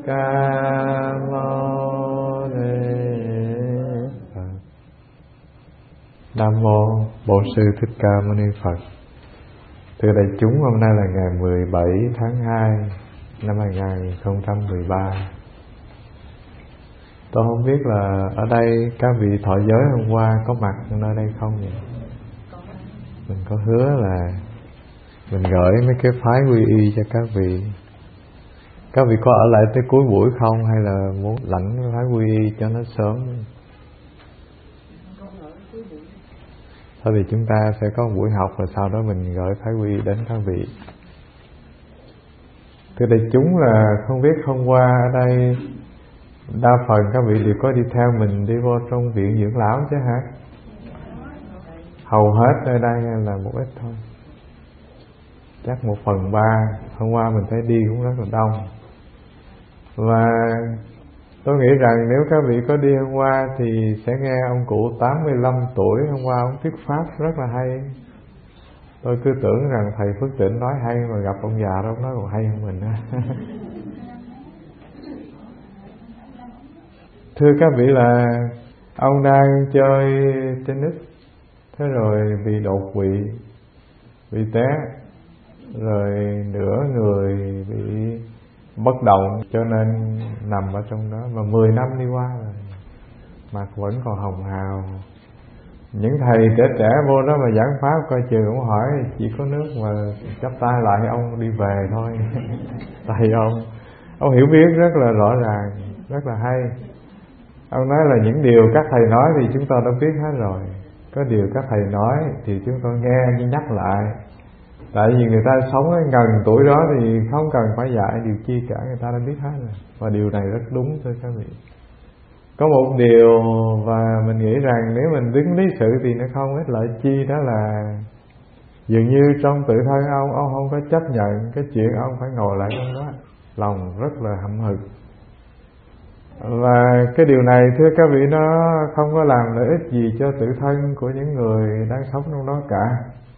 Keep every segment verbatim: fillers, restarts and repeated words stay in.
Ca Mâu Ni Phật. Nam mô Bổn Sư Thích Ca Mâu Ni Phật. Thưa đại chúng, hôm nay là ngày mười bảy tháng hai năm hai không một ba. Tôi không biết là ở đây các vị thọ giới hôm qua có mặt nơi đây không vậy? Mình có hứa là mình gửi mấy cái phái quy y cho các vị. Các vị có ở lại tới cuối buổi không, hay là muốn lãnh phái quy y cho nó sớm? Thôi thì chúng ta sẽ có một buổi học, và sau đó mình gửi phái quy y đến các vị. Thưa đại chúng, là không biết hôm qua ở đây đa phần các vị đều có đi theo mình đi vô trong viện dưỡng lão chứ hả? Hầu hết nơi đây hay là một ít thôi? Chắc một phần ba. Hôm qua mình thấy đi cũng rất là đông. Và tôi nghĩ rằng nếu các vị có đi hôm qua thì sẽ nghe ông cụ tám mươi lăm tuổi hôm qua ông thuyết pháp rất là hay. Tôi cứ tưởng rằng thầy Phước Tịnh nói hay, mà gặp ông già đó ông nói còn hay hơn mình. Thưa các vị, là ông đang chơi tennis, thế rồi bị đột quỵ, bị té, rồi nửa người bị bất động, cho nên nằm ở trong đó. Mà mười năm đi qua rồi, mặt vẫn còn hồng hào. Những thầy trẻ trẻ vô đó mà giảng pháp coi chừng ông hỏi chỉ có nước mà chắp tay lại ông đi về thôi. Tại ông ông hiểu biết rất là rõ ràng, rất là hay. Ông nói là những điều các thầy nói thì chúng tôi đã biết hết rồi. Có điều các thầy nói thì chúng tôi nghe nhưng nhắc lại. Tại vì người ta sống gần tuổi đó thì không cần phải dạy điều chi cả, người ta đã biết hết rồi. Và điều này rất đúng thưa các vị. Có một điều và mình nghĩ rằng nếu mình đứng lý sự thì nó không ích lợi chi, đó là dường như trong tự thân ông, ông không có chấp nhận cái chuyện ông phải ngồi lại trong đó. Lòng rất là hậm hực. Và cái điều này thưa các vị, nó không có làm lợi ích gì cho tự thân của những người đang sống trong đó cả.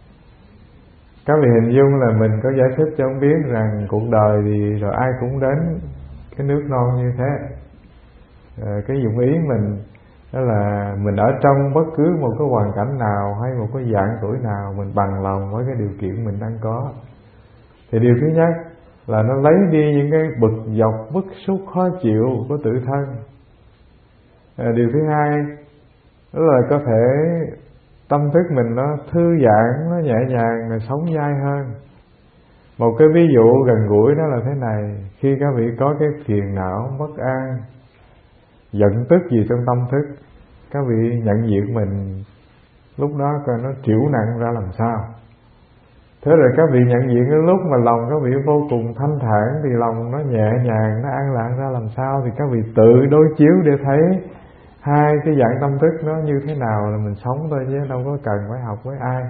Các vị hình dung là mình có giải thích cho ông biết rằng cuộc đời thì rồi ai cũng đến cái nước non như thế. À, cái dụng ý mình đó là mình ở trong bất cứ một cái hoàn cảnh nào hay một cái dạng tuổi nào, mình bằng lòng với cái điều kiện mình đang có. Thì điều thứ nhất là nó lấy đi những cái bực dọc, bức xúc, khó chịu của tự thân. À, điều thứ hai đó là có thể tâm thức mình nó thư giãn, nó nhẹ nhàng, rồi sống dai hơn. Một cái ví dụ gần gũi đó là thế này: khi các vị có cái phiền não, bất an, giận tức gì trong tâm thức, các vị nhận diện mình lúc đó coi nó chịu nặng ra làm sao. Thế rồi các vị nhận diện cái lúc mà lòng các vị vô cùng thanh thản thì lòng nó nhẹ nhàng, nó an lạc ra làm sao, thì các vị tự đối chiếu để thấy hai cái dạng tâm thức nó như thế nào là mình sống thôi, chứ đâu có cần phải học với ai.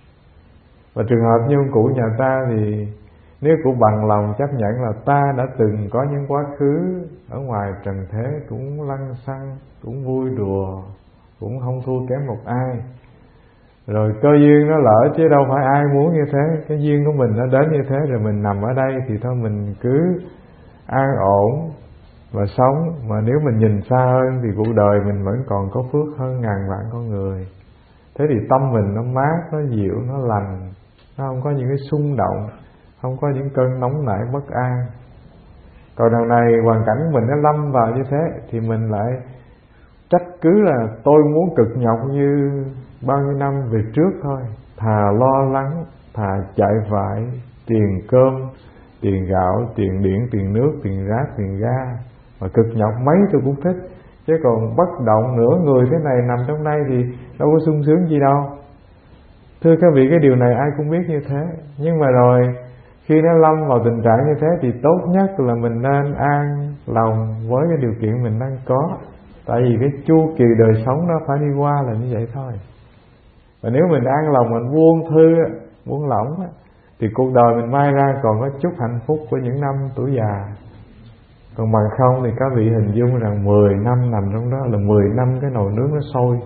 Và trường hợp như ông cụ nhà ta thì nếu cụ bằng lòng chấp nhận là ta đã từng có những quá khứ ở ngoài trần thế cũng lăng xăng, cũng vui đùa, cũng không thua kém một ai. Rồi cơ duyên nó lỡ, chứ đâu phải ai muốn như thế. Cái duyên của mình nó đến như thế, rồi mình nằm ở đây thì thôi mình cứ an ổn và sống. Mà nếu mình nhìn xa hơn thì cuộc đời mình vẫn còn có phước hơn ngàn vạn con người. Thế thì tâm mình nó mát, nó dịu, nó lành, nó không có những cái xung động, không có những cơn nóng nảy bất an. Còn đằng này hoàn cảnh của mình nó lâm vào như thế thì mình lại trách cứ là tôi muốn cực nhọc như bao nhiêu năm về trước thôi. Thà lo lắng, thà chạy vại, tiền cơm, tiền gạo, tiền điện, tiền nước, tiền rác, tiền ga, mà cực nhọc mấy tôi cũng thích. Chứ còn bất động nửa người thế này nằm trong đây thì đâu có sung sướng gì đâu. Thưa các vị, cái điều này ai cũng biết như thế. Nhưng mà rồi khi nó lâm vào tình trạng như thế thì tốt nhất là mình nên an lòng với cái điều kiện mình đang có. Tại vì cái chu kỳ đời sống nó phải đi qua là như vậy thôi. Và nếu mình an lòng, mình buông thư, buông lỏng thì cuộc đời mình mai ra còn có chút hạnh phúc của những năm tuổi già. Còn bằng không thì các vị hình dung rằng mười năm nằm trong đó là mười năm cái nồi nước nó sôi,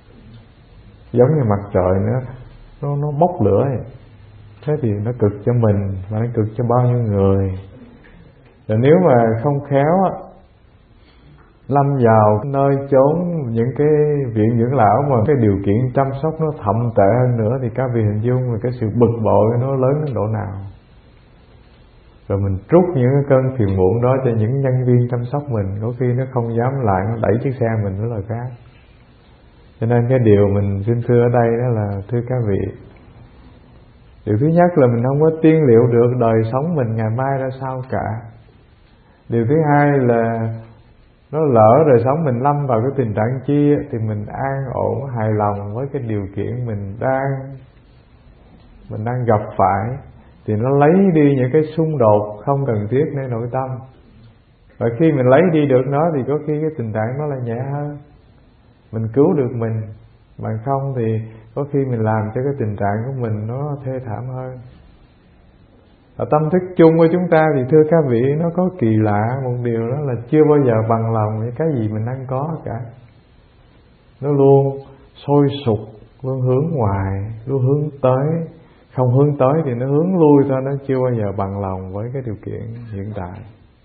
giống như mặt trời nó nó, nó bốc lửa ấy. Thế thì nó cực cho mình và nó cực cho bao nhiêu người. Rồi nếu mà không khéo á, lâm vào nơi chốn những cái viện dưỡng lão mà cái điều kiện chăm sóc nó thậm tệ hơn nữa, thì các vị hình dung là cái sự bực bội nó lớn đến độ nào. Rồi mình trút những cái cơn phiền muộn đó cho những nhân viên chăm sóc mình, có khi nó không dám lại, nó đẩy chiếc xe mình nữa là khác. Cho nên cái điều mình xin thưa ở đây đó là, thưa các vị, điều thứ nhất là mình không có tiên liệu được đời sống mình ngày mai ra sao cả. Điều thứ hai là nó lỡ đời sống mình lâm vào cái tình trạng chi thì mình an ổn, hài lòng với cái điều kiện mình đang mình đang gặp phải, thì nó lấy đi những cái xung đột không cần thiết nơi nội tâm. Và khi mình lấy đi được nó thì có khi cái tình trạng nó là nhẹ hơn, mình cứu được mình. Bằng không thì có khi mình làm cho cái tình trạng của mình nó thê thảm hơn. Ở tâm thức chung của chúng ta thì thưa các vị, nó có kỳ lạ một điều, đó là chưa bao giờ bằng lòng với cái gì mình đang có cả. Nó luôn sôi sục, luôn hướng ngoài, luôn hướng tới. Không hướng tới thì nó hướng lui thôi, nó chưa bao giờ bằng lòng với cái điều kiện hiện tại.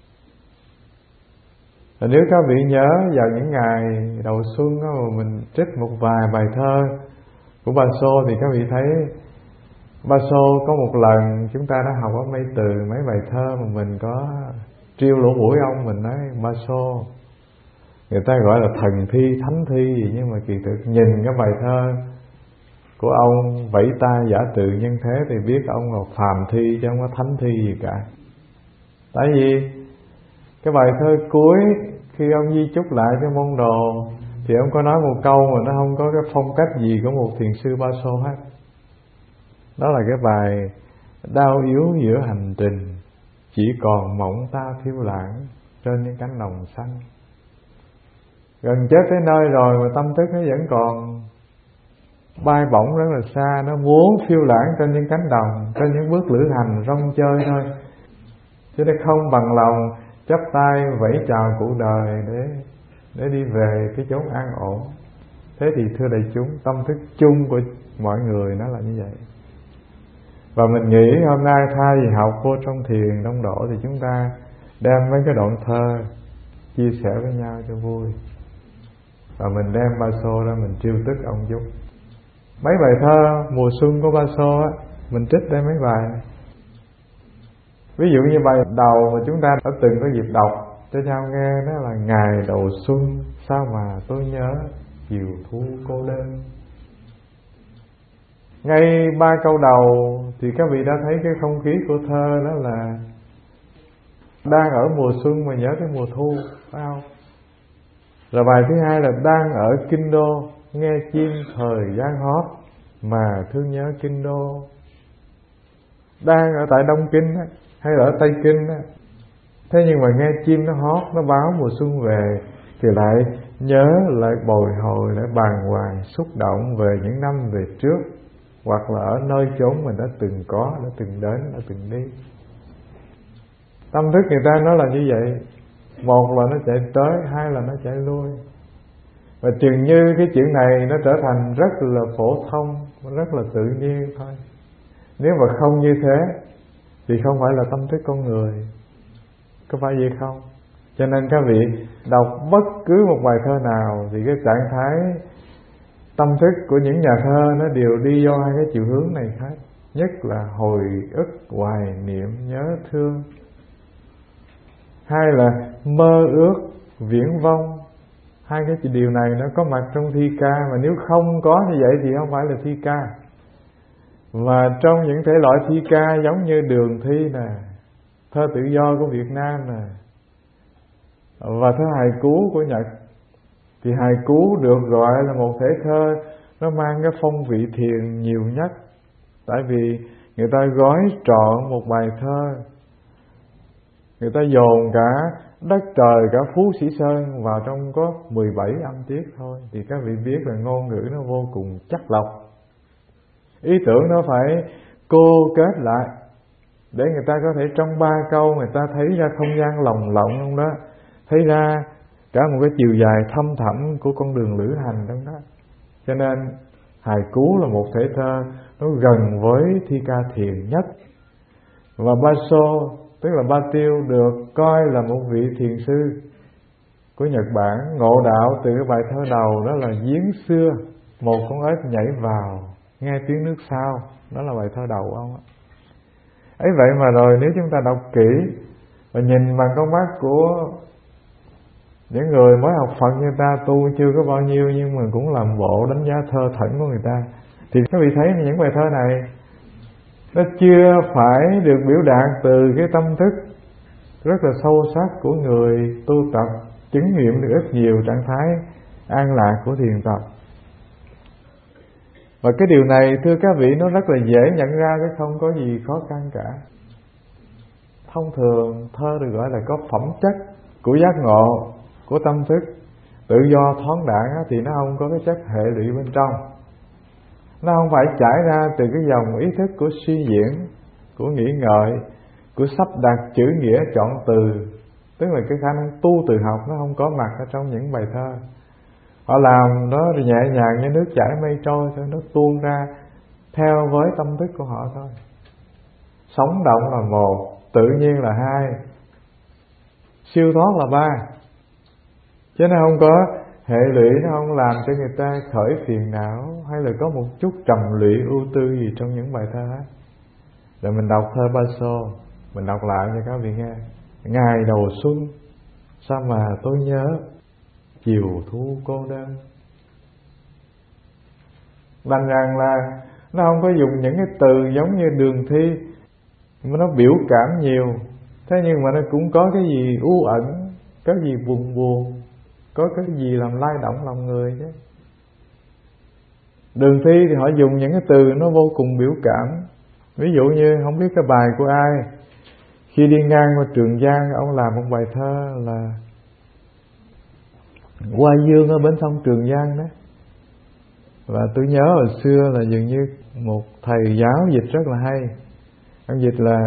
Và nếu các vị nhớ vào những ngày đầu xuân đó, mà mình trích một vài bài thơ của Ba Xô, thì các vị thấy Ba Xô có một lần chúng ta đã học ở Mây Từ mấy bài thơ mà mình có triêu lỗ mũi ông, mình nói Ba Xô, người ta gọi là thần thi, thánh thi gì, nhưng mà kỳ thực nhìn cái bài thơ của ông vẫy tay giả từ nhân thế thì biết ông là phàm thi chứ không có thánh thi gì cả. Tại vì cái bài thơ cuối khi ông di chúc lại cái môn đồ thì ông có nói một câu mà nó không có cái phong cách gì của một thiền sư Ba Xô hết. Đó là cái bài đau yếu giữa hành trình, chỉ còn mộng ta phiêu lãng trên những cánh đồng xanh. Gần chết tới nơi rồi mà tâm thức nó vẫn còn bay bổng rất là xa, nó muốn phiêu lãng trên những cánh đồng, trên những bước lữ hành rong chơi thôi, chứ nó không bằng lòng chắp tay vẫy chào cuộc đời để để đi về cái chốn an ổn. Thế thì thưa đại chúng, tâm thức chung của mọi người nó là như vậy. Và mình nghĩ hôm nay thay vì học vô trong thiền đông độ thì chúng ta đem mấy cái đoạn thơ chia sẻ với nhau cho vui. Và mình đem Ba Xô ra mình trêu tức ông chút. Mấy bài thơ mùa xuân của Ba Xô á, mình trích đây mấy bài này. Ví dụ như bài đầu mà chúng ta đã từng có dịp đọc cho nhau nghe, đó là ngày đầu xuân sao mà tôi nhớ chiều thu cô đơn. Ngay ba câu đầu thì các vị đã thấy cái không khí của thơ đó là đang ở mùa xuân mà nhớ cái mùa thu, phải không? Rồi bài thứ hai là đang ở kinh đô nghe chim thời gian hót mà thương nhớ kinh đô. Đang ở tại Đông Kinh á, hay là ở Tây Kinh á, thế nhưng mà nghe chim nó hót, nó báo mùa xuân về thì lại nhớ, lại bồi hồi, lại bàng hoàng, xúc động về những năm về trước, hoặc là ở nơi chốn mình đã từng có, đã từng đến, đã từng đi. Tâm thức người ta nó là như vậy. Một là nó chạy tới, hai là nó chạy lui. Và chừng như cái chuyện này nó trở thành rất là phổ thông, rất là tự nhiên thôi. Nếu mà không như thế thì không phải là tâm thức con người. Có phải vậy không? Cho nên các vị đọc bất cứ một bài thơ nào thì cái trạng thái tâm thức của những nhà thơ nó đều đi do hai cái chiều hướng này khác. Nhất là hồi ức, hoài niệm, nhớ thương. Hai là mơ ước, viễn vông. Hai cái điều này nó có mặt trong thi ca, mà nếu không có như vậy thì không phải là thi ca. Và trong những thể loại thi ca giống như Đường Thi nè, thơ tự do của Việt Nam nè, và thơ hài cú của Nhật, thì hài cú được gọi là một thể thơ nó mang cái phong vị thiền nhiều nhất. Tại vì người ta gói trọn một bài thơ, người ta dồn cả đất trời, cả Phú Sĩ Sơn vào trong có mười bảy âm tiết thôi. Thì các vị biết là ngôn ngữ nó vô cùng chắc lọc. Ý tưởng nó phải cô kết lại để người ta có thể trong ba câu người ta thấy ra không gian lồng lộng trong đó, thấy ra cả một cái chiều dài thâm thẳm của con đường lữ hành trong đó. Cho nên hài cú là một thể thơ nó gần với thi ca thiền nhất. Và Ba Xô tức là Ba Tiêu được coi là một vị thiền sư của Nhật Bản, ngộ đạo từ cái bài thơ đầu đó là giếng xưa một con ếch nhảy vào nghe tiếng nước sao. Đó là bài thơ đầu của ông. Ấy vậy mà rồi nếu chúng ta đọc kỹ và nhìn bằng con mắt của những người mới học Phật, như ta tu chưa có bao nhiêu nhưng mà cũng làm bộ đánh giá thơ thẩn của người ta, thì các vị thấy những bài thơ này nó chưa phải được biểu đạt từ cái tâm thức rất là sâu sắc của người tu tập, chứng nghiệm được ít nhiều trạng thái an lạc của thiền tập. Và cái điều này thưa các vị, nó rất là dễ nhận ra, chứ không có gì khó khăn cả. Thông thường thơ được gọi là có phẩm chất của giác ngộ, của tâm thức tự do thoáng đãng, thì nó không có cái chất hệ lụy bên trong. Nó không phải trải ra từ cái dòng ý thức của suy diễn, của nghĩ ngợi, của sắp đặt chữ nghĩa chọn từ. Tức là cái khả năng tu từ học nó không có mặt ở trong những bài thơ. Họ làm nó nhẹ nhàng như nước chảy mây trôi thôi, nó tuôn ra theo với tâm thức của họ thôi. Sống động là một, tự nhiên là hai, siêu thoát là ba. Chứ nó không có hệ lụy, nó không làm cho người ta khởi phiền não hay là có một chút trầm lụy ưu tư gì trong những bài thơ hết. Rồi mình đọc thơ Ba Sô, mình đọc lại cho các vị nghe. Ngày đầu xuân sao mà tôi nhớ, chiều thu cô đơn. Đành rằng là nó không có dùng những cái từ giống như Đường Thi mà nó biểu cảm nhiều. Thế nhưng mà nó cũng có cái gì u ẩn, có gì buồn buồn, có cái gì làm lay động lòng người chứ. Đường Thi thì họ dùng những cái từ nó vô cùng biểu cảm. Ví dụ như không biết cái bài của ai, khi đi ngang qua Trường Giang, ông làm một bài thơ là Hoa Dương ở bến sông Trường Giang đó. Và tôi nhớ hồi xưa là dường như một thầy giáo dịch rất là hay. Ông dịch là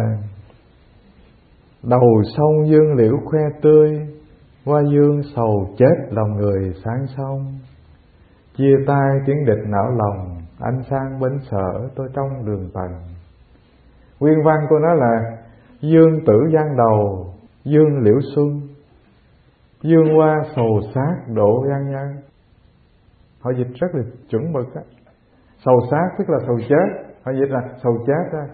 đầu sông dương liễu khoe tươi, hoa dương sầu chết lòng người sáng sông. Chia tay tiếng địch não lòng, anh sang bến sở tôi trong đường tầng. Nguyên văn của nó là dương tử giang đầu, dương liễu xuân, dương hoa sầu sát độ gian nhân. Họ dịch rất là chuẩn mực á. Sầu sát tức là sầu chết, họ dịch là sầu chết đó.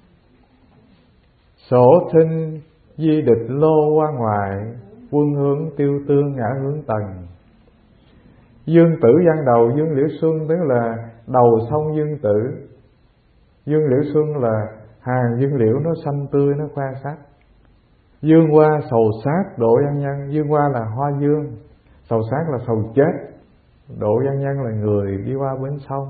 Sổ thinh di địch lô qua ngoài, quân hướng tiêu tương ngã hướng tầng. Dương tử giang đầu, dương liễu xuân tức là đầu sông dương tử. Dương liễu xuân là hàng dương liễu nó xanh tươi, nó khoe sắc. Dương hoa sầu sát độ gian nhân, dương hoa là hoa dương, sầu sát là sầu chết, độ gian nhân là người đi qua bến sông.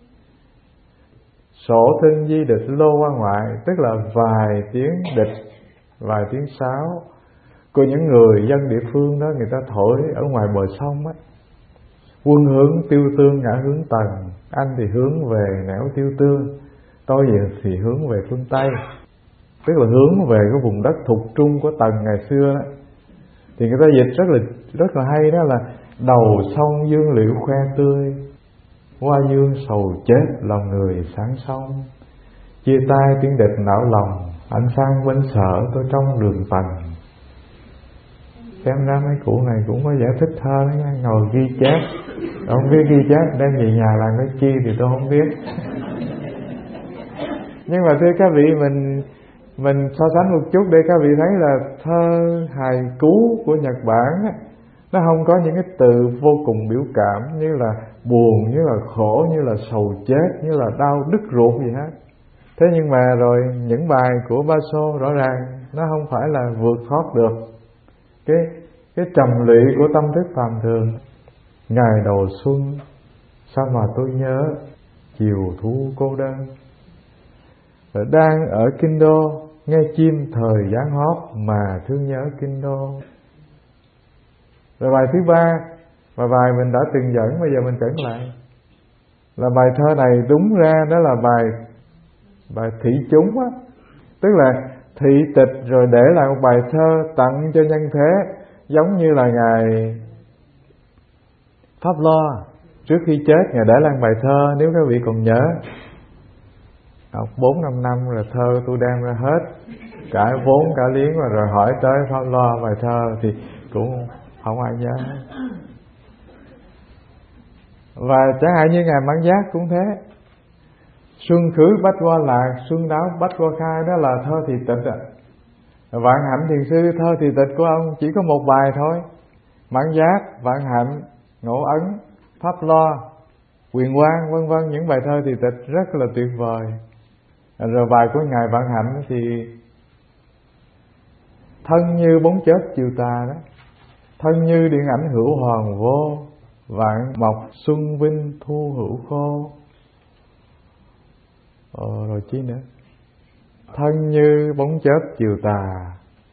Sổ thinh di địch lô qua ngoại, tức là vài tiếng địch, vài tiếng sáo của những người dân địa phương đó, người ta thổi ở ngoài bờ sông á. Quân hướng tiêu tương ngã hướng tầng, anh thì hướng về nẻo tiêu tương, tôi thì hướng về phương Tây, tức là hướng về cái vùng đất thuộc trung của Tần ngày xưa đó. Thì người ta dịch rất là rất là hay, đó là đầu sông dương liễu khoe tươi, hoa dương sầu chết lòng người sáng sông. Chia tay tiếng địch não lòng, anh sang bến sở tôi trong đường tầng. Xem ra mấy cụ này cũng có giải thích thơ đó nha, ngồi ghi chép. Không biết ghi chép đem về nhà làm cái chi thì tôi không biết. Nhưng mà thưa các vị, mình mình so sánh một chút để các vị thấy là thơ hài cú của Nhật Bản á, nó không có những cái từ vô cùng biểu cảm như là buồn, như là khổ, như là sầu chết, như là đau đứt ruột gì hết. Thế nhưng mà rồi những bài của Ba Sô rõ ràng nó không phải là vượt thoát được cái cái trầm lụy của tâm thức phàm thường. Ngày đầu xuân sao mà tôi nhớ, chiều thu cô đơn. Rồi đang ở kinh đô, nghe chim thời giáng hót mà thương nhớ kinh đô. Rồi bài thứ ba, và bài mình đã từng dẫn, bây giờ mình dẫn lại, là bài thơ này đúng ra đó là bài bài thị chúng á, tức là thị tịch rồi để lại một bài thơ tặng cho nhân thế, giống như là ngài Pháp Lo trước khi chết ngài để lại bài thơ. Nếu các vị còn nhớ, học bốn năm năm rồi thơ tôi đem ra hết, cả vốn cả liếng, mà rồi hỏi tới pháp lo bài thơ thì cũng không ai nhớ. Và chẳng hạn như Ngài Mãn Giác cũng thế. Xuân khứ bách qua lạc, xuân đáo bách qua khai, đó là thơ thì tịch ạ. Vạn Hạnh Thiền Sư thơ thì tịch của ông chỉ có một bài thôi. Mãn Giác, Vạn Hạnh, Ngộ Ấn, Pháp Lo, Quyền Quang vân vân, những bài thơ thì tịch rất là tuyệt vời. Rồi bài của Ngài Vạn Hạnh thì thân như bóng chớp chiều tà đó, thân như điện ảnh hữu hoàng vô, vạn mộc xuân vinh thu hữu khô. Ờ, rồi chi nữa? Thân như bóng chớp chiều tà,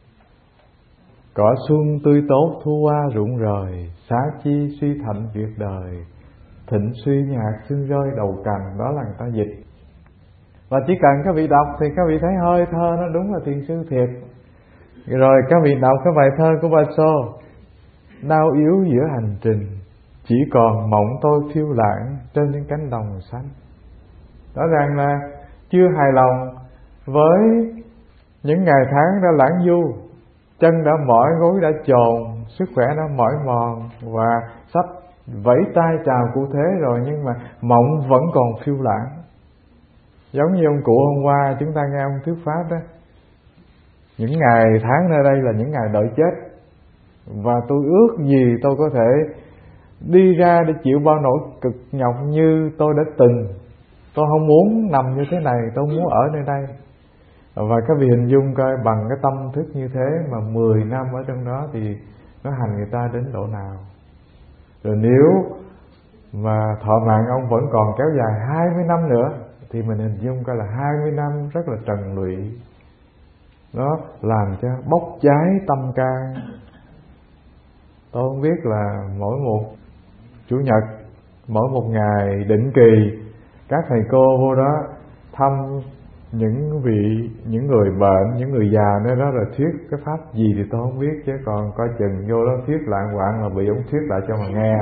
cỏ xuân tươi tốt thu hoa rụng rời, xá chi suy thạnh việc đời, thịnh suy như hạt sương rơi đầu cành. Đó là người ta dịch. Và chỉ cần các vị đọc thì các vị thấy hơi thơ nó đúng là thiền sư thiệt. Rồi các vị đọc cái bài thơ của Ba Xô: đau yếu giữa hành trình, chỉ còn mộng tôi phiêu lãng trên những cánh đồng xanh. Rõ ràng là chưa hài lòng với những ngày tháng đã lãng du, chân đã mỏi, gối đã chồn, sức khỏe đã mỏi mòn, và sắp vẫy tay chào cụ thế rồi, nhưng mà mộng vẫn còn phiêu lãng. Giống như ông cụ hôm qua chúng ta nghe ông thuyết pháp đó, những ngày tháng nơi đây là những ngày đợi chết, và tôi ước gì tôi có thể đi ra để chịu bao nỗi cực nhọc như tôi đã từng. Tôi không muốn nằm như thế này, tôi muốn ở nơi đây. Và các vị hình dung coi, bằng cái tâm thức như thế mà mười năm ở trong đó thì nó hành người ta đến độ nào. Rồi nếu mà thọ mạng ông vẫn còn kéo dài hai mươi năm nữa thì mình hình dung coi là hai mươi năm rất là trần lụy. Nó làm cho bốc cháy tâm can. Tôi không biết là mỗi một Chủ nhật, mỗi một ngày định kỳ, các thầy cô vô đó thăm những vị, những người bệnh, những người già nơi đó, rồi thuyết cái pháp gì thì tôi không biết, chứ còn coi chừng vô đó thuyết lạng quạng là bị ông thuyết lại cho mà nghe.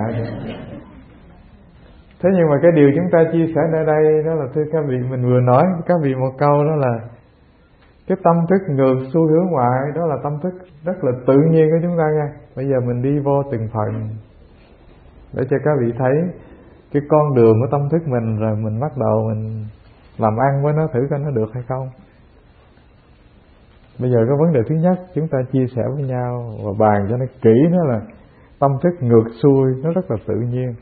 Thế nhưng mà cái điều chúng ta chia sẻ nơi đây đó là, thưa các vị, mình vừa nói các vị một câu đó là cái tâm thức ngược xu hướng ngoại, đó là tâm thức rất là tự nhiên của chúng ta nha. Bây giờ mình đi vô từng phần để cho các vị thấy cái con đường của tâm thức mình, rồi mình bắt đầu mình làm ăn với nó, thử coi nó được hay không. Bây giờ cái vấn đề thứ nhất chúng ta chia sẻ với nhau và bàn cho nó kỹ, đó là tâm thức ngược xuôi nó rất là tự nhiên.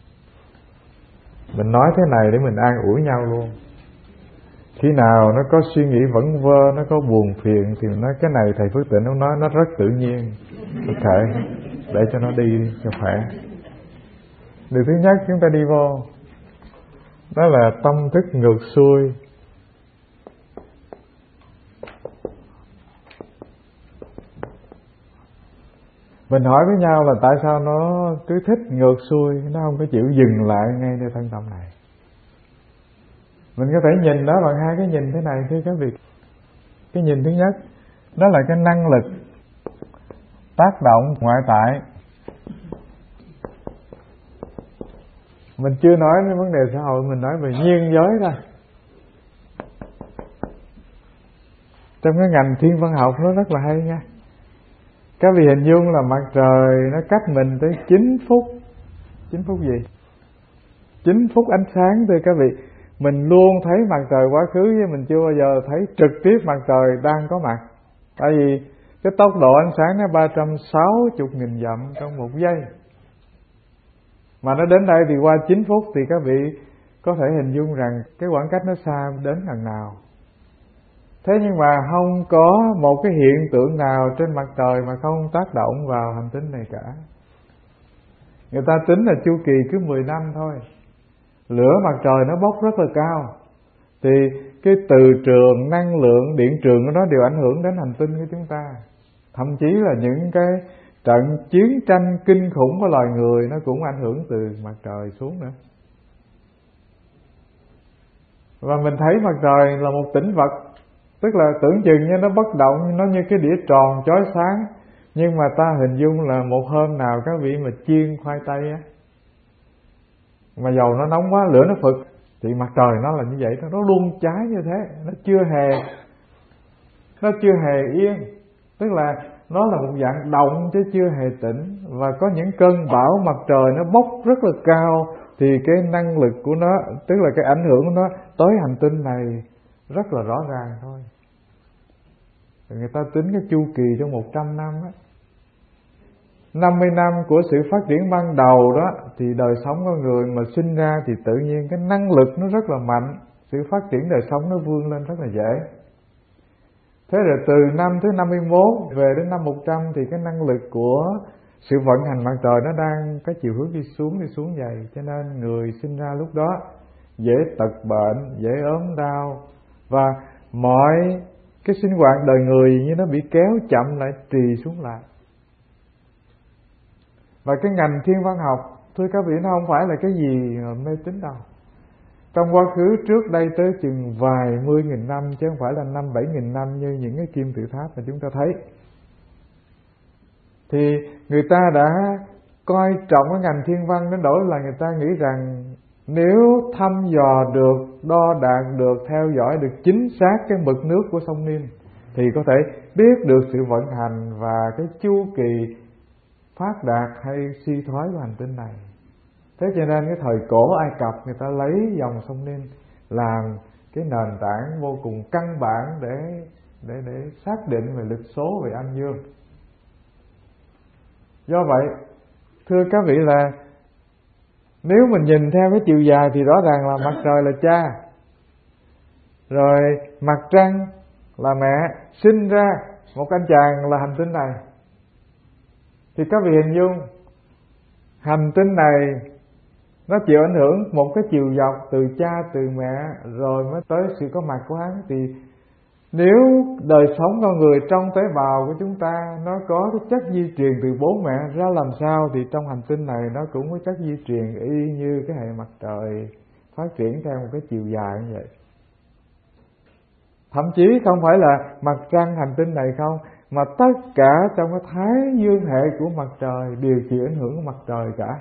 Mình nói thế này để mình an ủi nhau luôn. Khi nào nó có suy nghĩ vẩn vơ, nó có buồn phiền thì mình nói cái này thầy Phước Tịnh ông nói nó rất tự nhiên, ok, để cho nó đi cho khỏe. Điều thứ nhất chúng ta đi vô đó là tâm thức ngược xuôi. Mình hỏi với nhau là tại sao nó cứ thích ngược xuôi, nó không có chịu dừng lại ngay nơi thân tâm này. Mình có thể nhìn đó bằng hai cái nhìn thế này thưa các vị. Cái nhìn thứ nhất đó là cái năng lực tác động ngoại tại. Mình chưa nói đến vấn đề xã hội, mình nói về nhiên giới thôi. Trong cái ngành thiên văn học nó rất là hay nha. Các vị hình dung là mặt trời nó cách mình tới chín phút. chín phút gì? chín phút ánh sáng thưa các vị. Mình luôn thấy mặt trời quá khứ, chứ mình chưa bao giờ thấy trực tiếp mặt trời đang có mặt. Tại vì cái tốc độ ánh sáng nó ba trăm sáu mươi nghìn dặm trong một giây. Mà nó đến đây thì qua chín phút thì các vị có thể hình dung rằng cái khoảng cách nó xa đến gần nào. Thế nhưng mà không có một cái hiện tượng nào trên mặt trời mà không tác động vào hành tinh này cả. Người ta tính là chu kỳ cứ mười năm thôi. Lửa mặt trời nó bốc rất là cao, thì cái từ trường, năng lượng, điện trường của nó đều ảnh hưởng đến hành tinh của chúng ta. Thậm chí là những cái trận chiến tranh kinh khủng của loài người nó cũng ảnh hưởng từ mặt trời xuống nữa. Và mình thấy mặt trời là một tĩnh vật, tức là tưởng chừng như nó bất động, nó như cái đĩa tròn chói sáng. Nhưng mà ta hình dung là một hôm nào các vị mà chiên khoai tây á, mà dầu nó nóng quá, lửa nó phực, thì mặt trời nó là như vậy, nó luôn cháy như thế, nó chưa hề nó chưa hề yên, tức là nó là một dạng động chứ chưa hề tĩnh. Và có những cơn bão mặt trời nó bốc rất là cao thì cái năng lực của nó, tức là cái ảnh hưởng của nó tới hành tinh này rất là rõ ràng thôi. Người ta tính cái chu kỳ trong một trăm năm á, năm mươi năm của sự phát triển ban đầu đó, thì đời sống con người mà sinh ra thì tự nhiên cái năng lực nó rất là mạnh, sự phát triển đời sống nó vươn lên rất là dễ. Thế rồi từ năm thứ năm mươi mốt về đến năm một trăm thì cái năng lực của sự vận hành mặt trời nó đang cái chiều hướng đi xuống đi xuống dày, cho nên người sinh ra lúc đó dễ tật bệnh, dễ ốm đau, và mọi cái sinh hoạt đời người như nó bị kéo chậm lại, trì xuống lại. Và cái ngành thiên văn học, thưa các vị, nó không phải là cái gì mê tín đâu. Trong quá khứ trước đây tới chừng vài mươi nghìn năm, chứ không phải là năm bảy nghìn năm như những cái kim tự tháp mà chúng ta thấy, thì người ta đã coi trọng cái ngành thiên văn đến nỗi là người ta nghĩ rằng nếu thăm dò được, đo đạc được, theo dõi được chính xác cái mực nước của sông Nin thì có thể biết được sự vận hành và cái chu kỳ phát đạt hay suy thoái của hành tinh này. Thế cho nên cái thời cổ Ai Cập người ta lấy dòng sông Nin làm cái nền tảng vô cùng căn bản để để để xác định về lịch số, về âm dương. Do vậy, thưa các vị, là nếu mình nhìn theo cái chiều dài thì rõ ràng là mặt trời là cha, rồi mặt trăng là mẹ, sinh ra một anh chàng là hành tinh này. Thì các vị hình dung hành tinh này nó chịu ảnh hưởng một cái chiều dọc từ cha, từ mẹ, rồi mới tới sự có mặt của hắn. Thì nếu đời sống con người trong tế bào của chúng ta nó có cái chất di truyền từ bố mẹ ra làm sao, thì trong hành tinh này nó cũng có chất di truyền y như cái hệ mặt trời phát triển theo một cái chiều dài như vậy. Thậm chí không phải là mặt trăng hành tinh này không, mà tất cả trong cái thái dương hệ của mặt trời đều chịu ảnh hưởng của mặt trời cả.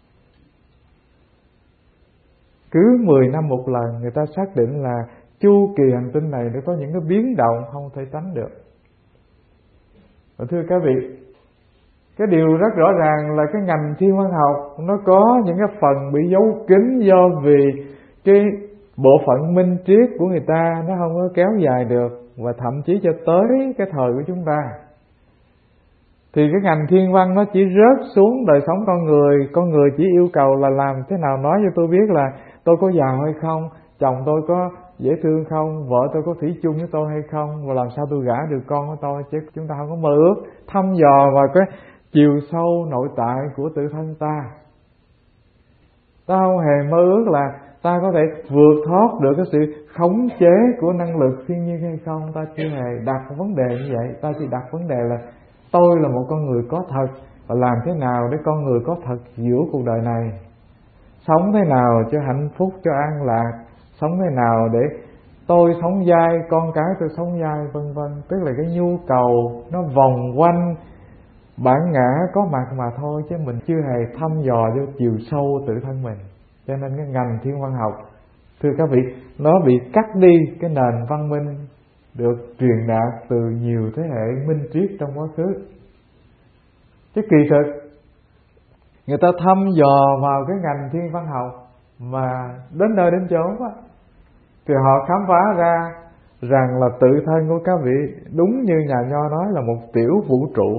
Cứ mười năm một lần người ta xác định là chu kỳ hành tinh này nó có những cái biến động không thể tránh được. Và thưa các vị, cái điều rất rõ ràng là cái ngành thiên văn học nó có những cái phần bị giấu kín, do vì cái bộ phận minh triết của người ta nó không có kéo dài được, và thậm chí cho tới cái thời của chúng ta thì cái ngành thiên văn nó chỉ rớt xuống đời sống con người. Con người chỉ yêu cầu là làm thế nào nói cho tôi biết là tôi có giàu hay không, chồng tôi có dễ thương không, vợ tôi có thủy chung với tôi hay không, và làm sao tôi gả được con của tôi. Chứ chúng ta không có mơ ước thăm dò vào cái chiều sâu nội tại của tự thân ta. Ta không hề mơ ước là ta có thể vượt thoát được cái sự khống chế của năng lực thiên nhiên hay không. Ta chưa hề đặt vấn đề như vậy. Ta chỉ đặt vấn đề là tôi là một con người có thật, và làm thế nào để con người có thật giữa cuộc đời này, sống thế nào cho hạnh phúc, cho an lạc, sống thế nào để tôi sống dai, con cái tôi sống dai, vân vân. Tức là cái nhu cầu nó vòng quanh bản ngã có mặt mà thôi, chứ mình chưa hề thăm dò vô chiều sâu tự thân mình. Cho nên cái ngành thiên văn học, thưa các vị, nó bị cắt đi cái nền văn minh được truyền đạt từ nhiều thế hệ minh triết trong quá khứ. Chứ kỳ thực người ta thăm dò vào cái ngành thiên văn học mà đến nơi đến chốn á, thì họ khám phá ra rằng là tự thân của các vị đúng như nhà Nho nói là một tiểu vũ trụ.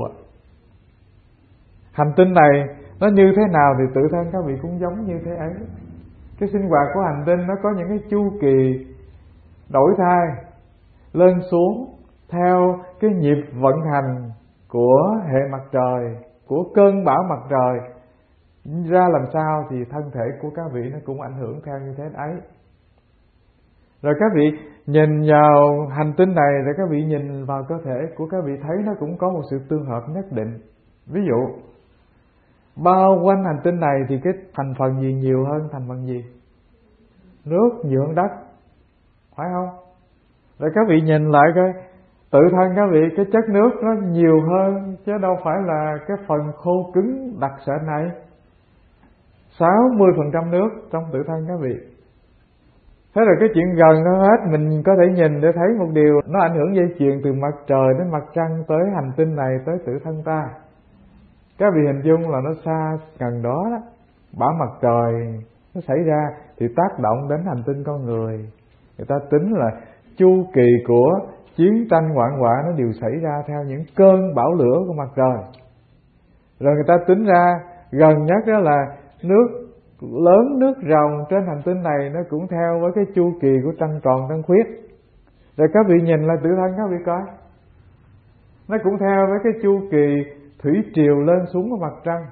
Hành tinh này nó như thế nào thì tự thân các vị cũng giống như thế ấy. Cái sinh hoạt của hành tinh nó có những cái chu kỳ đổi thay lên xuống theo cái nhịp vận hành của hệ mặt trời, của cơn bão mặt trời ra làm sao, thì thân thể của các vị nó cũng ảnh hưởng theo như thế ấy. Rồi các vị nhìn vào hành tinh này, rồi các vị nhìn vào cơ thể của các vị thấy nó cũng có một sự tương hợp nhất định. Ví dụ bao quanh hành tinh này thì cái thành phần gì nhiều hơn thành phần gì? Nước nhiều hơn đất, phải không? Rồi các vị nhìn lại coi tự thân các vị, cái chất nước nó nhiều hơn chứ đâu phải là cái phần khô cứng đặc sệt này. sáu mươi phần trăm nước trong tự thân các vị. Thế rồi cái chuyện gần nó hết, mình có thể nhìn để thấy một điều, nó ảnh hưởng dây chuyền từ mặt trời đến mặt trăng tới hành tinh này, tới tự thân ta. Các vị hình dung là nó xa gần đó đó, bão mặt trời nó xảy ra thì tác động đến hành tinh con người. Người ta tính là chu kỳ của chiến tranh hoạn họa nó đều xảy ra theo những cơn bão lửa của mặt trời. Rồi người ta tính ra gần nhất đó là nước lớn, nước ròng trên hành tinh này nó cũng theo với cái chu kỳ của trăng tròn trăng khuyết. Rồi các vị nhìn là tự thân các vị coi, nó cũng theo với cái chu kỳ thủy triều lên xuống của mặt trăng.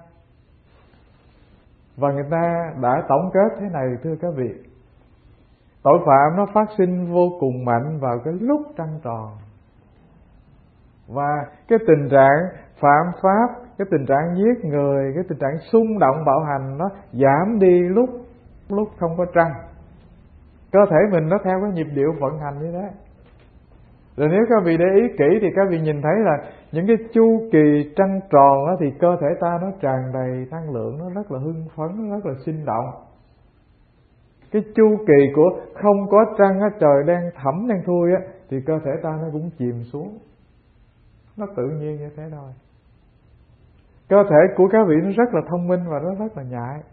Và người ta đã tổng kết thế này thưa các vị: tội phạm nó phát sinh vô cùng mạnh vào cái lúc trăng tròn, và cái tình trạng phạm pháp, cái tình trạng giết người, cái tình trạng xung động bạo hành nó giảm đi lúc lúc không có trăng. Cơ thể mình nó theo cái nhịp điệu vận hành như thế. Rồi nếu các vị để ý kỹ thì các vị nhìn thấy là những cái chu kỳ trăng tròn đó thì cơ thể ta nó tràn đầy năng lượng, nó rất là hưng phấn, nó rất là sinh động. Cái chu kỳ của không có trăng á, trời đang thẳm đang thui á, thì cơ thể ta nó cũng chìm xuống. Nó tự nhiên như thế thôi. Cơ thể của các vị nó rất là thông minh và nó rất là nhạy.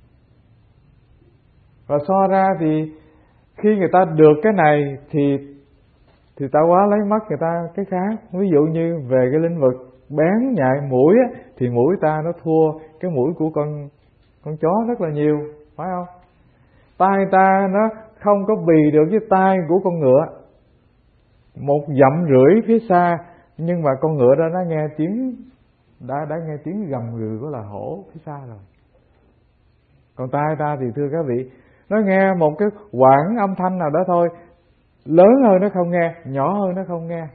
Và so ra thì khi người ta được cái này thì thì ta quá lấy mất người ta cái khác. Ví dụ như về cái lĩnh vực bén nhạy mũi á, thì mũi ta nó thua cái mũi của con con chó rất là nhiều, phải không? Tai ta nó không có bì được với tai của con ngựa một dặm rưỡi phía xa, nhưng mà con ngựa đó nó nghe tiếng đã đã nghe tiếng gầm gừ của là hổ phía xa rồi. Còn tai ta thì thưa các vị, nó nghe một cái quãng âm thanh nào đó thôi, lớn hơn nó không nghe, nhỏ hơn nó không nghe.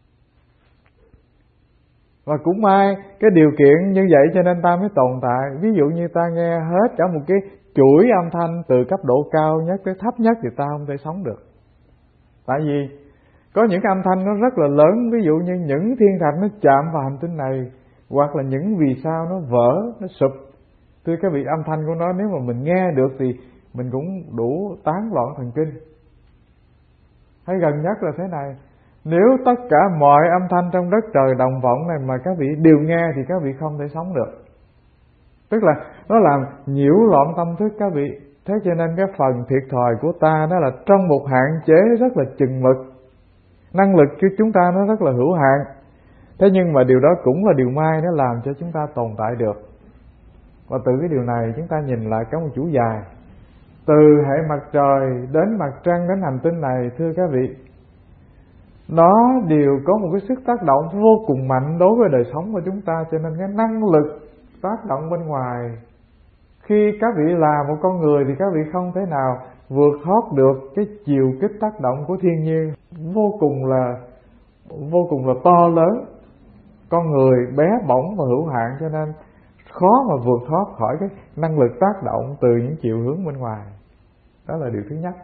Và cũng may cái điều kiện như vậy cho nên ta mới tồn tại. Ví dụ như ta nghe hết cả một cái chuỗi âm thanh từ cấp độ cao nhất tới thấp nhất thì ta không thể sống được. Tại vì có những cái âm thanh nó rất là lớn, ví dụ như những thiên thạch nó chạm vào hành tinh này, hoặc là những vì sao nó vỡ, nó sụp. Thưa các vị, âm thanh của nó nếu mà mình nghe được thì mình cũng đủ tán loạn thần kinh. Hay gần nhất là thế này: nếu tất cả mọi âm thanh trong đất trời đồng vọng này mà các vị đều nghe thì các vị không thể sống được. Tức là nó làm nhiễu loạn tâm thức các vị. Thế cho nên cái phần thiệt thòi của ta đó là trong một hạn chế rất là chừng mực. Năng lực của chúng ta nó rất là hữu hạn. Thế nhưng mà điều đó cũng là điều may, nó làm cho chúng ta tồn tại được. Và từ cái điều này chúng ta nhìn lại có một chuỗi dài, từ hệ mặt trời đến mặt trăng đến hành tinh này, thưa các vị, nó đều có một cái sức tác động vô cùng mạnh đối với đời sống của chúng ta. Cho nên cái năng lực tác động bên ngoài, khi các vị là một con người thì các vị không thể nào vượt thoát được cái chiều kích tác động của thiên nhiên vô cùng là vô cùng là to lớn. Con người bé bỏng và hữu hạn, cho nên khó mà vượt thoát khỏi cái năng lực tác động từ những chiều hướng bên ngoài. Đó là điều thứ nhất.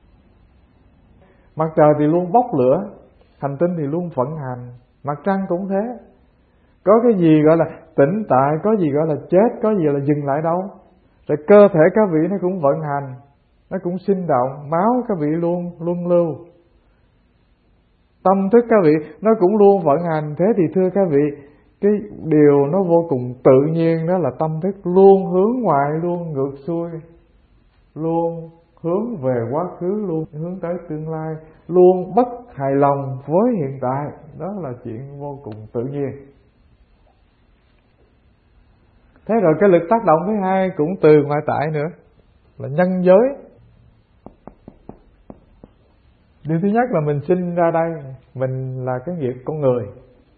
Mặt trời thì luôn bốc lửa, hành tinh thì luôn vận hành, mặt trăng cũng thế. Có cái gì gọi là tĩnh tại, có gì gọi là chết, có gì là dừng lại đâu. Rồi cơ thể các vị nó cũng vận hành, nó cũng sinh động, máu các vị luôn luân lưu, tâm thức các vị nó cũng luôn vận hành. Thế thì thưa các vị, cái điều nó vô cùng tự nhiên đó là tâm thức luôn hướng ngoại, luôn ngược xuôi, luôn hướng về quá khứ, luôn hướng tới tương lai, luôn bất hài lòng với hiện tại. Đó là chuyện vô cùng tự nhiên. Thế rồi cái lực tác động thứ hai cũng từ ngoại tại nữa, là nhân giới. Điều thứ nhất là mình sinh ra đây, mình là cái nghiệp con người.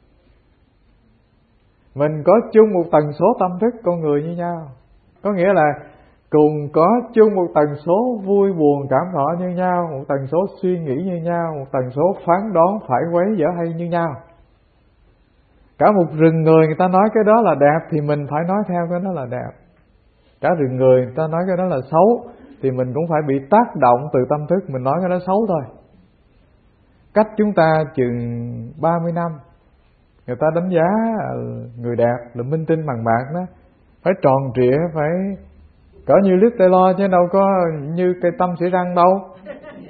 Mình có chung một tần số tâm thức con người như nhau. Có nghĩa là cùng có chung một tần số vui buồn cảm thọ như nhau, một tần số suy nghĩ như nhau, một tần số phán đoán phải quấy dở hay như nhau. Cả một rừng người người ta nói cái đó là đẹp thì mình phải nói theo cái đó là đẹp. Cả rừng người người ta nói cái đó là xấu thì mình cũng phải bị tác động từ tâm thức mình nói cái đó xấu thôi. Cách chúng ta chừng ba mươi năm, người ta đánh giá người đẹp là minh tinh bằng bạc đó, phải tròn trịa, phải cỡ như Liz Taylor chứ đâu có như cây tâm sỉ răng đâu.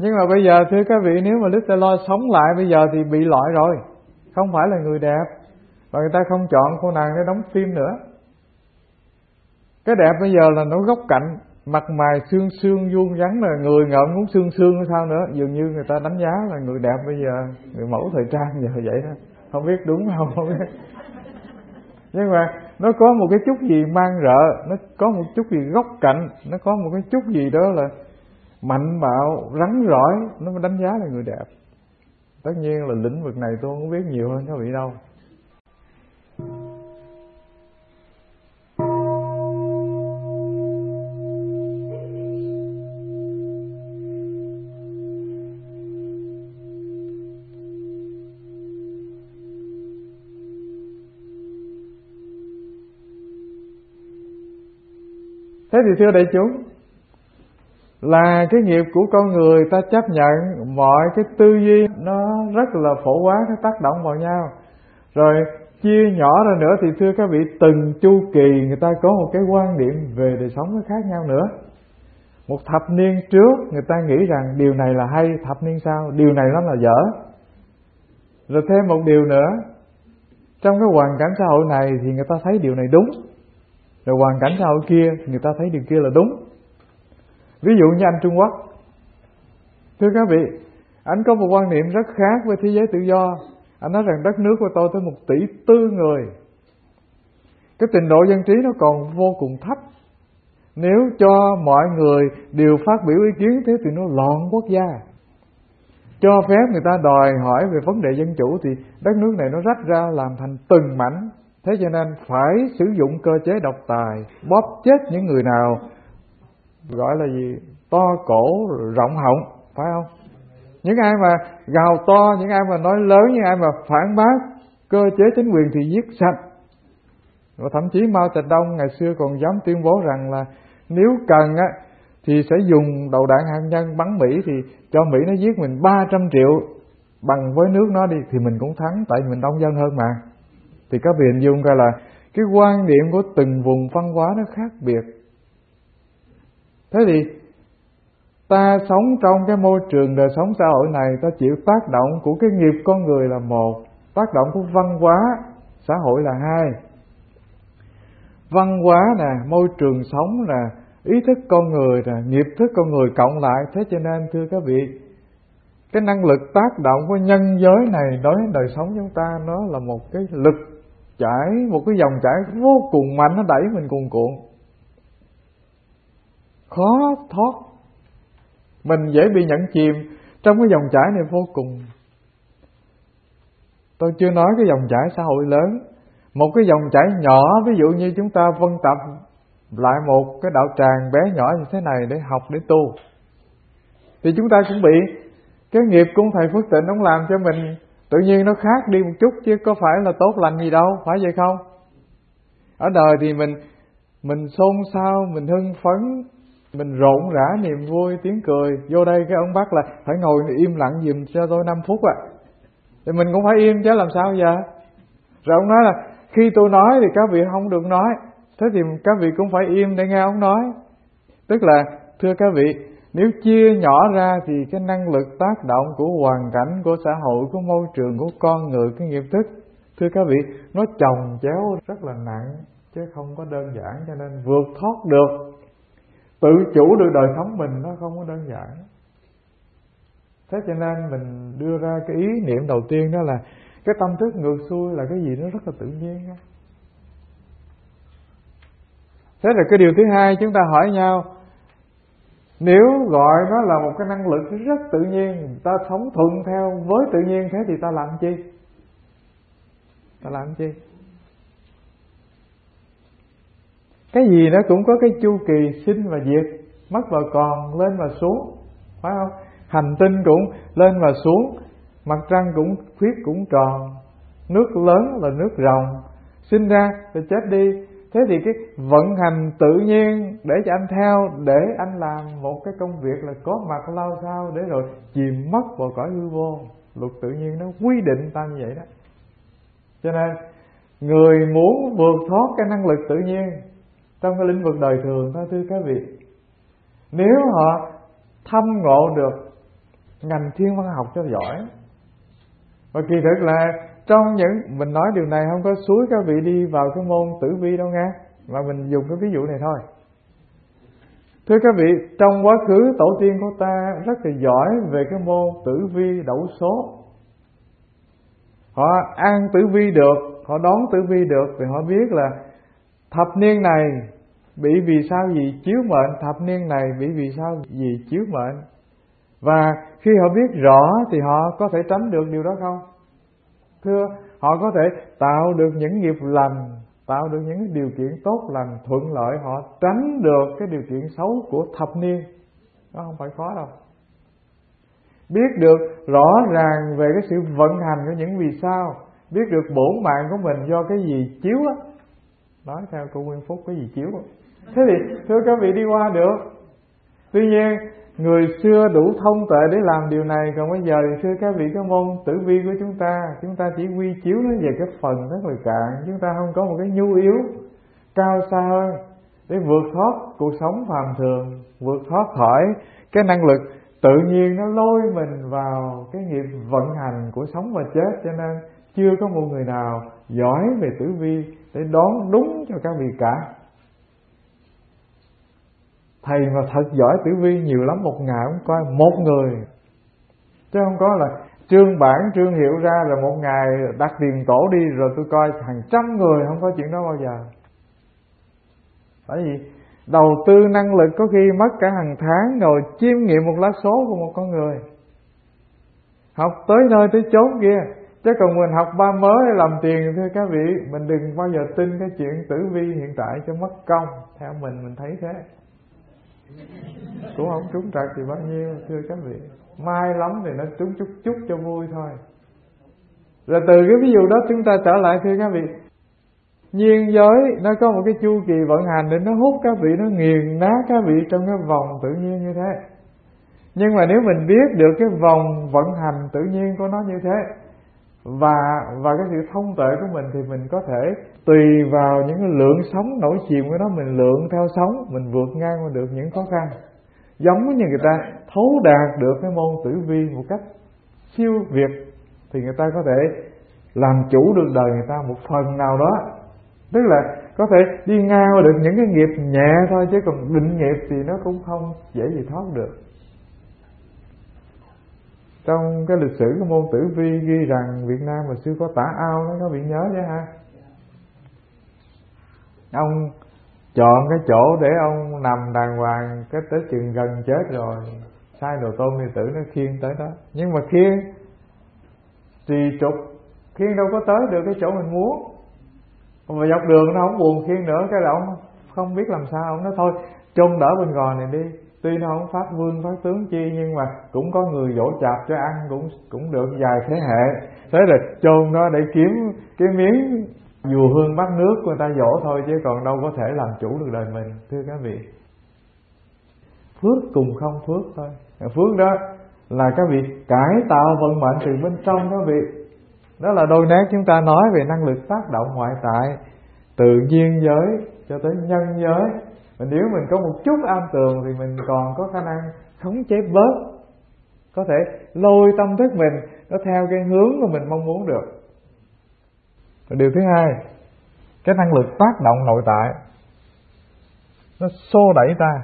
Nhưng mà bây giờ thưa các vị, nếu mà Đức Tê-lô sống lại bây giờ thì bị loại rồi, không phải là người đẹp, và người ta không chọn cô nàng để đóng phim nữa. Cái đẹp bây giờ là nó góc cạnh, mặt mày xương xương vuông vắn, là người ngợm muốn xương xương hay sao nữa. Dường như người ta đánh giá là người đẹp bây giờ, người mẫu thời trang giờ vậy đó. Không biết đúng không, không biết. Nhưng mà nó có một cái chút gì mang rợ, nó có một chút gì góc cạnh, nó có một cái chút gì đó là mạnh bạo, rắn rỏi, nó mới đánh giá là người đẹp. Tất nhiên là lĩnh vực này tôi không biết nhiều hơn các vị đâu. Thế thì thưa đại chúng, là cái nghiệp của con người ta chấp nhận mọi cái tư duy nó rất là phổ quát, nó tác động vào nhau. Rồi chia nhỏ ra nữa thì thưa các vị, từng chu kỳ người ta có một cái quan điểm về đời sống nó khác nhau nữa. Một thập niên trước người ta nghĩ rằng điều này là hay, thập niên sau điều này nó là dở. Rồi thêm một điều nữa, trong cái hoàn cảnh xã hội này thì người ta thấy điều này đúng, rồi hoàn cảnh xã hội kia người ta thấy điều kia là đúng. Ví dụ như anh Trung Quốc, thưa các vị, anh có một quan niệm rất khác với thế giới tự do. Anh nói rằng đất nước của tôi tới một tỷ tư người, cái trình độ dân trí nó còn vô cùng thấp. Nếu cho mọi người đều phát biểu ý kiến thế thì nó loạn quốc gia. Cho phép người ta đòi hỏi về vấn đề dân chủ thì đất nước này nó rách ra làm thành từng mảnh. Thế cho nên phải sử dụng cơ chế độc tài, bóp chết những người nào gọi là gì, to cổ rộng họng, phải không? Những ai mà gào to, những ai mà nói lớn, những ai mà phản bác cơ chế chính quyền thì giết sạch. Và thậm chí Mao Trạch-đông ngày xưa còn dám tuyên bố rằng là nếu cần á thì sẽ dùng đầu đạn hạt nhân bắn Mỹ, thì cho Mỹ nó giết mình ba trăm triệu bằng với nước nó đi thì mình cũng thắng, tại mình đông dân hơn mà. Thì các vị hình dung ra là cái quan điểm của từng vùng văn hóa nó khác biệt. Thế thì ta sống trong cái môi trường đời sống xã hội này, ta chịu tác động của cái nghiệp con người là một, tác động của văn hóa xã hội là hai. Văn hóa nè, môi trường sống nè, ý thức con người nè, nghiệp thức con người cộng lại. Thế cho nên thưa các vị, cái năng lực tác động của nhân giới này đối với đời sống chúng ta, nó là một cái lực chảy, một cái dòng chảy vô cùng mạnh, nó đẩy mình cuồn cuộn, khó thoát. Mình dễ bị nhận chìm trong cái dòng chảy này vô cùng. Tôi chưa nói cái dòng chảy xã hội lớn, một cái dòng chảy nhỏ, ví dụ như chúng ta vân tập lại một cái đạo tràng bé nhỏ như thế này để học, để tu, thì chúng ta cũng bị cái nghiệp của thầy Phước Tịnh ông làm cho mình tự nhiên nó khác đi một chút, chứ có phải là tốt lành gì đâu, phải vậy không? Ở đời thì mình mình xôn xao, mình hưng phấn, mình rộn rã niềm vui, tiếng cười. Vô đây cái ông bắt là phải ngồi im lặng giùm cho tôi năm phút à. Thì mình cũng phải im chứ làm sao giờ. Rồi ông nói là khi tôi nói thì các vị không được nói, thế thì các vị cũng phải im để nghe ông nói. Tức là thưa các vị, nếu chia nhỏ ra thì cái năng lực tác động của hoàn cảnh, của xã hội, của môi trường, của con người, cái nghiệp thức, thưa các vị, nó chồng chéo rất là nặng, chứ không có đơn giản. Cho nên vượt thoát được, tự chủ được đời sống mình nó không có đơn giản. Thế cho nên mình đưa ra cái ý niệm đầu tiên đó là cái tâm thức ngược xuôi là cái gì nó rất là tự nhiên. Thế là cái điều thứ hai chúng ta hỏi nhau, nếu gọi nó là một cái năng lực rất tự nhiên, ta sống thuận theo với tự nhiên, thế thì ta làm chi? Ta làm chi? Cái gì nó cũng có cái chu kỳ sinh và diệt, mất và còn, lên và xuống, phải không? Hành tinh cũng lên và xuống, mặt trăng cũng khuyết cũng tròn, nước lớn là nước ròng, sinh ra rồi chết đi. Thế thì cái vận hành tự nhiên để cho anh theo, để anh làm một cái công việc là có mặt lao sao, để rồi chìm mất vào cõi hư vô. Luật tự nhiên nó quy định ta như vậy đó. Cho nên người muốn vượt thoát cái năng lực tự nhiên trong cái lĩnh vực đời thường, thưa các vị, nếu họ thâm ngộ được ngành thiên văn học cho giỏi. Và kỳ thực là trong những, mình nói điều này không có xúi các vị đi vào cái môn tử vi đâu nghe, mà mình dùng cái ví dụ này thôi. Thưa các vị, trong quá khứ tổ tiên của ta rất là giỏi về cái môn tử vi đẩu số. Họ ăn tử vi được, họ đoán tử vi được, vì họ biết là thập niên này bị vì sao gì chiếu mệnh, thập niên này bị vì sao gì chiếu mệnh. Và khi họ biết rõ thì họ có thể tránh được điều đó không? Thưa, họ có thể tạo được những nghiệp lành, tạo được những điều kiện tốt lành, thuận lợi, họ tránh được cái điều kiện xấu của thập niên. Nó không phải khó đâu. Biết được rõ ràng về cái sự vận hành của những vì sao, biết được bổn mạng của mình do cái gì chiếu á. Nói theo cô Nguyên Phúc, cái gì chiếu á. Thế thì thưa các vị đi qua được. Tuy nhiên người xưa đủ thông tuệ để làm điều này, còn bây giờ thì thưa các vị, cái môn tử vi của chúng ta, chúng ta chỉ quy chiếu nó về cái phần rất là cạn, chúng ta không có một cái nhu yếu cao xa hơn để vượt thoát cuộc sống phàm thường, vượt thoát khỏi cái năng lực tự nhiên nó lôi mình vào cái nghiệp vận hành của sống và chết. Cho nên chưa có một người nào giỏi về tử vi để đoán đúng cho các vị cả. Thầy mà thật giỏi tử vi nhiều lắm, một ngày cũng coi một người, chứ không có là trương bản trương hiệu ra rồi một ngày đặt tiền tổ đi rồi tôi coi hàng trăm người, không có chuyện đó bao giờ. Bởi vì đầu tư năng lực có khi mất cả hàng tháng rồi chiêm nghiệm một lá số của một con người. Học tới nơi tới chốn kia, chứ còn mình học ba mới làm tiền. Thưa các vị, mình đừng bao giờ tin cái chuyện tử vi hiện tại cho mất công. Theo mình, mình thấy thế cũng không trúng trật thì bao nhiêu. Thưa các vị, may lắm thì nó trúng chút chút cho vui thôi. Rồi từ cái ví dụ đó chúng ta trở lại, thưa các vị, nhiên giới nó có một cái chu kỳ vận hành để nó hút các vị, nó nghiền nát các vị trong cái vòng tự nhiên như thế. Nhưng mà nếu mình biết được cái vòng vận hành tự nhiên của nó như thế, và và cái sự thông tuệ của mình, thì mình có thể tùy vào những cái lượng sóng nổi chìm của nó, mình lượng theo sóng, mình vượt ngang qua được những khó khăn. Giống như người ta thấu đạt được cái môn tử vi một cách siêu việt, thì người ta có thể làm chủ được đời người ta một phần nào đó. Tức là có thể đi ngang qua được những cái nghiệp nhẹ thôi, chứ còn định nghiệp thì nó cũng không dễ gì thoát được. Trong cái lịch sử của môn tử vi ghi rằng Việt Nam hồi xưa có tả ao đó, có bị nhớ chứ ha. Ông chọn cái chỗ để ông nằm đàng hoàng, cái tới chừng gần chết rồi, sai đồ tôn đệ tử nó khiêng tới đó. Nhưng mà khiêng trì trục, khiêng đâu có tới được cái chỗ mình muốn. Mà dọc đường nó không buồn khiêng nữa, cái là ông không biết làm sao, ông nói thôi chôn đỡ bên gò này đi. Tuy nó không phát vương phát tướng chi, nhưng mà cũng có người dỗ chạp cho ăn, cũng cũng được vài thế hệ. Thế là chôn nó để kiếm cái miếng dùa hương bát nước của người ta dỗ thôi, chứ còn đâu có thể làm chủ được đời mình. Thưa các vị, phước cùng không phước thôi. Phước đó là các vị cải tạo vận mệnh từ bên trong các vị. Đó là đôi nét chúng ta nói về năng lực tác động ngoại tại, từ nhiên giới cho tới nhân giới. Mà nếu mình có một chút am tường thì mình còn có khả năng khống chế bớt, có thể lôi tâm thức mình nó theo cái hướng mà mình mong muốn được. Và điều thứ hai, cái năng lực tác động nội tại nó xô đẩy ta.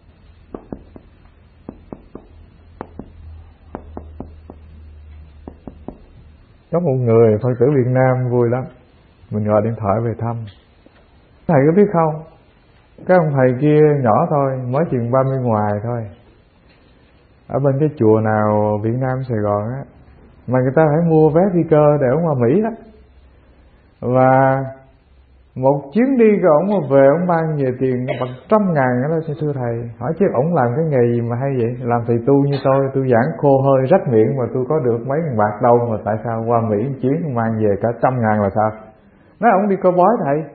Có một người Phật tử Việt Nam vui lắm, mình gọi điện thoại về thăm. Thầy có biết không, cái ông thầy kia nhỏ thôi, mới chừng ba mươi ngoài thôi, ở bên cái chùa nào Việt Nam Sài Gòn á, mà người ta phải mua vé phi cơ để ông qua Mỹ đó. Và một chuyến đi của ông mà về, ông mang về tiền bằng trăm ngàn đó. Thưa thầy, hỏi chứ ông làm cái nghề gì mà hay vậy? Làm thầy tu như tôi, tôi giảng khô hơi rách miệng mà tôi có được mấy ngàn bạc đâu, mà tại sao qua Mỹ một chuyến mang về cả trăm ngàn là sao? Nói ông đi coi bói thầy,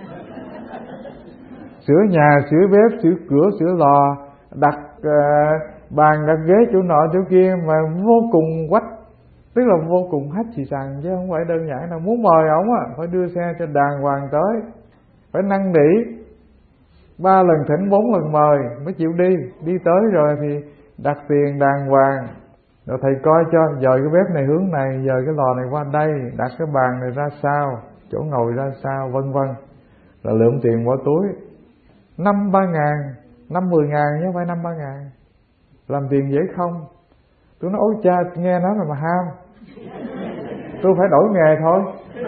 sửa nhà, sửa bếp, sửa cửa, sửa lò, đặt uh, bàn, đặt ghế chỗ nọ chỗ kia, mà vô cùng quách, tức là vô cùng hết xì xằng, chứ không phải đơn giản đâu. Muốn mời ổng á, phải đưa xe cho đàng hoàng tới, phải năn nỉ ba lần thỉnh bốn lần mời mới chịu đi. Đi tới rồi thì đặt tiền đàng hoàng, Rồi thầy coi cho, dời cái bếp này hướng này, dời cái lò này qua đây, đặt cái bàn này ra sao, chỗ ngồi ra sao, vân vân. Rồi lượm tiền bỏ túi. Năm ba ngàn, năm mười ngàn chứ không phải năm ba ngàn. Làm tiền dễ không? Tôi nói ôi cha, nghe nói mà mà ham. Tôi phải đổi nghề thôi.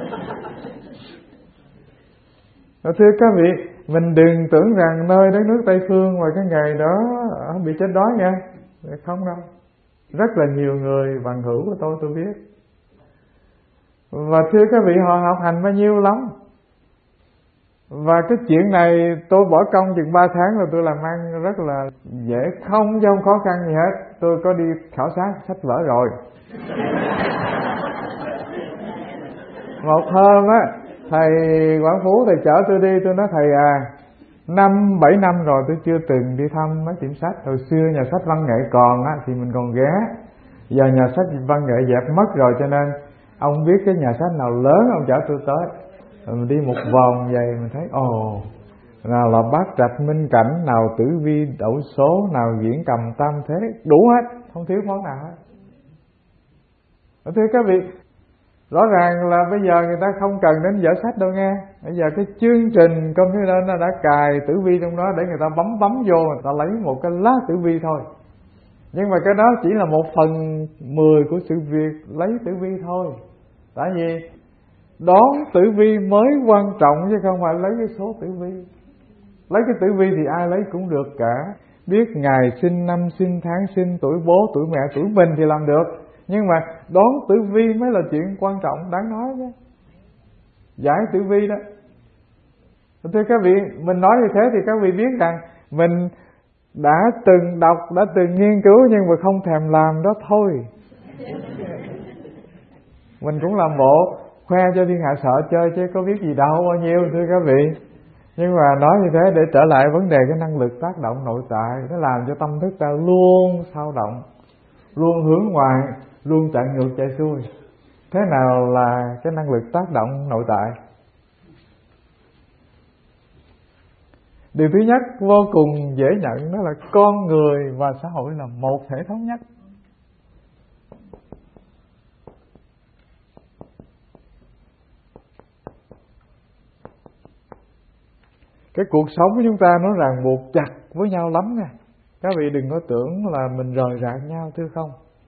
Rồi thưa các vị, mình đừng tưởng rằng nơi đất nước Tây Phương và cái ngày đó bị chết đói nha. Không đâu. Rất là nhiều người bằng hữu của tôi tôi biết. Và thưa các vị, họ học hành bao nhiêu lắm. Và cái chuyện này tôi bỏ công chừng ba tháng là tôi làm ăn rất là dễ, không chứ không khó khăn gì hết. Tôi có đi khảo sát sách vở rồi. Một hôm á, thầy Quảng Phú thầy chở tôi đi, tôi nói thầy à, năm bảy năm rồi tôi chưa từng đi thăm mấy tiệm sách. Hồi xưa nhà sách văn nghệ còn á thì mình còn ghé, giờ nhà sách văn nghệ dẹp mất rồi, cho nên ông biết cái nhà sách nào lớn ông chở tôi tới. Rồi mình đi một vòng vậy mình thấy ồ, nào là Bát Trạch Minh Cảnh, nào Tử Vi Đậu Số, nào Diễn Cầm Tam Thế, đủ hết, không thiếu món nào hết. Thưa các vị, rõ ràng là bây giờ người ta không cần đến vở sách đâu nghe. Bây giờ cái chương trình computer nó đã cài tử vi trong đó để người ta bấm bấm vô, người ta lấy một cái lá tử vi thôi. Nhưng mà cái đó chỉ là một phần mười của sự việc lấy tử vi thôi. Tại vì đón tử vi mới quan trọng chứ không phải lấy cái số tử vi. Lấy cái tử vi thì ai lấy cũng được cả. Biết ngày sinh, năm sinh, tháng sinh, tuổi bố, tuổi mẹ, tuổi mình thì làm được. Nhưng mà đón tử vi mới là chuyện quan trọng đáng nói chứ. Giải tử vi đó. Thưa các vị, mình nói như thế thì các vị biết rằng mình đã từng đọc, đã từng nghiên cứu nhưng mà không thèm làm đó thôi. Mình cũng làm bộ khoe cho thiên hạ sợ chơi chứ có biết gì đâu bao nhiêu, thưa các vị. Nhưng mà nói như thế để trở lại vấn đề cái năng lực tác động nội tại, nó làm cho tâm thức ta luôn xao động, luôn hướng ngoại, luôn chạy ngược chạy xuôi. Thế nào là cái năng lực tác động nội tại? Điều thứ nhất vô cùng dễ nhận, đó là con người và xã hội là một thể thống nhất. Cái cuộc sống của chúng ta nó ràng buộc chặt với nhau lắm nha. Các vị đừng có tưởng là mình rời rạc nhau, thưa không.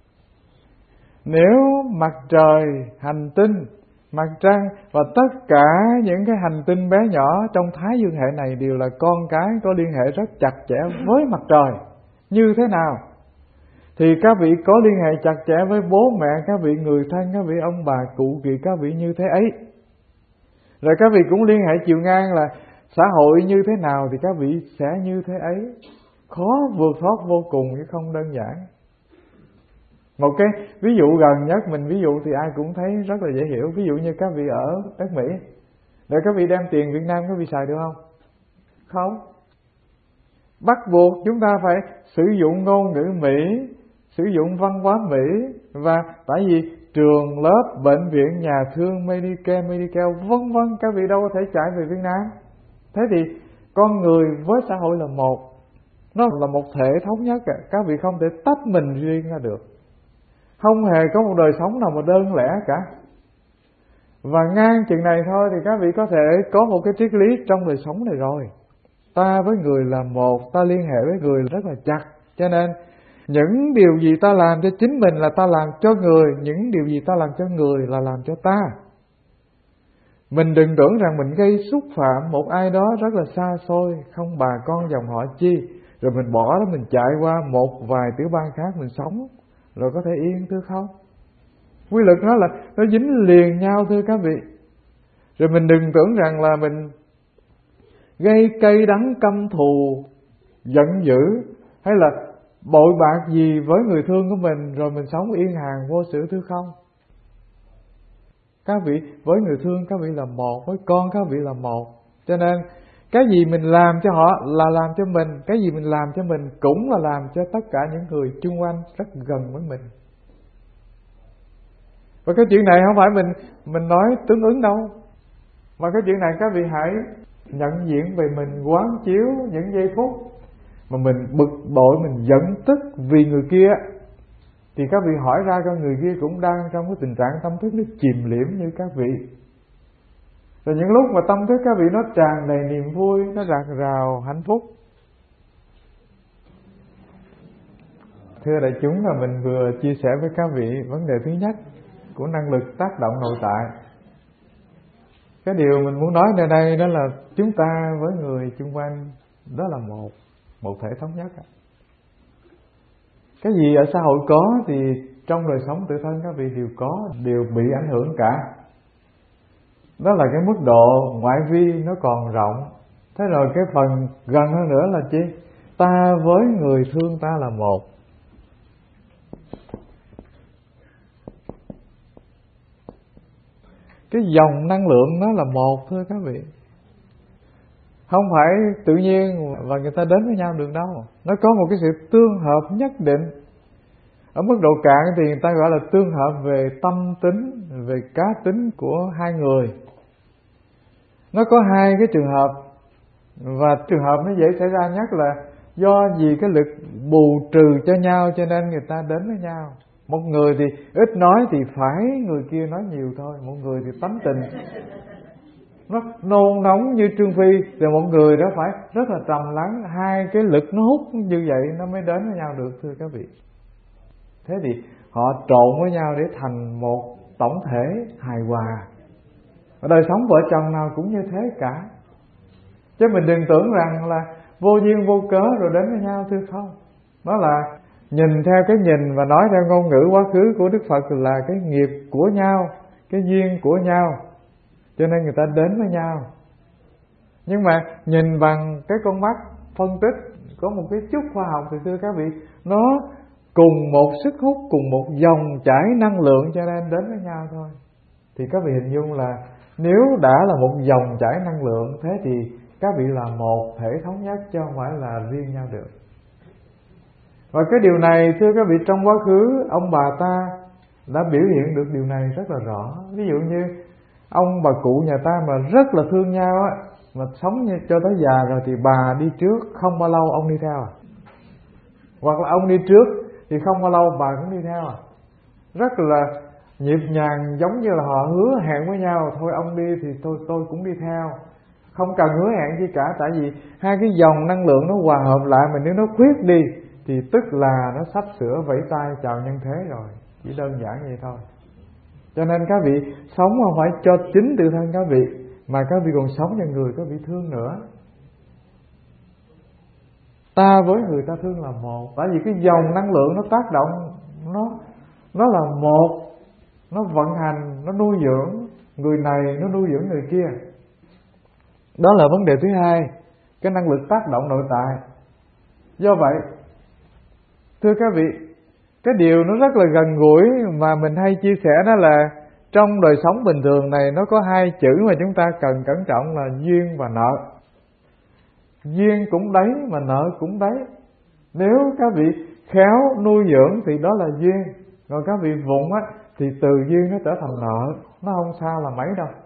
Nếu mặt trời, hành tinh, mặt trăng và tất cả những cái hành tinh bé nhỏ trong Thái Dương hệ này đều là con cái có liên hệ rất chặt chẽ với mặt trời như thế nào, thì các vị có liên hệ chặt chẽ với bố mẹ các vị, người thân các vị, ông bà cụ kỵ các vị như thế ấy. Rồi các vị cũng liên hệ chiều ngang là xã hội như thế nào thì các vị sẽ như thế ấy. Khó vượt thoát vô cùng chứ không đơn giản. Một cái ví dụ gần nhất mình ví dụ thì ai cũng thấy rất là dễ hiểu. Ví dụ như các vị ở đất Mỹ, để các vị đem tiền Việt Nam các vị xài được không? Không. Bắt buộc chúng ta phải sử dụng ngôn ngữ Mỹ, sử dụng văn hóa Mỹ. Và tại vì trường, lớp, bệnh viện, nhà thương, Medicare, Medicare, vân vân, các vị đâu có thể chạy về Việt Nam. Thế thì con người với xã hội là một, nó là một thể thống nhất. Các vị không thể tách mình riêng ra được. Không hề có một đời sống nào mà đơn lẻ cả. Và ngang chừng này thôi thì các vị có thể có một cái triết lý trong đời sống này rồi. Ta với người là một, ta liên hệ với người rất là chặt. Cho nên những điều gì ta làm cho chính mình là ta làm cho người, những điều gì ta làm cho người là làm cho ta. Mình đừng tưởng rằng mình gây xúc phạm một ai đó rất là xa xôi, không bà con dòng họ chi, rồi mình bỏ đó mình chạy qua một vài tiểu bang khác mình sống, rồi có thể yên, thưa không? Quy luật nó là nó dính liền nhau, thưa các vị. Rồi mình đừng tưởng rằng là mình gây cay đắng căm thù, giận dữ hay là bội bạc gì với người thương của mình rồi mình sống yên hàng vô sự, thưa không? Các vị với người thương các vị là một, với con các vị là một. Cho nên cái gì mình làm cho họ là làm cho mình, cái gì mình làm cho mình cũng là làm cho tất cả những người chung quanh rất gần với mình. Và cái chuyện này không phải mình mình nói tương ứng đâu, mà cái chuyện này các vị hãy nhận diện về mình, quán chiếu những giây phút mà mình bực bội, mình giận tức vì người kia, Thì các vị hỏi ra con người kia cũng đang trong cái tình trạng tâm thức nó chìm liễm như các vị. Rồi những lúc mà tâm thức các vị nó tràn đầy niềm vui, nó rạng rào hạnh phúc. Thưa đại chúng, là mình vừa chia sẻ với các vị vấn đề thứ nhất của năng lực tác động nội tại. Cái điều mình muốn nói nơi đây đó là chúng ta với người chung quanh đó là một, một thể thống nhất. Cái gì ở xã hội có thì trong đời sống tự thân các vị đều có, đều bị ảnh hưởng cả. Đó là cái mức độ ngoại vi nó còn rộng. Thế rồi cái phần gần hơn nữa là chi? Ta với người thương ta là một. Cái dòng năng lượng nó là một, thưa các vị. Không phải tự nhiên và người ta đến với nhau được đâu. Nó có một cái sự tương hợp nhất định. Ở mức độ cạn thì người ta gọi là tương hợp về tâm tính, về cá tính của hai người. Nó có hai cái trường hợp, và trường hợp nó dễ xảy ra nhất là do vì cái lực bù trừ cho nhau cho nên người ta đến với nhau. Một người thì ít nói thì phải người kia nói nhiều thôi. Một người thì tánh tình nó nôn nóng như Trương Phi, rồi một người đó phải rất là trầm lắng. Hai cái lực nó hút như vậy nó mới đến với nhau được, thưa các vị. Thế thì họ trộn với nhau để thành một tổng thể hài hòa. Ở đời sống vợ chồng nào cũng như thế cả. Chứ mình đừng tưởng rằng là vô duyên vô cớ rồi đến với nhau, thưa không. Đó là nhìn theo cái nhìn và nói theo ngôn ngữ quá khứ của Đức Phật là cái nghiệp của nhau, cái duyên của nhau, cho nên người ta đến với nhau. Nhưng mà nhìn bằng cái con mắt phân tích, có một cái chút khoa học thì thưa các vị, nó cùng một sức hút, cùng một dòng chảy năng lượng cho nên đến với nhau thôi. Thì các vị hình dung là nếu đã là một dòng chảy năng lượng, thế thì các vị là một thể thống nhất chứ không phải là riêng nhau được. Và cái điều này thưa các vị, trong quá khứ ông bà ta đã biểu hiện được điều này rất là rõ. Ví dụ như ông bà cụ nhà ta mà rất là thương nhau á, mà sống như cho tới già rồi thì bà đi trước, không bao lâu ông đi theo à. Hoặc là ông đi trước thì không bao lâu bà cũng đi theo à. Rất là nhịp nhàng, giống như là họ hứa hẹn với nhau, thôi ông đi thì tôi tôi cũng đi theo, không cần hứa hẹn gì cả. Tại vì hai cái dòng năng lượng nó hòa hợp lại, mà nếu nó khuyết đi thì tức là nó sắp sửa vẫy tay chào nhân thế rồi. Chỉ đơn giản vậy thôi. Cho nên các vị sống không phải cho chính tự thân các vị, mà các vị còn sống cho người các vị thương nữa. Ta với người ta thương là một. Tại vì cái dòng năng lượng nó tác động, Nó nó là một. Nó vận hành, nó nuôi dưỡng người này, nó nuôi dưỡng người kia. Đó là vấn đề thứ hai, cái năng lực tác động nội tại. Do vậy thưa các vị, cái điều nó rất là gần gũi mà mình hay chia sẻ đó là trong đời sống bình thường này nó có hai chữ mà chúng ta cần cẩn trọng là duyên và nợ. Duyên cũng đấy mà nợ cũng đấy. Nếu các vị khéo nuôi dưỡng thì đó là duyên, còn các vị vụng á thì từ duyên nó trở thành nợ. Nó không sao là mấy đâu.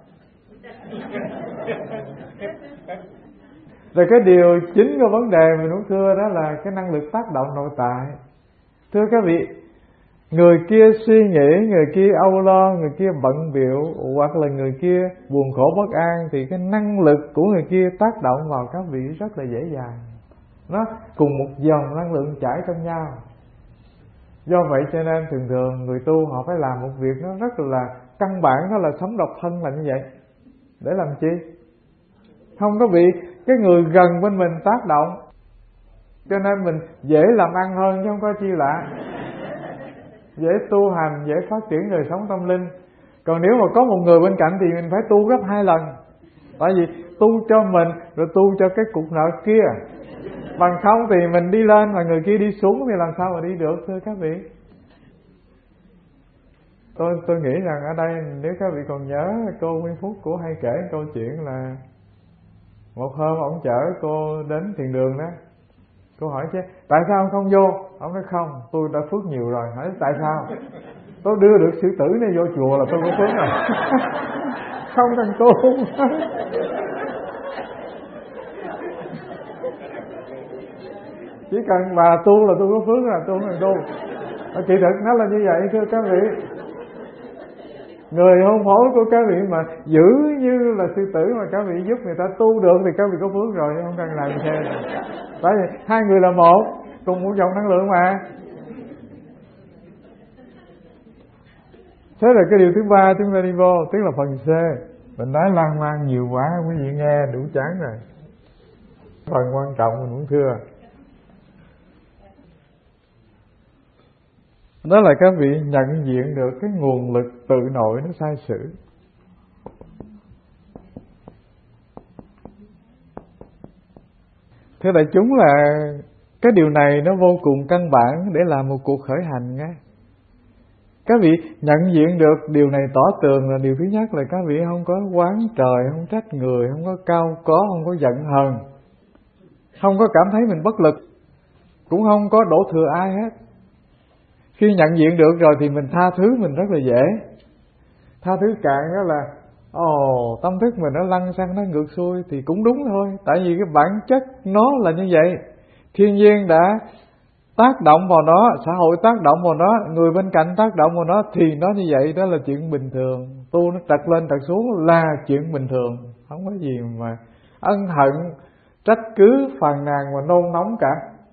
Rồi cái điều chính của vấn đề mình muốn thưa đó là cái năng lực tác động nội tại. Thưa các vị, người kia suy nghĩ, người kia âu lo, người kia bận bịu, hoặc là người kia buồn khổ bất an, thì cái năng lực của người kia tác động vào các vị rất là dễ dàng. Nó cùng một dòng năng lượng chảy trong nhau. Do vậy cho nên thường thường người tu họ phải làm một việc nó rất là căn bản, đó là sống độc thân là như vậy. Để làm chi? Không có bị cái người gần bên mình tác động, cho nên mình dễ làm ăn hơn chứ không có chi lạ. Dễ tu hành, dễ phát triển đời sống tâm linh. Còn nếu mà có một người bên cạnh thì mình phải tu gấp hai lần. Tại vì tu cho mình rồi tu cho cái cục nợ kia. Bằng không thì mình đi lên mà người kia đi xuống thì làm sao mà đi được, thưa các vị. Tôi tôi nghĩ rằng ở đây nếu các vị còn nhớ, cô Nguyên Phúc của hay kể câu chuyện là một hôm ông chở cô đến thiền đường đó. Cô hỏi chứ tại sao ông không vô? Ông nói không, tôi đã phước nhiều rồi. Hỏi tại sao? Tôi đưa được sư tử này vô chùa là tôi có phước rồi. Không cần tu. Chỉ cần bà tu là tôi có phước rồi, tôi không cần tu. Kỳ thực nó là như vậy thưa các vị. Người hôn phối của các vị mà giữ như là sư tử mà các vị giúp người ta tu được thì các vị có phước rồi, không cần làm thêm. Tại vì hai người là một, cùng một dòng năng lượng mà. Thế là cái điều thứ ba chúng ta đi vô, tức là phần C. Mình nói lan man nhiều quá, quý vị nghe đủ chán rồi. Phần quan trọng mình muốn thưa, đó là các vị nhận diện được cái nguồn lực tự nội nó sai sử. Thưa đại chúng là cái điều này nó vô cùng căn bản để làm một cuộc khởi hành nghe. Các vị nhận diện được điều này tỏ tường là điều thứ nhất là các vị không có oán trời, không trách người, không có cao có, không có giận hờn, không có cảm thấy mình bất lực, cũng không có đổ thừa ai hết. Khi nhận diện được rồi thì mình tha thứ mình rất là dễ. Tha thứ cạn đó là ồ oh, tâm thức mình nó lăn sang nó ngược xuôi thì cũng đúng thôi. Tại vì cái bản chất nó là như vậy. Thiên nhiên đã tác động vào nó, xã hội tác động vào nó, người bên cạnh tác động vào nó thì nó như vậy, đó là chuyện bình thường. Tu nó trật lên trật xuống là chuyện bình thường, không có gì mà ân hận, trách cứ, phàn nàn và nôn nóng cả.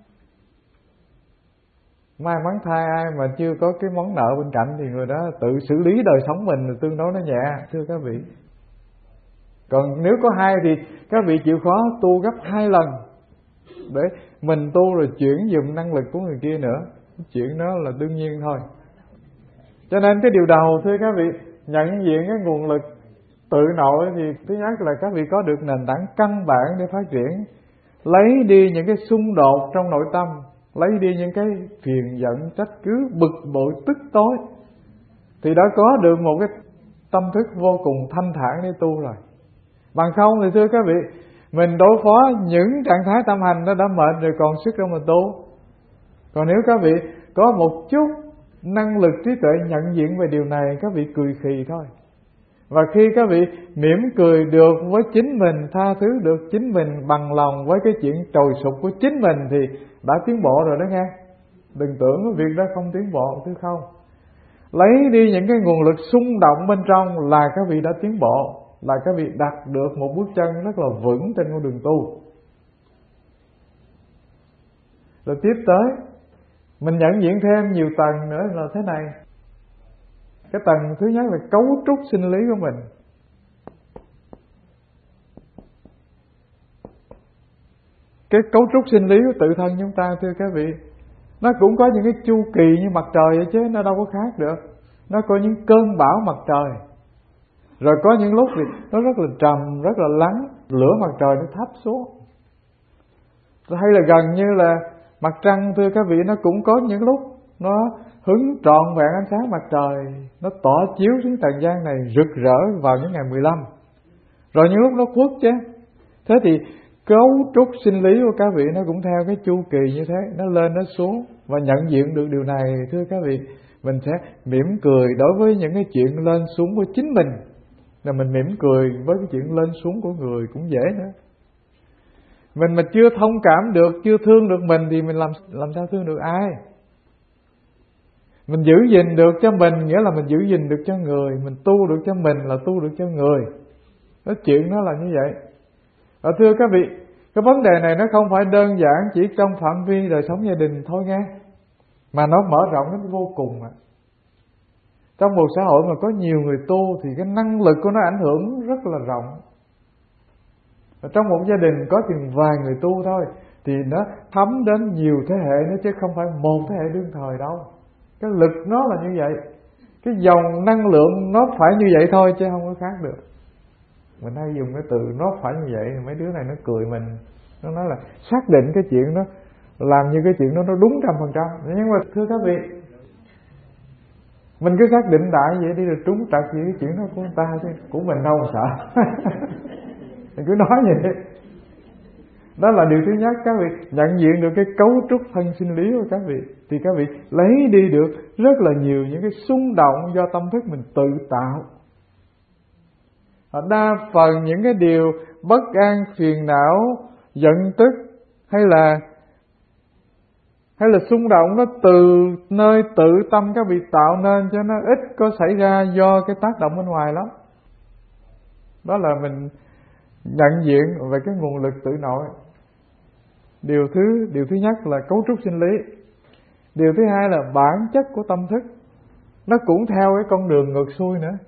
May mắn thay ai mà chưa có cái món nợ bên cạnh thì người đó tự xử lý đời sống mình tương đối nó nhẹ, thưa các vị. Còn nếu có hai thì các vị chịu khó tu gấp hai lần để mình tu rồi chuyển dùm năng lực của người kia nữa. Chuyện đó là đương nhiên thôi. Cho nên cái điều đầu thưa các vị, nhận diện cái nguồn lực tự nội thì thứ nhất là các vị có được nền tảng căn bản để phát triển, lấy đi những cái xung đột trong nội tâm, lấy đi những cái phiền giận, trách cứ, bực bội, tức tối, thì đã có được một cái tâm thức vô cùng thanh thản để tu rồi. Bằng không thì thưa các vị, mình đối phó những trạng thái tâm hành nó đã mệt rồi còn sức đâu mà tu. Còn nếu các vị có một chút năng lực trí tuệ nhận diện về điều này, các vị cười khì thôi. Và khi các vị mỉm cười được với chính mình, tha thứ được chính mình, bằng lòng với cái chuyện trồi sụp của chính mình thì đã tiến bộ rồi đó nghe. Đừng tưởng cái việc đó không tiến bộ, chứ không. Lấy đi những cái nguồn lực xung động bên trong là các vị đã tiến bộ, là các vị đặt được một bước chân rất là vững trên con đường tu. Rồi tiếp tới, mình nhận diện thêm nhiều tầng nữa là thế này. Cái tầng thứ nhất là cấu trúc sinh lý của mình. Cái cấu trúc sinh lý của tự thân chúng ta thưa các vị, nó cũng có những cái chu kỳ như mặt trời vậy chứ, nó đâu có khác được. Nó có những cơn bão mặt trời, rồi có những lúc thì nó rất là trầm, rất là lắng, lửa mặt trời nó thấp xuống. Hay là gần như là mặt trăng thưa các vị, nó cũng có những lúc nó hứng trọn vẹn ánh sáng mặt trời, nó tỏ chiếu xuống trần gian này rực rỡ vào những ngày mười lăm. Rồi những lúc nó khuất chứ. Thế thì cấu trúc sinh lý của các vị nó cũng theo cái chu kỳ như thế, nó lên nó xuống. Và nhận diện được điều này thưa các vị, mình sẽ mỉm cười đối với những cái chuyện lên xuống của chính mình. Là mình mỉm cười với cái chuyện lên xuống của người cũng dễ nữa. Mình mà chưa thông cảm được, chưa thương được mình thì mình làm làm sao thương được ai? Mình giữ gìn được cho mình nghĩa là mình giữ gìn được cho người, mình tu được cho mình là tu được cho người. Đó, chuyện nó là như vậy. Và thưa các vị, cái vấn đề này nó không phải đơn giản chỉ trong phạm vi đời sống gia đình thôi nghe, mà nó mở rộng đến vô cùng mà. Trong một xã hội mà có nhiều người tu thì cái năng lực của nó ảnh hưởng rất là rộng. Và trong một gia đình có chừng vài người tu thôi thì nó thấm đến nhiều thế hệ nữa, chứ không phải một thế hệ đương thời đâu. Cái lực nó là như vậy, cái dòng năng lượng nó phải như vậy thôi chứ không có khác được. Mình hay dùng cái từ nó phải như vậy, mấy đứa này nó cười mình, nó nói là xác định cái chuyện đó, làm như cái chuyện đó nó đúng trăm phần trăm. Nhưng mà thưa các vị, mình cứ xác định đại vậy đi rồi trúng trật gì cái chuyện đó của người ta chứ của mình đâu mà sợ. Mình cứ nói vậy. Đó là điều thứ nhất, các vị nhận diện được cái cấu trúc thân sinh lý của các vị thì các vị lấy đi được rất là nhiều những cái xung động do tâm thức mình tự tạo. Đa phần những cái điều bất an, phiền não, giận tức hay là hay là xung động nó từ nơi tự tâm các vị tạo nên, cho nó ít có xảy ra do cái tác động bên ngoài lắm. Đó là mình nhận diện về cái nguồn lực tự nội. Điều thứ điều thứ nhất là cấu trúc sinh lý. Điều thứ hai là bản chất của tâm thức, nó cũng theo cái con đường ngược xuôi nữa.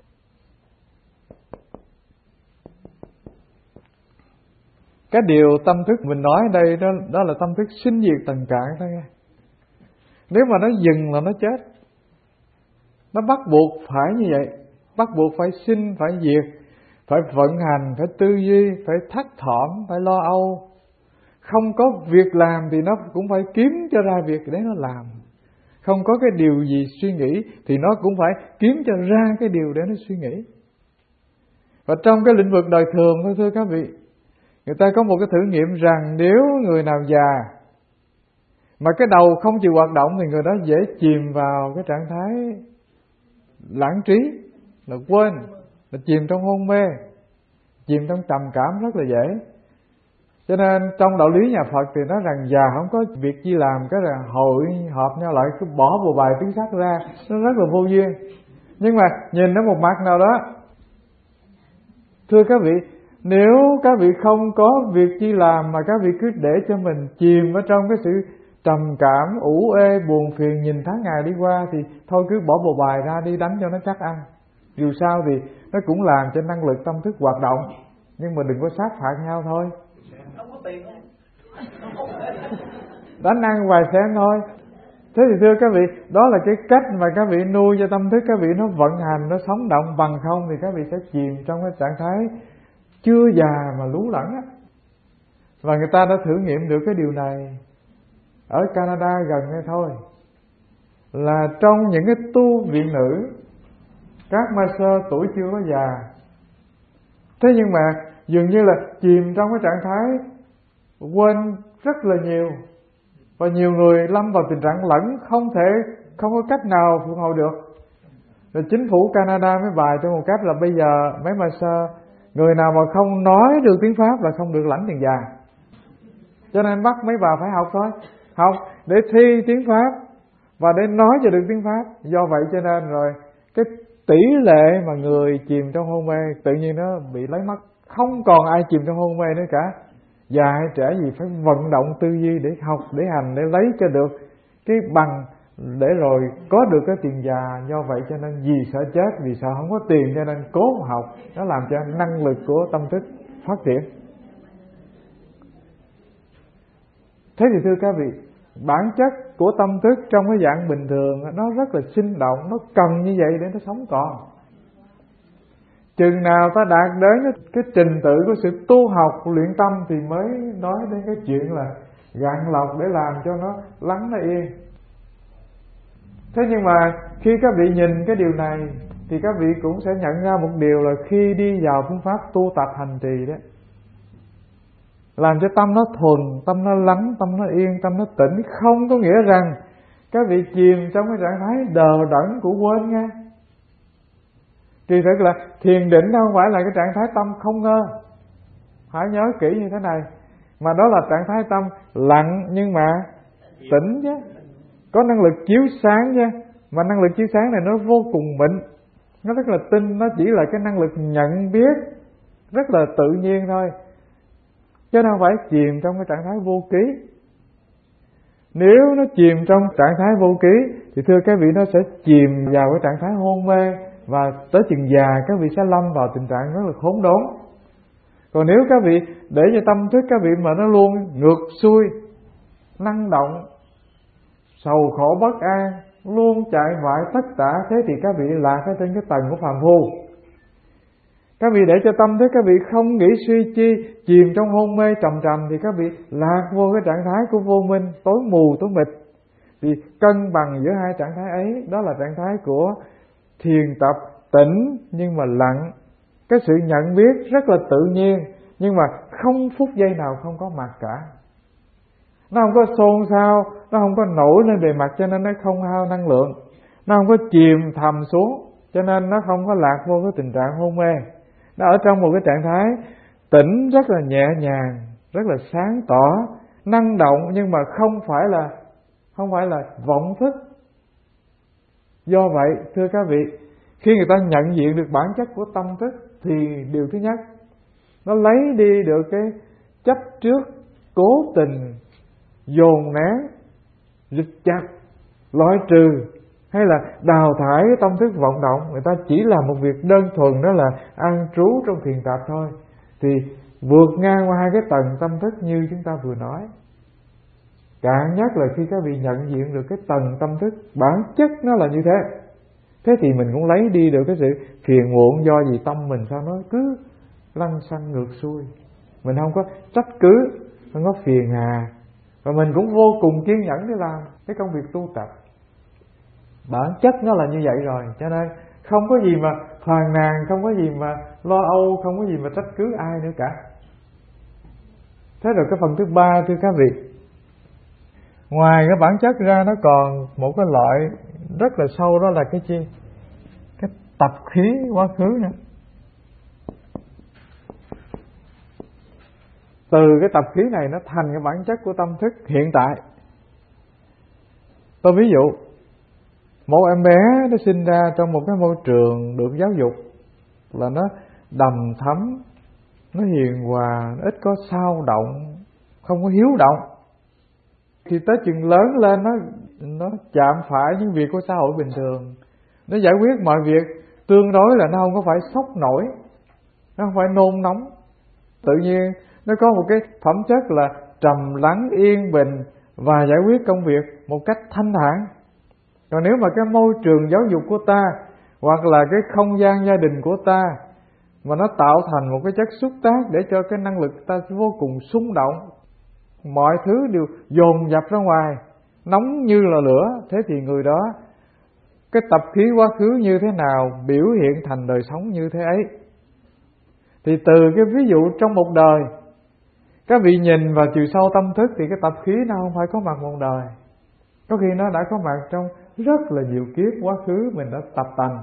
Cái điều tâm thức mình nói ở đây đó, đó là tâm thức sinh diệt tầng cạn thôi nghe. Nếu mà nó dừng là nó chết. Nó bắt buộc phải như vậy, bắt buộc phải sinh, phải diệt, phải vận hành, phải tư duy, phải thắt thỏm, phải lo âu. Không có việc làm thì nó cũng phải kiếm cho ra việc để nó làm. Không có cái điều gì suy nghĩ thì nó cũng phải kiếm cho ra cái điều để nó suy nghĩ. Và trong cái lĩnh vực đời thường thôi thưa các vị, người ta có một cái thử nghiệm rằng nếu người nào già mà cái đầu không chịu hoạt động thì người đó dễ chìm vào cái trạng thái lãng trí, là quên, là chìm trong hôn mê, chìm trong trầm cảm rất là dễ. Cho nên trong đạo lý nhà Phật thì nói rằng già không có việc gì làm, cái là hội họp nhau lại cứ bỏ bộ bài tiếng sắt ra, nó rất là vô duyên. Nhưng mà nhìn ở một mặt nào đó, thưa các vị, nếu các vị không có việc chi làm mà các vị cứ để cho mình chìm ở trong cái sự trầm cảm, ủ ê, buồn phiền, nhìn tháng ngày đi qua thì thôi cứ bỏ bộ bài ra đi đánh cho nó chắc ăn. Dù sao thì nó cũng làm cho năng lực tâm thức hoạt động, nhưng mà đừng có sát phạt nhau thôi. Đánh ăn vài sen thôi. Thế thì thưa các vị, đó là cái cách mà các vị nuôi cho tâm thức các vị nó vận hành, nó sống động. Bằng không thì các vị sẽ chìm trong cái trạng thái chưa già mà lú lẫn á. Và người ta đã thử nghiệm được cái điều này ở Canada gần đây thôi. Là trong những cái tu viện nữ, các ma sơ tuổi chưa có già, thế nhưng mà dường như là chìm trong cái trạng thái quên rất là nhiều. Và nhiều người lâm vào tình trạng lẫn, không thể, không có cách nào phục hồi được. Rồi chính phủ Canada mới bài cho một cách là bây giờ mấy ma sơ, người nào mà không nói được tiếng Pháp là không được lãnh tiền già. Cho nên bắt mấy bà phải học thôi, học để thi tiếng Pháp và để nói cho được tiếng Pháp. Do vậy cho nên rồi cái tỷ lệ mà người chìm trong hôn mê tự nhiên nó bị lấy mất. Không còn ai chìm trong hôn mê nữa cả. Già hay trẻ gì phải vận động tư duy để học, để hành, để lấy cho được cái bằng, để rồi có được cái tiền già. Do vậy cho nên vì sợ chết, vì sợ không có tiền cho nên cố học. Nó làm cho năng lực của tâm thức phát triển. Thế thì thưa các vị, bản chất của tâm thức trong cái dạng bình thường nó rất là sinh động, nó cần như vậy để nó sống còn. Chừng nào ta đạt đến cái trình tự của sự tu học, luyện tâm thì mới nói đến cái chuyện là gạn lọc để làm cho nó lắng nó yên. Thế nhưng mà khi các vị nhìn cái điều này thì các vị cũng sẽ nhận ra một điều là khi đi vào phương pháp tu tập hành trì đó, làm cho tâm nó thuần, tâm nó lắng, tâm nó yên, tâm nó tĩnh, không có nghĩa rằng các vị chìm trong cái trạng thái đờ đẫn của quên nha. Kỳ thực là thiền định đâu không phải là cái trạng thái tâm không ngơ. Hãy nhớ kỹ như thế này, mà đó là trạng thái tâm lặng nhưng mà tỉnh chứ, có năng lực chiếu sáng chứ. Mà năng lực chiếu sáng này nó vô cùng mịn, nó rất là tinh, nó chỉ là cái năng lực nhận biết rất là tự nhiên thôi, chứ đâu phải chìm trong cái trạng thái vô ký. Nếu nó chìm trong trạng thái vô ký thì thưa các vị, nó sẽ chìm vào cái trạng thái hôn mê, và tới chừng già các vị sẽ lâm vào tình trạng rất là khốn đốn. Còn nếu các vị để cho tâm thức các vị mà nó luôn ngược xuôi, năng động, sầu khổ bất an, luôn chạy vại tất tả, thế thì các vị lạc ở trên cái tầng của phàm phu. Các vị để cho tâm thức các vị không nghĩ suy chi, chìm trong hôn mê trầm trầm thì các vị lạc vô cái trạng thái của vô minh, tối mù tối mịt. Thì cân bằng giữa hai trạng thái ấy, đó là trạng thái của thiền tập tĩnh nhưng mà lặng. Cái sự nhận biết rất là tự nhiên, nhưng mà không phút giây nào không có mặt cả. Nó không có xôn xao, nó không có nổi lên bề mặt cho nên nó không hao năng lượng. Nó không có chìm thầm xuống cho nên nó không có lạc vô cái tình trạng hôn mê. Nó ở trong một cái trạng thái tỉnh rất là nhẹ nhàng, rất là sáng tỏ, năng động, nhưng mà không phải là không phải là vọng thức. Do vậy thưa các vị, khi người ta nhận diện được bản chất của tâm thức thì điều thứ nhất, nó lấy đi được cái chấp trước, cố tình dồn nén, rịch chặt, loại trừ hay là đào thải cái tâm thức vọng động. Người ta chỉ làm một việc đơn thuần, đó là an trú trong thiền tập thôi, thì vượt ngang qua hai cái tầng tâm thức như chúng ta vừa nói. Cạn nhất là khi các vị nhận diện được cái tầng tâm thức bản chất nó là như thế, thế thì mình cũng lấy đi được cái sự phiền muộn. Do gì tâm mình sao nó cứ lăn xăng ngược xuôi, mình không có trách cứ, không có phiền hà, và mình cũng vô cùng kiên nhẫn để làm cái công việc tu tập. Bản chất nó là như vậy rồi, cho nên không có gì mà phàn nàn, không có gì mà lo âu, không có gì mà trách cứ ai nữa cả. Thế rồi cái phần thứ ba thưa các vị, ngoài cái bản chất ra nó còn một cái loại rất là sâu, đó là cái chi? Cái tập khí quá khứ nữa. Từ cái tập khí này nó thành cái bản chất của tâm thức hiện tại. Tôi ví dụ, một em bé nó sinh ra trong một cái môi trường được giáo dục là nó đầm thấm, nó hiền hòa, nó ít có xao động, không có hiếu động. Thì tới chừng lớn lên nó nó chạm phải những việc của xã hội bình thường, nó giải quyết mọi việc tương đối là nó không có phải sốc nổi, nó không phải nôn nóng. Tự nhiên nó có một cái phẩm chất là trầm lắng yên bình và giải quyết công việc một cách thanh thản. Còn nếu mà cái môi trường giáo dục của ta hoặc là cái không gian gia đình của ta mà nó tạo thành một cái chất xúc tác để cho cái năng lực ta vô cùng xung động, mọi thứ đều dồn dập ra ngoài, nóng như là lửa, thế thì người đó cái tập khí quá khứ như thế nào biểu hiện thành đời sống như thế ấy. Thì từ cái ví dụ trong một đời, các vị nhìn vào chiều sâu tâm thức thì cái tập khí nó không phải có mặt một đời, có khi nó đã có mặt trong rất là nhiều kiếp quá khứ mình đã tập tành.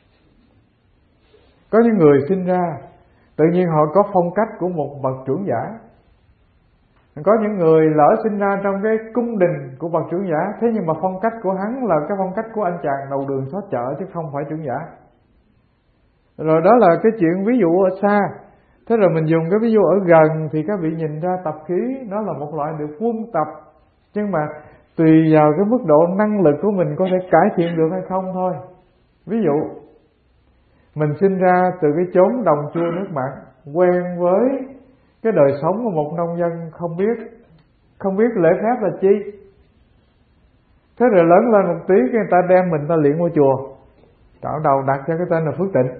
Có những người sinh ra tự nhiên họ có phong cách của một bậc trưởng giả. Có những người lỡ sinh ra trong cái cung đình của bậc trưởng giả, thế nhưng mà phong cách của hắn là cái phong cách của anh chàng đầu đường xó chợ chứ không phải trưởng giả. Rồi đó là cái chuyện ví dụ ở xa. Thế rồi mình dùng cái ví dụ ở gần thì các vị nhìn ra tập khí nó là một loại được quân tập, nhưng mà tùy vào cái mức độ năng lực của mình có thể cải thiện được hay không thôi. Ví dụ mình sinh ra từ cái chốn đồng chua nước mặn, quen với cái đời sống của một nông dân không biết không biết lễ phép là chi. Thế rồi lớn lên một tí cái người ta đem mình ta luyện qua chùa, trọn đầu đặt cho cái tên là Phước Tịnh.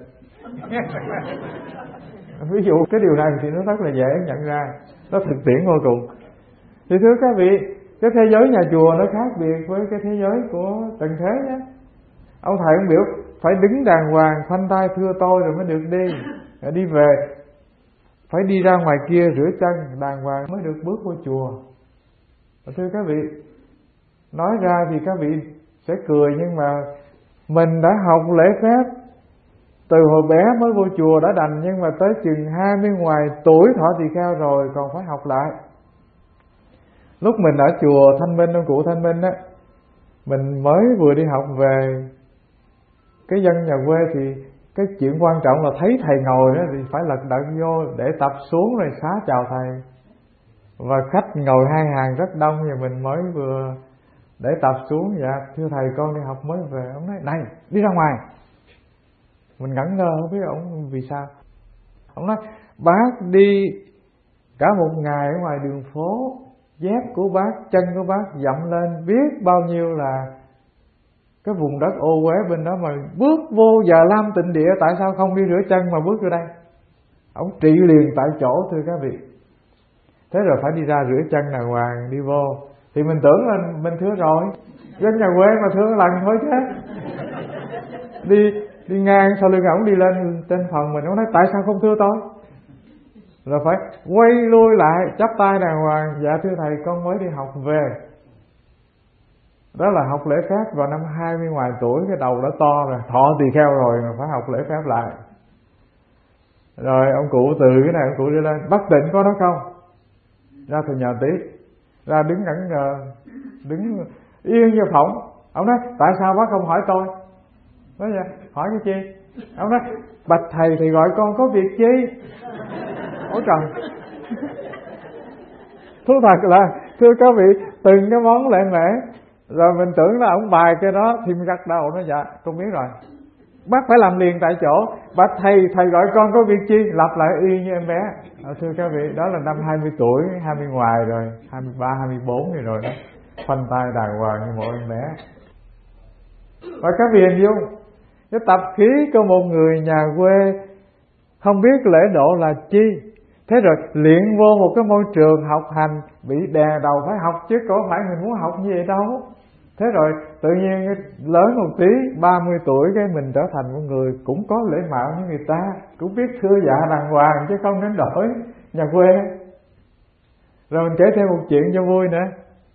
Ví dụ cái điều này thì nó rất là dễ nhận ra, nó thực tiễn vô cùng. Thì thưa các vị, cái thế giới nhà chùa nó khác biệt với cái thế giới của tầng thế nhé. Ông thầy cũng biểu phải đứng đàng hoàng, khoanh tay thưa tôi rồi mới được đi. Rồi đi về phải đi ra ngoài kia rửa chân đàng hoàng mới được bước vô chùa. Và thưa các vị, nói ra thì các vị sẽ cười, nhưng mà mình đã học lễ phép từ hồi bé mới vô chùa đã đành, nhưng mà tới chừng hai mươi ngoài tuổi thọ tỳ kheo rồi còn phải học lại. Lúc mình ở chùa Thanh Minh, ông cụ Thanh Minh á, mình mới vừa đi học về, cái dân nhà quê thì cái chuyện quan trọng là thấy thầy ngồi đó thì phải lật đật vô để tập xuống rồi xá chào thầy. Và khách ngồi hai hàng rất đông, và mình mới vừa để tập xuống, dạ thưa thầy con đi học mới về. Ông nói này đi ra ngoài. Mình ngẩn ngơ không biết ông vì sao. Ông nói bác đi cả một ngày ở ngoài đường phố, dép của bác, chân của bác dậm lên biết bao nhiêu là cái vùng đất ô uế bên đó, mà bước vô Già Lam Tịnh Địa tại sao không đi rửa chân mà bước vô đây? Ông trị liền tại chỗ thưa các vị. Thế rồi phải đi ra rửa chân đàng hoàng đi vô. Thì mình tưởng là mình thưa rồi, dân nhà quê mà thưa lần thôi chứ. Đi đi ngang sau lưng ổng đi lên trên phòng mình, ông nói tại sao không thưa tôi? Rồi phải quay lui lại chắp tay đàng hoàng, dạ thưa thầy con mới đi học về. Đó là học lễ phép vào năm hai mươi ngoài tuổi, cái đầu đã to rồi, thọ tỳ kheo rồi mà phải học lễ phép lại. Rồi ông cụ từ cái này ông cụ đi lên, Bác Tịnh có đó không? Ra từ nhà tí, ra đứng ngẩn ngơ, đứng yên như phỏng. Ông nói tại sao bác không hỏi tôi? Nói vậy, hỏi cái chi? Ông nói bạch thầy thì gọi con có việc chi? Ôi trời. Thú thật là thưa các vị, từng cái món lẹ lẽ rồi mình tưởng là ông bài cái đó thì mình gật đầu. Nó dạ con biết rồi. Bác phải làm liền tại chỗ. Bạch thầy, thầy gọi con có việc chi? Lặp lại y như em bé. À, thưa các vị, đó là năm hai mươi tuổi, hai mươi ngoài rồi, hai mươi ba, hai mươi bốn rồi rồi đó. Khoanh tay đàng hoàng như một em bé. Và các vị hình dung cái tập khí của một người nhà quê không biết lễ độ là chi. Thế rồi luyện vô một cái môi trường học hành bị đè đầu phải học, chứ có phải mình muốn học như vậy đâu. Thế rồi tự nhiên lớn một tí, ba mươi tuổi cái mình trở thành một người cũng có lễ mạo như người ta, cũng biết thưa dạ đàng hoàng chứ không đến đổi nhà quê. Rồi mình kể thêm một chuyện cho vui nữa.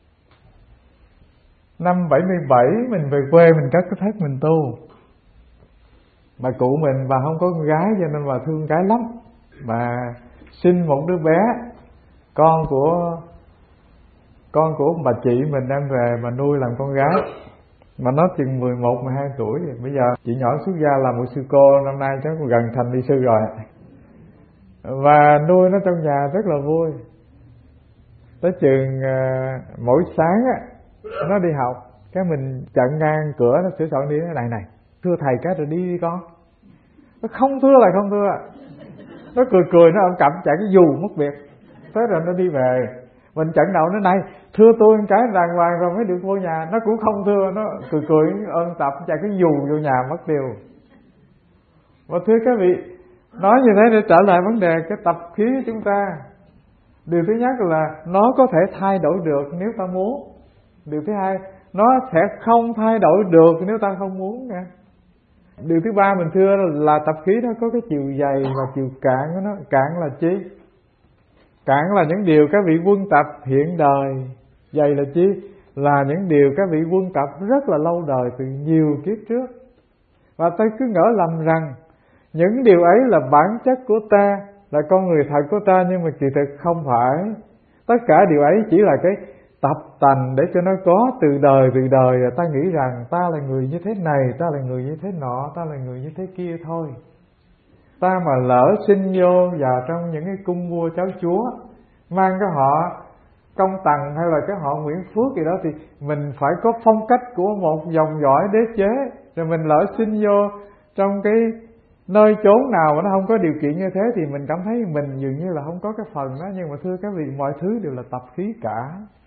Năm bảy mươi bảy mình về quê, mình cất cái thất mình tu. Bà cụ mình bà không có con gái cho nên bà thương cái lắm. Bà sinh một đứa bé, con của con của bà chị mình đem về mà nuôi làm con gái. Mà nó chừng mười một, mười hai tuổi rồi. Bây giờ chị nhỏ xuất gia làm một sư cô, năm nay chắc gần thành đi sư rồi. Và nuôi nó trong nhà rất là vui. Tới chừng uh, mỗi sáng á, nó đi học, cái mình chặn ngang cửa, nó sửa soạn đi, nó này này thưa thầy cái rồi đi đi con. Nó không thưa là không thưa. Nó cười cười, nó ôm cặp chạy cái dù mất việc. Thế rồi nó đi về. Mình chặn đầu nó này thưa tôi cái đàng hoàng rồi mới được vô nhà. Nó cũng không thưa, nó cười cười ôm tập chạy cái dù vô nhà mất tiêu. Và thưa các vị, nói như thế để trả lời vấn đề cái tập khí của chúng ta. Điều thứ nhất là nó có thể thay đổi được nếu ta muốn. Điều thứ hai, nó sẽ không thay đổi được nếu ta không muốn nha. Điều thứ ba mình thưa là tập khí nó có cái chiều dày và chiều cạn của nó. Cạn là chi? Cạn là những điều các vị quân tập hiện đời. Dày là chi? Là những điều các vị quân tập rất là lâu đời, từ nhiều kiếp trước. Và ta cứ ngỡ lầm rằng những điều ấy là bản chất của ta, là con người thật của ta, nhưng mà kỳ thực không phải. Tất cả điều ấy chỉ là cái tập tành để cho nó có từ đời từ đời. Rồi ta nghĩ rằng ta là người như thế này, ta là người như thế nọ, ta là người như thế kia thôi. Ta mà lỡ sinh vô vào trong những cái cung vua cháu chúa, mang cái họ Công Tần hay là cái họ Nguyễn Phước gì đó, thì mình phải có phong cách của một dòng dõi đế chế. Rồi mình lỡ sinh vô trong cái nơi chốn nào mà nó không có điều kiện như thế, thì mình cảm thấy mình dường như là không có cái phần đó. Nhưng mà thưa các vị, mọi thứ đều là tập khí cả.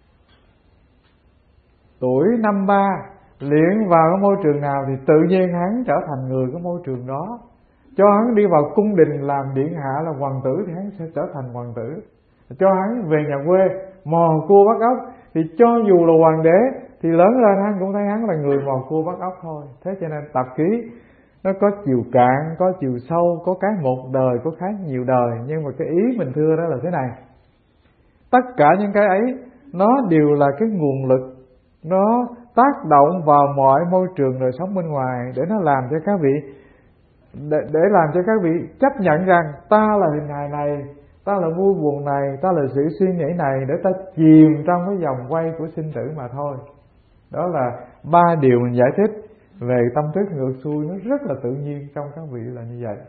Tuổi năm ba luyện vào cái môi trường nào thì tự nhiên hắn trở thành người của môi trường đó. Cho hắn đi vào cung đình làm điện hạ là hoàng tử thì hắn sẽ trở thành hoàng tử. Cho hắn về nhà quê mò cua bắt ốc thì cho dù là hoàng đế thì lớn lên hắn cũng thấy hắn là người mò cua bắt ốc thôi. Thế cho nên tập khí nó có chiều cạn, có chiều sâu, có cái một đời, có cái nhiều đời. Nhưng mà cái ý mình thưa đó là thế này: tất cả những cái ấy nó đều là cái nguồn lực, nó tác động vào mọi môi trường đời sống bên ngoài để nó làm cho các vị để, để làm cho các vị chấp nhận rằng ta là hình hài này, ta là vui buồn này, ta là sự suy nghĩ này, để ta chìm trong cái vòng quay của sinh tử mà thôi. Đó là ba điều mình giải thích về tâm thức ngược xuôi, nó rất là tự nhiên trong các vị là như vậy.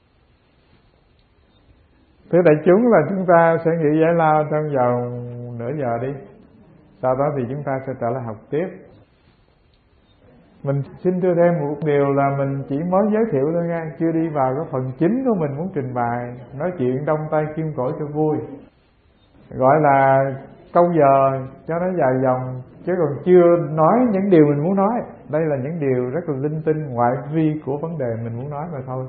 Thưa đại chúng, là chúng ta sẽ nghỉ giải lao trong vòng nửa giờ đi. Sau đó thì chúng ta sẽ trở lại học tiếp. Mình xin thưa thêm một điều là mình chỉ mới giới thiệu thôi nha, chưa đi vào cái phần chính của mình muốn trình bày. Nói chuyện đông tây kim cổ cho vui, gọi là câu giờ cho nó dài dòng, chứ còn chưa nói những điều mình muốn nói. Đây là những điều rất là linh tinh, ngoại vi của vấn đề mình muốn nói mà thôi.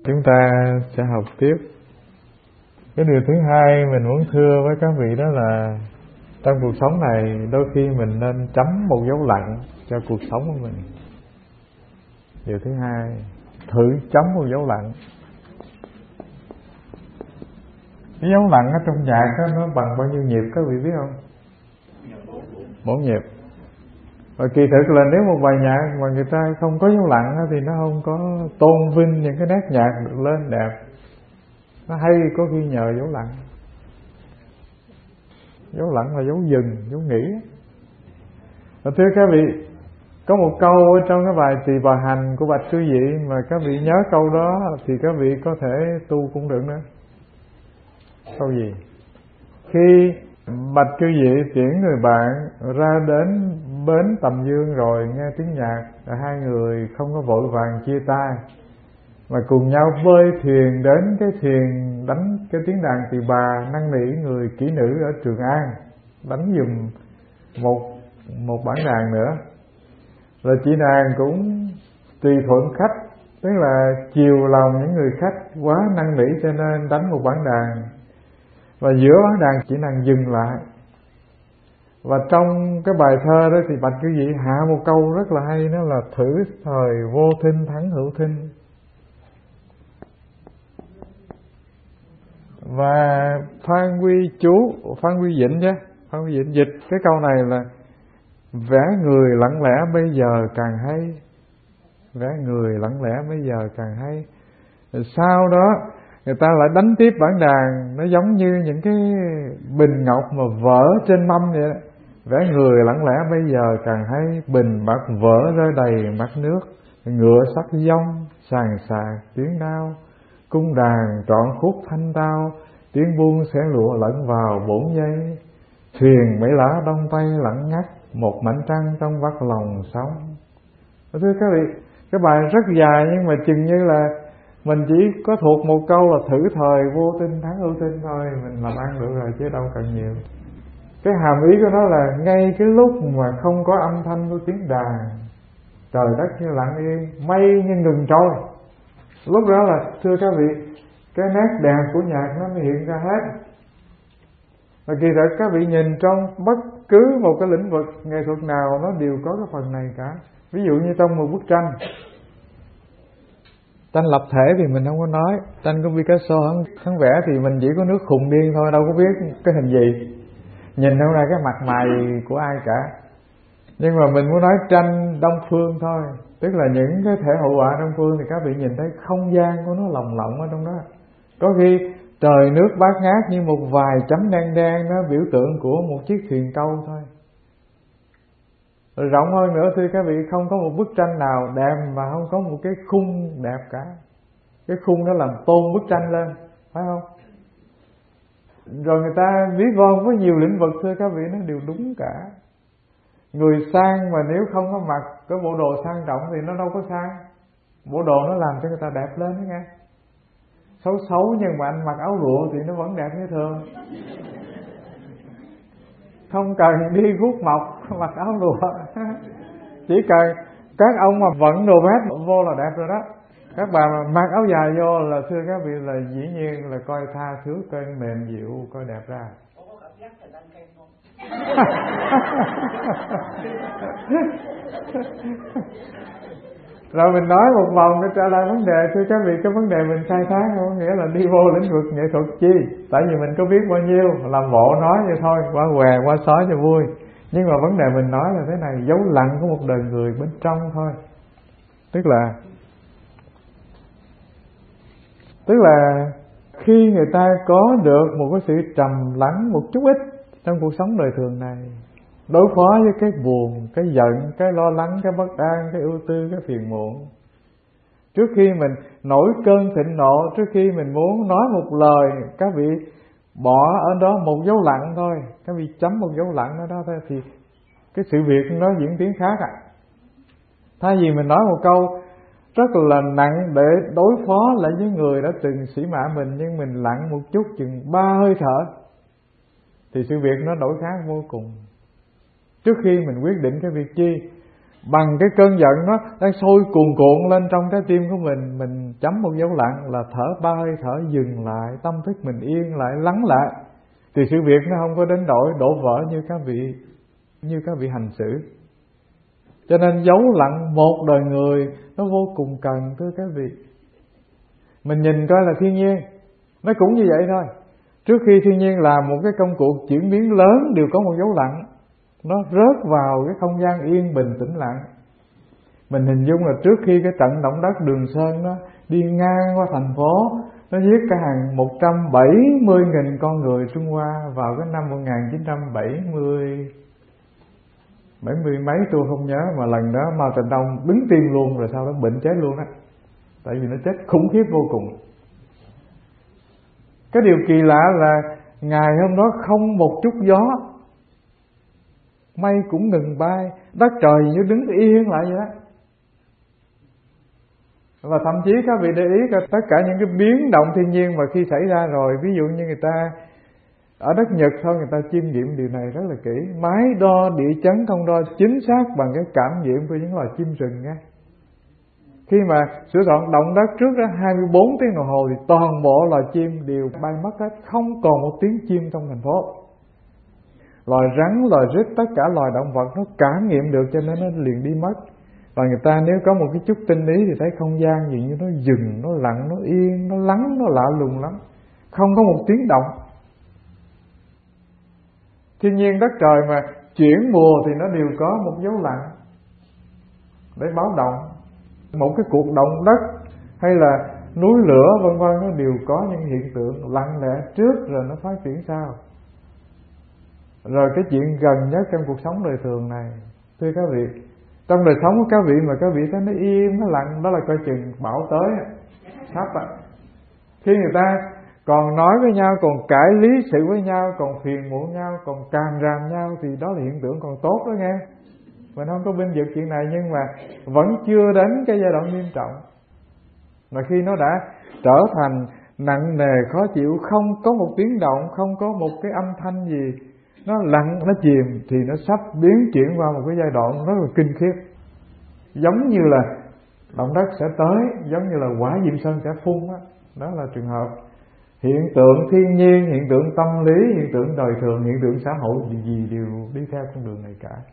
Chúng ta sẽ học tiếp. Cái điều thứ hai mình muốn thưa với các vị đó là trong cuộc sống này đôi khi mình nên chấm một dấu lặng cho cuộc sống của mình. Điều thứ hai, thử chấm một dấu lặng. Cái dấu lặng ở trong nhạc đó, nó bằng bao nhiêu nhịp các vị biết không? Bốn nhịp. Và kỳ thực là nếu một bài nhạc mà người ta không có dấu lặng thì nó không có tôn vinh những cái nét nhạc được lên đẹp. Nó hay có khi nhờ dấu lặng. Dấu lặng là dấu dừng, dấu nghỉ. Và thưa các vị, có một câu ở trong cái bài Tỳ Bà Hành của Bạch Cư Vị mà các vị nhớ câu đó thì các vị có thể tu cũng được nữa. Câu gì? Khi Bạch Cư Vị tiễn người bạn ra đến bến Tầm Dương rồi nghe tiếng nhạc, hai người không có vội vàng chia tay mà cùng nhau bơi thuyền đến cái thuyền đánh cái tiếng đàn tỳ bà năn nỉ người kỹ nữ ở Trường An đánh giùm một một bản đàn nữa. Rồi chị nàng cũng tùy thuận khách, tức là chiều lòng những người khách quá năn nỉ cho nên đánh một bản đàn. Và giữa bản đàn chị nàng dừng lại. Và trong cái bài thơ đó thì Bạch Cư Vị hạ một câu rất là hay, đó là thử thời vô thinh thắng hữu thinh. Và Phan Quy Chú, Phan Quy Vịnh chứ, Phan Quy Vịnh dịch cái câu này là vẽ người lặng lẽ bây giờ càng hay. Vẽ người lặng lẽ bây giờ càng hay. Rồi sau đó người ta lại đánh tiếp bản đàn, nó giống như những cái bình ngọc mà vỡ trên mâm vậy đó. Vẽ người lặng lẽ bây giờ càng hay, bình bạc vỡ rơi đầy mặt nước, ngựa sắc dông sàn sạc tiếng đao, cung đàn trọn khúc thanh tao, tiếng buông sẽ lụa lẫn vào bốn giây, thuyền mấy lá đông tây lặng ngắt, một mảnh trăng trong vắt lòng sóng. Thưa các vị, cái bài rất dài nhưng mà chừng như là mình chỉ có thuộc một câu là thử thời vô tinh thắng hữu tinh thôi, mình làm ăn được rồi chứ đâu cần nhiều. Cái hàm ý của nó là ngay cái lúc mà không có âm thanh của tiếng đàn, trời đất như lặng yên, mây như ngừng trôi, lúc đó là thưa các vị, cái nét đẹp của nhạc nó mới hiện ra hết. Và kỳ thực các vị nhìn trong bất cứ một cái lĩnh vực nghệ thuật nào nó đều có cái phần này cả. Ví dụ như trong một bức tranh, tranh lập thể thì mình không có nói, tranh của Picasso hắn, hắn vẽ thì mình chỉ có nước khùng điên thôi, đâu có biết cái hình gì, nhìn đâu ra cái mặt mày của ai cả. Nhưng mà mình muốn nói tranh Đông Phương thôi, tức là những cái thể hội họa Đông Phương thì các vị nhìn thấy không gian của nó lồng lộng ở trong đó. Có khi trời nước bát ngát như một vài chấm đen đen, nó biểu tượng của một chiếc thuyền câu thôi. Rồi rộng hơn nữa thưa các vị, không có một bức tranh nào đẹp mà không có một cái khung đẹp cả. Cái khung đó làm tôn bức tranh lên, phải không? Rồi người ta ví von với nhiều lĩnh vực thưa các vị, nó đều đúng cả. Người sang mà nếu không có mặc cái bộ đồ sang trọng thì nó đâu có sang. Bộ đồ nó làm cho người ta đẹp lên đó nghe. Xấu xấu nhưng mà anh mặc áo lụa thì nó vẫn đẹp như thường. Không cần đi guốc mộc mặc áo lụa, chỉ cần các ông mà vẫn đồ vest vô là đẹp rồi đó. Các bà mà mặc áo dài vô là thưa các vị là dĩ nhiên là coi tha thước, coi mềm dịu, coi đẹp ra. Rồi mình nói một vòng để trả lời vấn đề. Thưa các vị, cái vấn đề mình khai thác không nghĩa là đi vô lĩnh vực nghệ thuật chi. Tại vì mình có biết bao nhiêu, làm bộ nói vậy thôi, qua què qua xói cho vui. Nhưng mà vấn đề mình nói là thế này, dấu lặng của một đời người bên trong thôi. Tức là Tức là khi người ta có được một cái sự trầm lắng một chút ít trong cuộc sống đời thường này, đối phó với cái buồn, cái giận, cái lo lắng, cái bất an, cái ưu tư, cái phiền muộn, trước khi mình nổi cơn thịnh nộ, trước khi mình muốn nói một lời, các vị bỏ ở đó một dấu lặng thôi, các vị chấm một dấu lặng ở đó thôi, thì cái sự việc nó diễn tiến khác ạ. À. Thay vì mình nói một câu rất là nặng để đối phó lại với người đã từng sỉ mạ mình, nhưng mình lặng một chút chừng ba hơi thở thì sự việc nó đổi khác vô cùng. Trước khi mình quyết định cái việc chi, bằng cái cơn giận nó đang sôi cuồn cuộn lên trong trái tim của mình, mình chấm một dấu lặng là thở ba hơi thở dừng lại, tâm thức mình yên lại, lắng lại, thì sự việc nó không có đến đổi đổ vỡ như các vị như các vị hành xử. Cho nên dấu lặng một đời người nó vô cùng cần, thưa các vị. Mình nhìn coi là thiên nhiên nó cũng như vậy thôi. Trước khi thiên nhiên làm một cái công cuộc chuyển biến lớn đều có một dấu lặng, nó rớt vào cái không gian yên bình tĩnh lặng. Mình hình dung là trước khi cái trận động đất Đường Sơn nó đi ngang qua thành phố, nó giết cả hàng một trăm bảy mươi nghìn con người Trung Hoa vào cái năm một nghìn chín trăm bảy mươi bảy mươi mấy tôi không nhớ, mà lần đó Mao Trạch Đông đứng tim luôn, rồi sau đó bệnh chết luôn á, tại vì nó chết khủng khiếp vô cùng. Cái điều kỳ lạ là ngày hôm đó không một chút gió, mây cũng ngừng bay, đất trời như đứng yên lại vậy đó. Và thậm chí các vị để ý tất cả những cái biến động thiên nhiên mà khi xảy ra rồi, ví dụ như người ta ở đất Nhật thôi, người ta chiêm nghiệm điều này rất là kỹ. Máy đo địa chấn không đo chính xác bằng cái cảm nghiệm của những loài chim rừng nha. Khi mà sửa soạn động đất trước đó hai mươi bốn tiếng đồng hồ thì toàn bộ loài chim đều bay mất hết, không còn một tiếng chim trong thành phố. Loài rắn, loài rít, tất cả loài động vật nó cảm nghiệm được cho nên nó liền đi mất. Và người ta nếu có một cái chút tinh ý thì thấy không gian gì như nó dừng, nó lặng, nó yên, nó lắng, nó lạ lùng lắm, không có một tiếng động. Thiên nhiên đất trời mà chuyển mùa thì nó đều có một dấu lặng để báo động. Một cái cuộc động đất hay là núi lửa vân vân, nó đều có những hiện tượng lặng lẽ trước rồi nó phát triển sau. Rồi cái chuyện gần nhất trong cuộc sống đời thường này, thưa các vị, trong đời sống của các vị mà các vị thấy nó im, nó lặng, đó là coi chừng bão tới, sắp ạ. Khi người ta còn nói với nhau, còn cãi lý sự với nhau, còn phiền muộn nhau, còn càm ràm nhau, thì đó là hiện tượng còn tốt đó nghe. Mình không có binh vực chuyện này, nhưng mà vẫn chưa đến cái giai đoạn nghiêm trọng. Mà khi nó đã trở thành nặng nề, khó chịu, không có một tiếng động, không có một cái âm thanh gì, nó lặng, nó chìm, thì nó sắp biến chuyển qua một cái giai đoạn rất là kinh khiếp. Giống như là động đất sẽ tới, giống như là quả Diệm Sơn sẽ phun đó. Đó là trường hợp hiện tượng thiên nhiên, hiện tượng tâm lý, hiện tượng đời thường, hiện tượng xã hội gì, gì đều đi theo con đường này cả.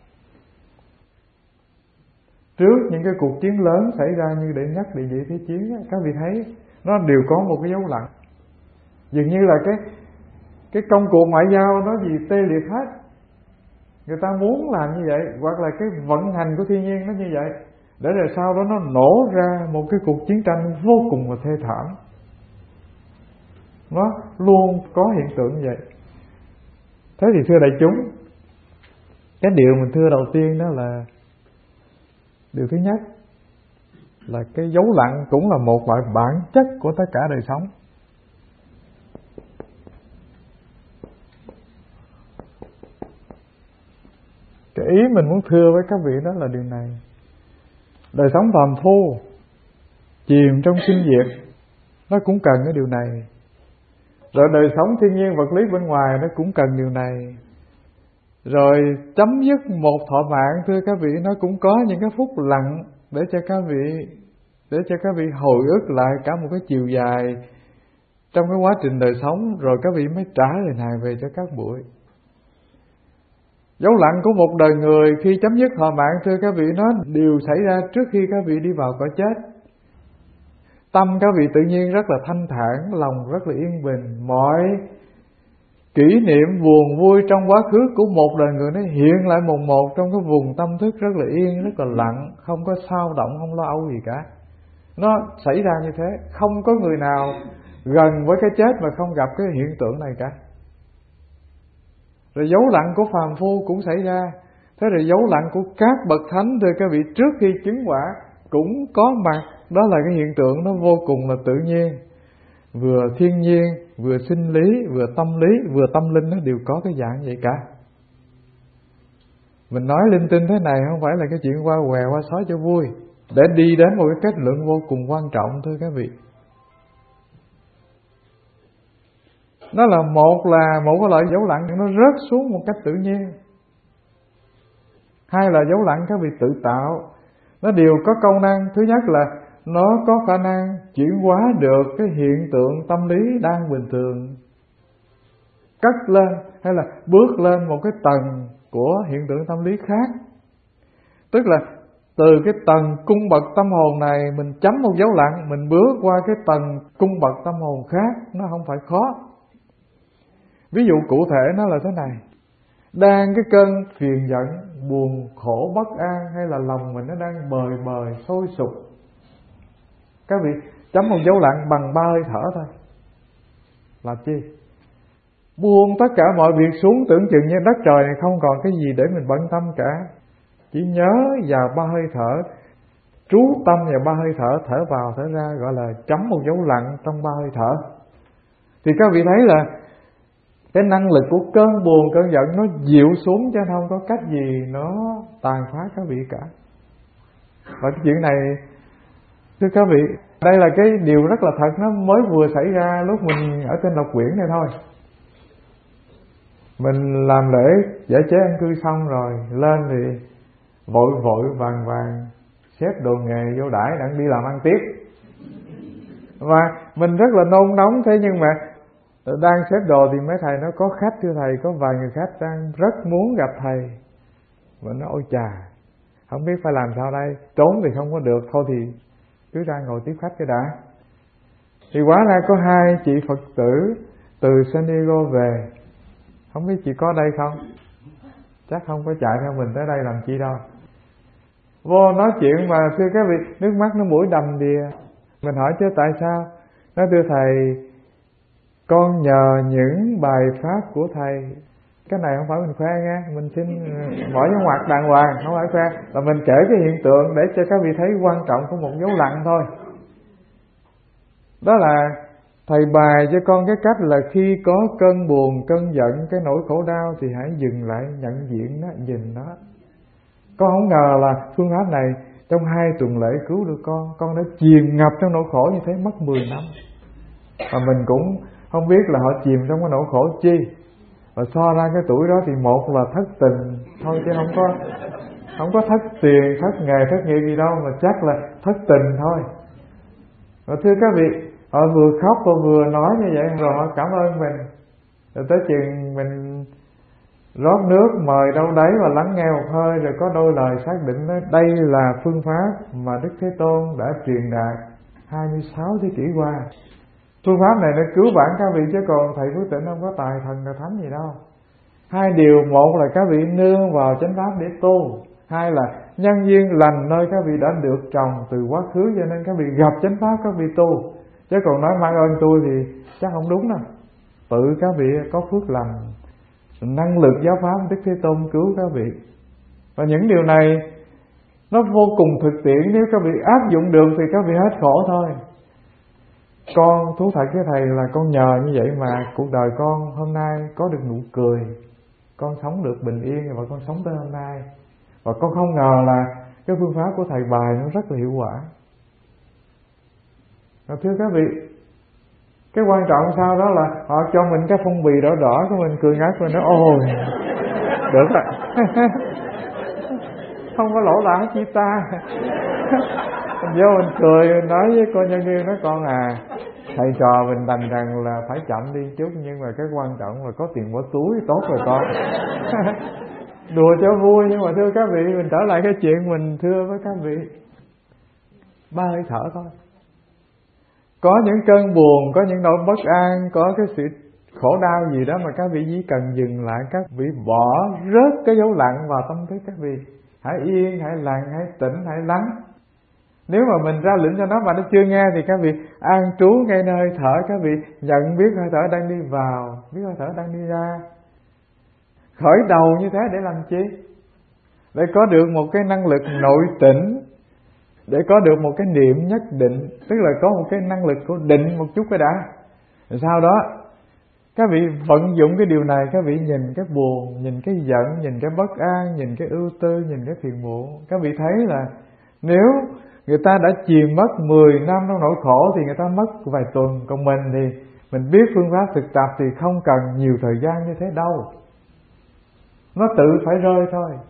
Trước những cái cuộc chiến lớn xảy ra như đệ nhất, đệ nhị thế chiến, các vị thấy nó đều có một cái dấu lặng. Dường như là cái cái công cuộc ngoại giao nó gì tê liệt hết. Người ta muốn làm như vậy, hoặc là cái vận hành của thiên nhiên nó như vậy, để rồi sau đó nó nổ ra một cái cuộc chiến tranh vô cùng và thê thảm. Nó luôn có hiện tượng như vậy. Thế thì thưa đại chúng, cái điều mình thưa đầu tiên đó là điều thứ nhất là cái dấu lặng cũng là một loại bản chất của tất cả đời sống. Cái ý mình muốn thưa với các vị đó là điều này. Đời sống phàm phu chìm trong sinh diệt, nó cũng cần cái điều này. Rồi đời sống thiên nhiên vật lý bên ngoài nó cũng cần điều này. Rồi chấm dứt một thọ mạng, thưa các vị, nó cũng có những cái phút lặng để cho các vị để cho các vị hồi ức lại cả một cái chiều dài trong cái quá trình đời sống, rồi các vị mới trả lời này về cho các buổi. Dấu lặng của một đời người khi chấm dứt thọ mạng, thưa các vị, nó đều xảy ra trước khi các vị đi vào cõi chết. Tâm các vị tự nhiên rất là thanh thản, lòng rất là yên bình. Mọi kỷ niệm buồn vui trong quá khứ của một đời người nó hiện lại một một trong cái vùng tâm thức rất là yên, rất là lặng, không có xao động, không lo âu gì cả. Nó xảy ra như thế, không có người nào gần với cái chết mà không gặp cái hiện tượng này cả. Rồi dấu lặng của phàm phu cũng xảy ra. Thế rồi dấu lặng của các bậc thánh, thưa các vị, trước khi chứng quả cũng có mặt. Đó là cái hiện tượng nó vô cùng là tự nhiên, vừa thiên nhiên, vừa sinh lý, vừa tâm lý, vừa tâm linh, nó đều có cái dạng vậy cả. Mình nói linh tinh thế này không phải là cái chuyện qua què qua sói cho vui, để đi đến một cái kết luận vô cùng quan trọng, thưa các vị. Đó là một là một cái loại dấu lặng nó rớt xuống một cách tự nhiên. Hai là dấu lặng các vị tự tạo. Nó đều có công năng. Thứ nhất là nó có khả năng chuyển hóa được cái hiện tượng tâm lý đang bình thường, cất lên hay là bước lên một cái tầng của hiện tượng tâm lý khác. Tức là từ cái tầng cung bậc tâm hồn này mình chấm một dấu lặng, mình bước qua cái tầng cung bậc tâm hồn khác, nó không phải khó. Ví dụ cụ thể nó là thế này: đang cái cơn phiền giận, buồn khổ bất an, hay là lòng mình nó đang bời bời sôi sục, các vị chấm một dấu lặng bằng ba hơi thở thôi. Là chi? Buông tất cả mọi việc xuống, tưởng chừng như đất trời này không còn cái gì để mình bận tâm cả. Chỉ nhớ vào ba hơi thở, trú tâm vào ba hơi thở, thở vào thở ra, gọi là chấm một dấu lặng trong ba hơi thở. Thì các vị thấy là cái năng lực của cơn buồn, cơn giận nó dịu xuống, cho không có cách gì nó tàn phá các vị cả. Và cái chuyện này, thưa các vị, đây là cái điều rất là thật, nó mới vừa xảy ra lúc mình ở trên độc quyển này thôi. Mình làm lễ giải chế an cư xong rồi, lên thì vội vội vàng vàng xếp đồ nghề vô đãi đang đi làm ăn tiếp. Và mình rất là nôn nóng, thế nhưng mà đang xếp đồ thì mấy thầy nó có khách, thưa thầy, có vài người khách đang rất muốn gặp thầy. Mình nói ôi chà, không biết phải làm sao đây, trốn thì không có được, thôi thì cứ ra ngồi tiếp khách cái đã. Thì hóa ra có hai chị Phật tử từ San Diego về. Không biết chị có đây không? Chắc không có chạy theo mình tới đây làm chi đâu. Vô nói chuyện mà thưa các vị, nước mắt nó mũi đầm đìa. Mình hỏi chứ tại sao? Nói thưa thầy, con nhờ những bài pháp của thầy. Cái này không phải mình khoe nha, mình xin bỏ dấu ngoặc đàng hoàng, không phải khoe, là mình kể cái hiện tượng để cho các vị thấy quan trọng của một dấu lặng thôi. Đó là thầy bài cho con cái cách là khi có cơn buồn, cơn giận, cái nỗi khổ đau thì hãy dừng lại, nhận diện nó, nhìn nó. Con không ngờ là phương pháp này trong hai tuần lễ cứu được con. Con đã chìm ngập trong nỗi khổ như thế mất mười năm. Và mình cũng không biết là họ chìm trong cái nỗi khổ chi. Và so ra cái tuổi đó thì một là thất tình thôi, chứ không có không có thất tiền, thất nghề, thất nghiệp gì đâu, mà chắc là thất tình thôi. Và thưa các vị, họ vừa khóc và vừa nói như vậy, rồi họ cảm ơn mình. Rồi tới chừng mình rót nước mời đâu đấy và lắng nghe một hơi, rồi có đôi lời xác định nói đây là phương pháp mà Đức Thế Tôn đã truyền đạt hai mươi sáu thế kỷ qua. Phương pháp này nó cứu bản các vị, chứ còn thầy Phước Tịnh không có tài thần là thánh gì đâu. Hai điều: một là các vị nương vào chánh pháp để tu, hai là nhân duyên lành nơi các vị đã được trồng từ quá khứ, cho nên các vị gặp chánh pháp các vị tu. Chứ còn nói mang ơn tôi thì chắc không đúng đâu. Tự các vị có phước lành, năng lực giáo pháp Đức Thế Tôn cứu các vị. Và những điều này nó vô cùng thực tiễn, nếu các vị áp dụng được thì các vị hết khổ thôi. Con thú thật với thầy là con nhờ như vậy mà cuộc đời con hôm nay có được nụ cười, con sống được bình yên và con sống tới hôm nay. Và con không ngờ là cái phương pháp của thầy bài nó rất là hiệu quả. Và thưa các vị, cái quan trọng sau đó là họ cho mình cái phong bì đỏ đỏ của mình, cười ngắt mình nói ôi được rồi. Không có lỗ lã chi ta. Mình vô mình cười, mình nói với cô nhân viên, nói con à, thầy trò mình đành rằng là phải chậm đi chút, nhưng mà cái quan trọng là có tiền bỏ túi tốt rồi con. Đùa cho vui, nhưng mà thưa các vị, mình trở lại cái chuyện mình thưa với các vị. Ba hơi thở thôi. Có những cơn buồn, có những nỗi bất an, có cái sự khổ đau gì đó mà các vị chỉ cần dừng lại, các vị bỏ rớt cái dấu lặng vào tâm thức các vị. Hãy yên, hãy lặng, hãy tĩnh, hãy lắng. Nếu mà mình ra lệnh cho nó mà nó chưa nghe thì các vị an trú ngay nơi hơi thở, các vị nhận biết hơi thở đang đi vào, biết hơi thở đang đi ra. Khởi đầu như thế để làm chi? Để có được một cái năng lực nội tỉnh, để có được một cái niệm nhất định, tức là có một cái năng lực của định một chút cái đã. Rồi sau đó các vị vận dụng cái điều này, các vị nhìn cái buồn, nhìn cái giận, nhìn cái bất an, nhìn cái ưu tư, nhìn cái phiền muộn. Các vị thấy là nếu người ta đã chìm mất mười năm trong nỗi khổ thì người ta mất vài tuần. Còn mình thì mình biết phương pháp thực tập thì không cần nhiều thời gian như thế đâu. Nó tự phải rơi thôi.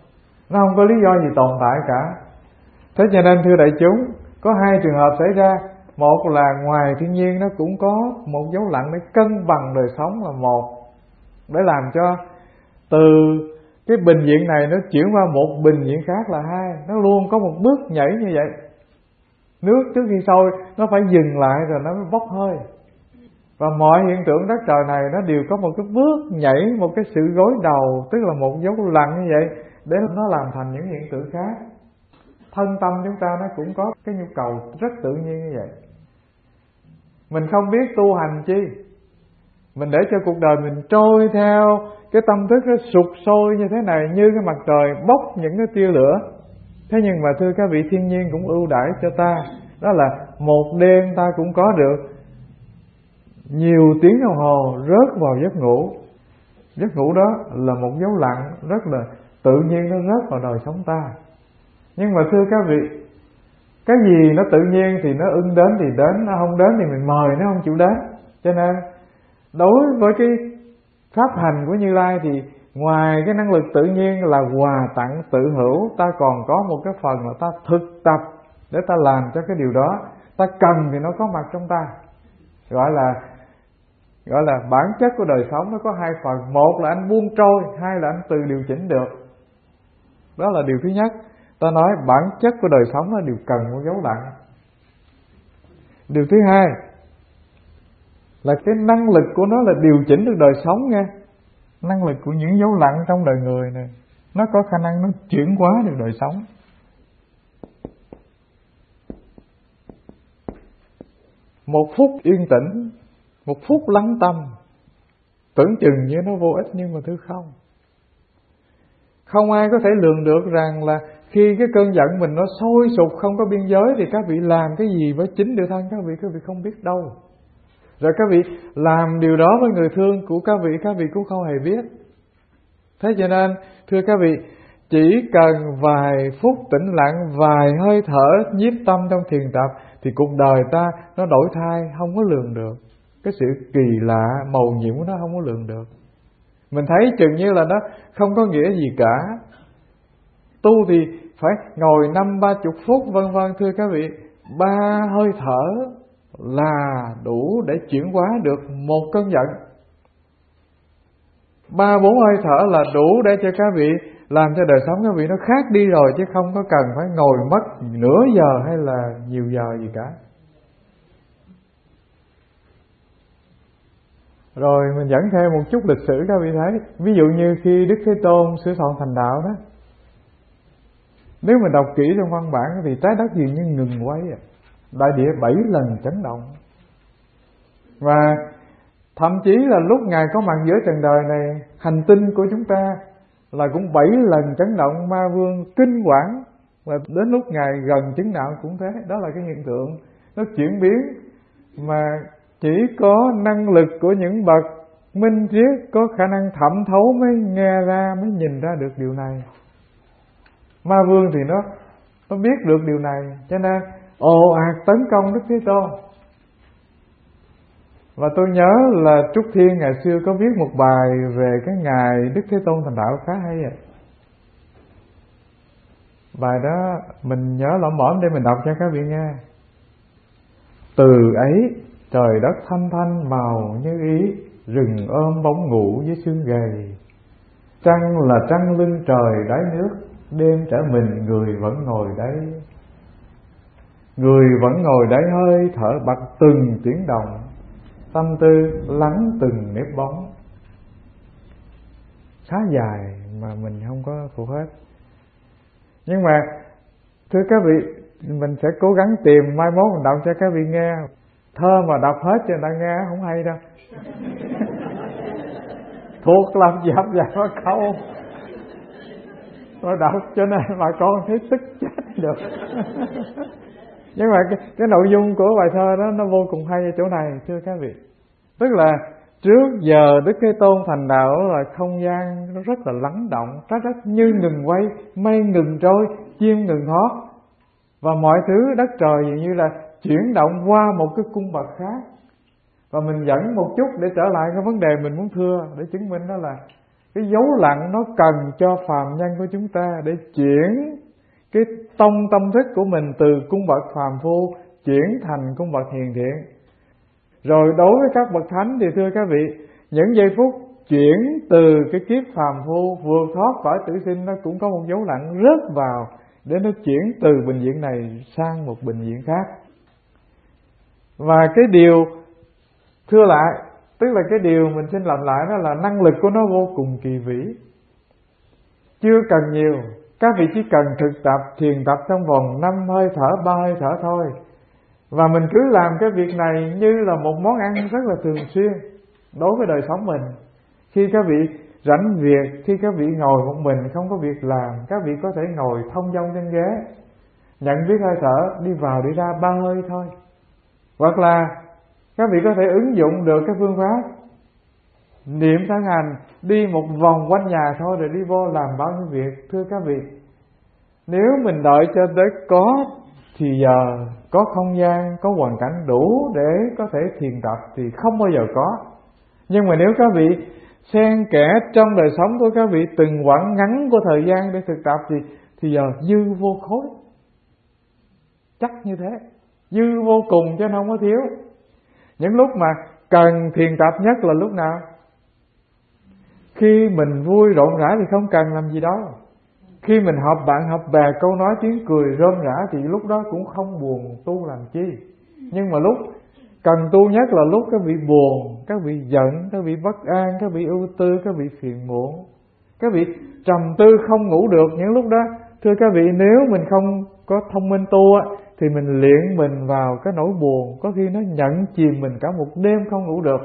nó không có lý do gì tồn tại cả. Thế cho nên thưa đại chúng, có hai trường hợp xảy ra. Một là ngoài thiên nhiên nó cũng có một dấu lặng để cân bằng đời sống là một, để làm cho từ cái bình diện này nó chuyển qua một bình diện khác là hai. Nó luôn có một bước nhảy như vậy. Nước trước khi sôi nó phải dừng lại rồi nó mới bốc hơi. Và mọi hiện tượng đất trời này nó đều có một cái bước nhảy, một cái sự gối đầu, tức là một dấu lặng như vậy, để nó làm thành những hiện tượng khác. Thân tâm chúng ta nó cũng có cái nhu cầu rất tự nhiên như vậy. Mình không biết tu hành chi, mình để cho cuộc đời mình trôi theo cái tâm thức nó sụp sôi như thế này, như cái mặt trời bốc những cái tia lửa. Thế nhưng mà thưa các vị, thiên nhiên cũng ưu đãi cho ta, đó là một đêm ta cũng có được nhiều tiếng đồng hồ rớt vào giấc ngủ. Giấc ngủ đó là một dấu lặng rất là tự nhiên, nó rớt vào đời sống ta. Nhưng mà thưa các vị, cái gì nó tự nhiên thì nó ưng đến thì đến, nó không đến thì mình mời nó không chịu đến. Cho nên đối với cái pháp hành của Như Lai thì ngoài cái năng lực tự nhiên là quà tặng tự hữu, ta còn có một cái phần là ta thực tập để ta làm cho cái điều đó. Ta cần thì nó có mặt trong ta. Gọi là gọi là bản chất của đời sống nó có hai phần. Một là anh buông trôi, hai là anh tự điều chỉnh được. Đó là điều thứ nhất. Ta nói bản chất của đời sống nó đều cần một dấu lặng. Điều thứ hai là cái năng lực của nó là điều chỉnh được đời sống nghe. Năng lực của những dấu lặng trong đời người này, nó có khả năng nó chuyển hóa được đời sống. Một phút yên tĩnh, một phút lắng tâm, tưởng chừng như nó vô ích nhưng mà thứ không. Không ai có thể lường được rằng là khi cái cơn giận mình nó sôi sục không có biên giới thì các vị làm cái gì với chính tự thân các vị, các vị không biết đâu. Rồi các vị làm điều đó với người thương của các vị, các vị cũng không hề biết. Thế cho nên thưa các vị, chỉ cần vài phút tĩnh lặng, vài hơi thở nhiếp tâm trong thiền tập thì cuộc đời ta nó đổi thay không có lường được. Cái sự kỳ lạ, mầu nhiệm của nó không có lường được. Mình thấy chừng như là nó không có nghĩa gì cả. Tu thì phải ngồi năm ba chục phút vân vân. Thưa các vị, ba hơi thở là đủ để chuyển hóa được một cơn giận. Ba bốn hơi thở là đủ để cho các vị làm cho đời sống các vị nó khác đi rồi, chứ không có cần phải ngồi mất nửa giờ hay là nhiều giờ gì cả. Rồi mình dẫn thêm một chút lịch sử các vị thấy. Ví dụ như khi Đức Thế Tôn sửa soạn thành đạo đó, nếu mình đọc kỹ trong văn bản thì trái đất dường như ngừng quay, đại địa bảy lần chấn động. Và thậm chí là lúc Ngài có mặt giữa trần đời này, hành tinh của chúng ta là cũng bảy lần chấn động, ma vương kinh quản. Và đến lúc Ngài gần chứng đạo cũng thế. Đó là cái hiện tượng nó chuyển biến mà chỉ có năng lực của những bậc minh triết có khả năng thẩm thấu mới nghe ra, mới nhìn ra được điều này. Ma vương thì nó nó biết được điều này, cho nên ồ ạt tấn công Đức Thế Tôn. Và tôi nhớ là Trúc Thiên ngày xưa có viết một bài về cái ngày Đức Thế Tôn thành đạo khá hay à. Bài đó mình nhớ lỏm mõm để mình đọc cho các vị nghe. Từ ấy trời đất thanh thanh màu như ý, rừng ôm bóng ngủ dưới sương gầy. Trăng là trăng lưng trời đáy nước, đêm trở mình người vẫn ngồi đấy. Người vẫn ngồi đấy hơi thở bật từng tiếng đồng, tâm tư lắng từng nếp bóng. Khá dài mà mình không có phụ hết. Nhưng mà thưa các vị, mình sẽ cố gắng tìm mai mốt mình đọc cho các vị nghe. Thơ mà đọc hết cho người ta nghe không hay đâu. Thuộc làm dập dạp có câu rồi đọc cho nên bà con thấy tức chết được. Nhưng mà cái, cái nội dung của bài thơ đó nó vô cùng hay ở chỗ này thưa các vị. Tức là trước giờ Đức Thế Tôn thành đạo là không gian nó rất là lắng động, trái đất như ngừng quay, mây ngừng trôi, chim ngừng hót, và mọi thứ đất trời dường như là chuyển động qua một cái cung bậc khác. Và mình dẫn một chút để trở lại cái vấn đề mình muốn thưa, để chứng minh đó là Cái dấu lặng nó cần cho phàm nhân của chúng ta để chuyển cái tông tâm thức của mình từ cung bậc phàm phu chuyển thành cung bậc hiền thiện. Rồi đối với các bậc thánh thì thưa các vị, những giây phút chuyển từ cái kiếp phàm phu vượt thoát khỏi tử sinh, nó cũng có một dấu lặng rớt vào để nó chuyển từ bệnh viện này sang một bệnh viện khác. Và cái điều thưa lại, tức là cái điều mình xin làm lại đó là năng lực của nó vô cùng kỳ vĩ, chưa cần nhiều. Các vị chỉ cần thực tập thiền tập trong vòng năm hơi thở, ba hơi thở thôi, và mình cứ làm cái việc này như là một món ăn rất là thường xuyên đối với đời sống mình. Khi các vị rảnh việc, khi các vị ngồi một mình không có việc làm, các vị có thể ngồi thông dong trên ghế, nhận biết hơi thở đi vào đi ra ba hơi thôi. Hoặc là các vị có thể ứng dụng được cái phương pháp niệm thân hành, đi một vòng quanh nhà thôi rồi đi vô làm bao nhiêu việc. Thưa các vị, nếu mình đợi cho tới có thì giờ, có không gian, có hoàn cảnh đủ để có thể thiền tập thì không bao giờ có. Nhưng mà nếu các vị xen kẽ trong đời sống của các vị từng quãng ngắn của thời gian để thực tập thì thì giờ dư vô khối. Chắc như thế, dư vô cùng chứ không có thiếu. Những lúc mà cần thiền tập nhất là lúc nào? Khi mình vui rộn rã thì không cần làm gì đâu. Khi mình họp bạn họp bè, câu nói tiếng cười rôm rã thì lúc đó cũng không buồn tu làm chi. Nhưng mà lúc cần tu nhất là lúc các vị buồn, các vị giận, các vị bất an, các vị ưu tư, các vị phiền muộn, các vị trầm tư không ngủ được. Những lúc đó thưa các vị, nếu mình không có thông minh tu á, thì mình luyện mình vào cái nỗi buồn, có khi nó nhận chìm mình cả một đêm không ngủ được.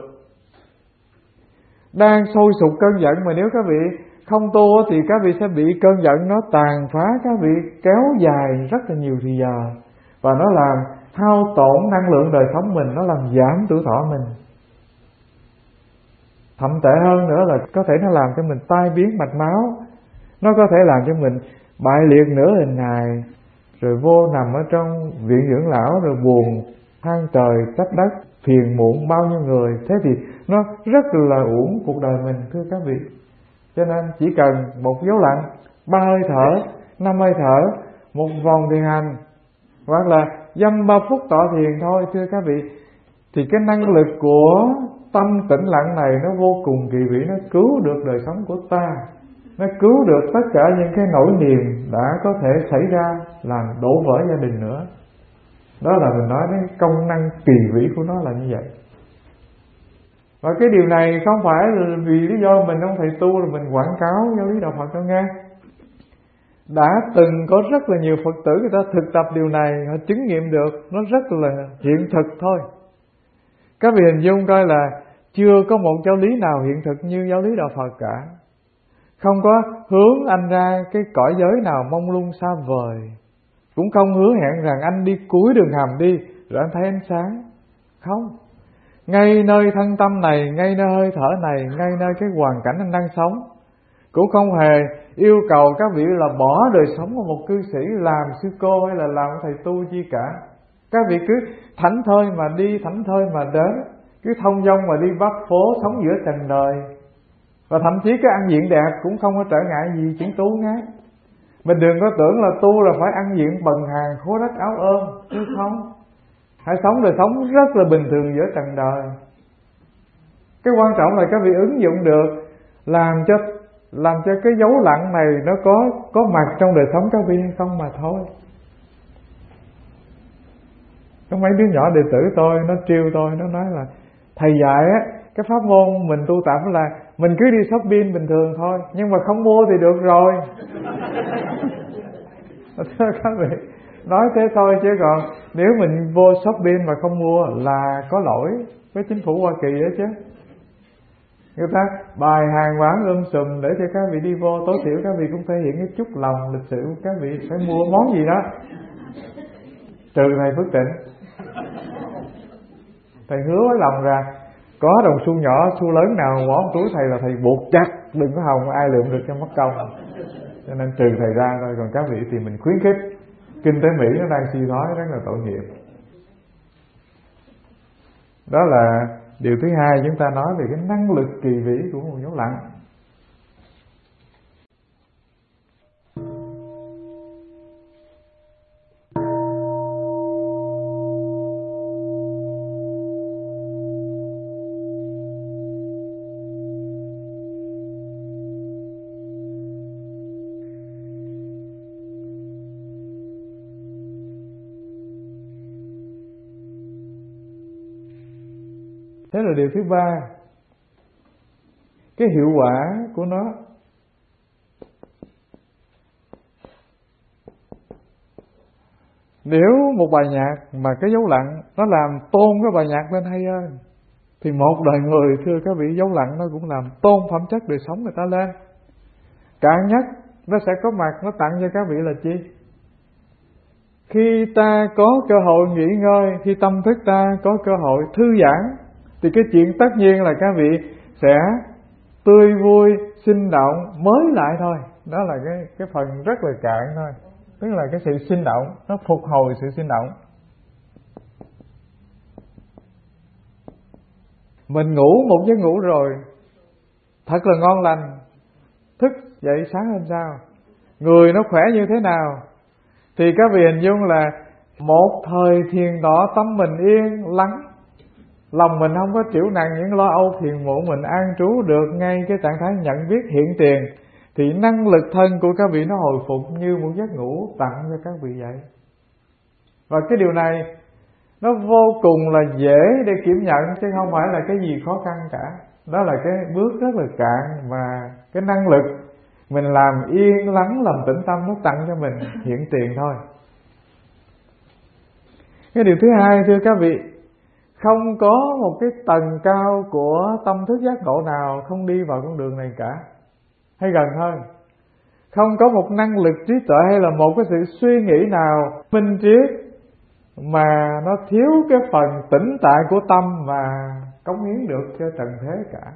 Đang sôi sục cơn giận mà nếu các vị không tu thì các vị sẽ bị cơn giận nó tàn phá các vị, kéo dài rất là nhiều thời giờ, và nó làm hao tổn năng lượng đời sống mình, nó làm giảm tuổi thọ mình. Thậm tệ hơn nữa là có thể nó làm cho mình tai biến mạch máu, nó có thể làm cho mình bại liệt nửa hình hài, rồi vô nằm ở trong viện dưỡng lão rồi buồn than trời trách đất, phiền muộn bao nhiêu người. Thế thì nó rất là uổng cuộc đời mình thưa các vị. Cho nên chỉ cần một dấu lặng, ba hơi thở, năm hơi thở, một vòng thiền hành, hoặc là dăm ba phút tọa thiền thôi thưa các vị, thì cái năng lực của tâm tĩnh lặng này nó vô cùng kỳ vĩ, nó cứu được đời sống của ta, nó cứu được tất cả những cái nỗi niềm đã có thể xảy ra làm đổ vỡ gia đình nữa. Đó là mình nói đến công năng kỳ vĩ của nó là như vậy. Và cái điều này không phải là vì lý do mình ông thầy tu là mình quảng cáo giáo lý đạo Phật đâu nghe. Đã từng có rất là nhiều Phật tử người ta thực tập điều này, họ chứng nghiệm được, nó rất là hiện thực thôi. Các vị hình dung coi là chưa có một giáo lý nào hiện thực như giáo lý đạo Phật cả. Không có hướng anh ra cái cõi giới nào mông lung xa vời, cũng không hứa hẹn rằng anh đi cuối đường hầm đi rồi anh thấy ánh sáng. Không, ngay nơi thân tâm này, ngay nơi hơi thở này, ngay nơi cái hoàn cảnh anh đang sống, cũng không hề yêu cầu các vị là bỏ đời sống của một cư sĩ làm sư cô hay là làm thầy tu chi cả. Các vị cứ thảnh thơi mà đi, thảnh thơi mà đến, cứ thông dong mà đi bắt phố, sống giữa trần đời. Và thậm chí cái ăn diện đẹp cũng không có trở ngại gì chuyện tu nhé. Mình đừng có tưởng là tu là phải ăn diện bần hàn, khố đất áo ôm, chứ không. Hãy sống đời sống rất là bình thường giữa trần đời. Cái quan trọng là các vị ứng dụng được, làm cho làm cho cái dấu lặng này nó có có mặt trong đời sống các vị hay không mà thôi. Có mấy đứa nhỏ đệ tử tôi nó trêu tôi, nó nói là thầy dạy á, cái pháp môn mình tu tập là mình cứ đi shopping bình thường thôi, nhưng mà không mua thì được rồi. Thưa các vị, nói thế thôi chứ còn nếu mình vô shopping mà không mua là có lỗi với chính phủ Hoa Kỳ đó chứ. Người ta bài hàng bán um sùm để cho các vị đi vô, tối thiểu các vị cũng thể hiện cái chút lòng lịch sự, các vị phải mua món gì đó. Trừ thầy Phước Tịnh, thầy hứa với lòng ra có đồng xu nhỏ xu lớn nào bỏ trong túi thầy là thầy buộc chặt, đừng có hòng ai lượm được cho mất công. Cho nên trừ thầy ra thôi, còn các vị thì mình khuyến khích. Kinh tế Mỹ nó đang suy thoái rất là tội nghiệp. Đó là điều thứ hai, chúng ta nói về cái năng lực kỳ vĩ của một dấu lặng. Thế là điều thứ ba, cái hiệu quả của nó. Nếu một bài nhạc mà cái dấu lặng nó làm tôn cái bài nhạc lên hay hơn, thì một đời người, thưa các vị, dấu lặng nó cũng làm tôn phẩm chất đời sống người ta lên. Cạn nhất nó sẽ có mặt, nó tặng cho các vị là chi? Khi ta có cơ hội nghỉ ngơi, khi tâm thức ta có cơ hội thư giãn, thì cái chuyện tất nhiên là các vị sẽ tươi vui, sinh động, mới lại thôi. Đó là cái, cái phần rất là cạn thôi. Tức là cái sự sinh động, nó phục hồi sự sinh động. Mình ngủ một giấc ngủ rồi, thật là ngon lành, thức dậy sáng hôm sau, người nó khỏe như thế nào? Thì các vị hình dung là một thời thiền tọa, tâm mình yên lắng, lòng mình không có chịu nặng những lo âu phiền muộn, mình an trú được ngay cái trạng thái nhận biết hiện tiền, thì năng lực thân của các vị nó hồi phục như một giấc ngủ tặng cho các vị vậy. Và cái điều này nó vô cùng là dễ để kiểm nhận, chứ không phải là cái gì khó khăn cả. Đó là cái bước rất là cạn mà cái năng lực mình làm yên lắng, làm tĩnh tâm nó tặng cho mình hiện tiền thôi. Cái điều thứ hai, thưa các vị, không có một cái tầng cao của tâm thức giác ngộ nào không đi vào con đường này cả. Hay gần hơn, không có một năng lực trí tuệ hay là một cái sự suy nghĩ nào minh triết mà nó thiếu cái phần tĩnh tại của tâm mà cống hiến được cho trần thế cả.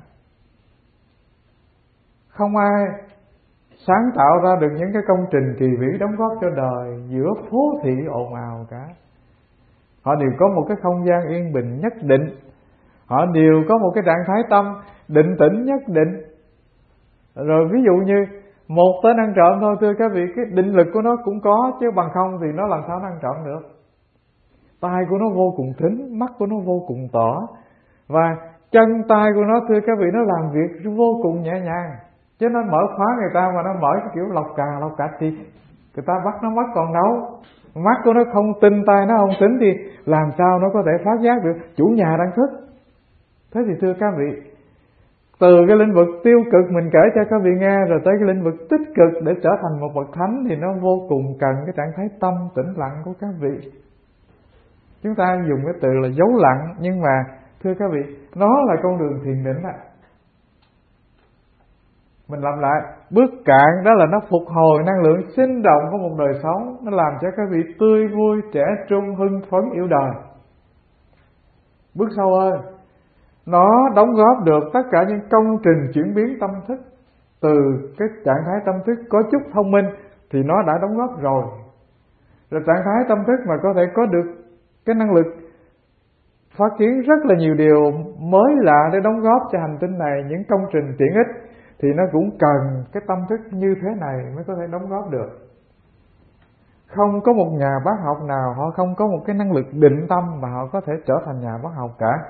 Không ai sáng tạo ra được những cái công trình kỳ vĩ đóng góp cho đời giữa phố thị ồn ào cả. Họ đều có một cái không gian yên bình nhất định, họ đều có một cái trạng thái tâm định tĩnh nhất định. Rồi ví dụ như một tên ăn trộm thôi, thưa các vị, cái định lực của nó cũng có, chứ bằng không thì nó làm sao nó ăn trộm được. Tai của nó vô cùng thính, mắt của nó vô cùng tỏ, và chân tay của nó, thưa các vị, nó làm việc vô cùng nhẹ nhàng. Chứ nó mở khóa người ta mà nó mở cái kiểu lọc cà lọc cạch thì người ta bắt nó mất còn đâu. Mắt của nó không tinh, tay nó không tính thì làm sao nó có thể phát giác được chủ nhà đang thức. Thế thì thưa các vị, từ cái lĩnh vực tiêu cực mình kể cho các vị nghe, rồi tới cái lĩnh vực tích cực để trở thành một bậc thánh, thì nó vô cùng cần cái trạng thái tâm tĩnh lặng của các vị. Chúng ta dùng cái từ là dấu lặng, nhưng mà thưa các vị, nó là con đường thiền định ạ. Mình làm lại, bước cạn đó là nó phục hồi năng lượng sinh động của một đời sống, nó làm cho các vị tươi vui, trẻ trung, hưng phấn, yêu đời. Bước sâu hơn, nó đóng góp được tất cả những công trình chuyển biến tâm thức. Từ cái trạng thái tâm thức có chút thông minh thì nó đã đóng góp rồi. Rồi trạng thái tâm thức mà có thể có được cái năng lực phát triển rất là nhiều điều mới lạ để đóng góp cho hành tinh này, những công trình tiện ích, thì nó cũng cần cái tâm thức như thế này mới có thể đóng góp được. Không có một nhà bác học nào họ không có một cái năng lực định tâm mà họ có thể trở thành nhà bác học cả.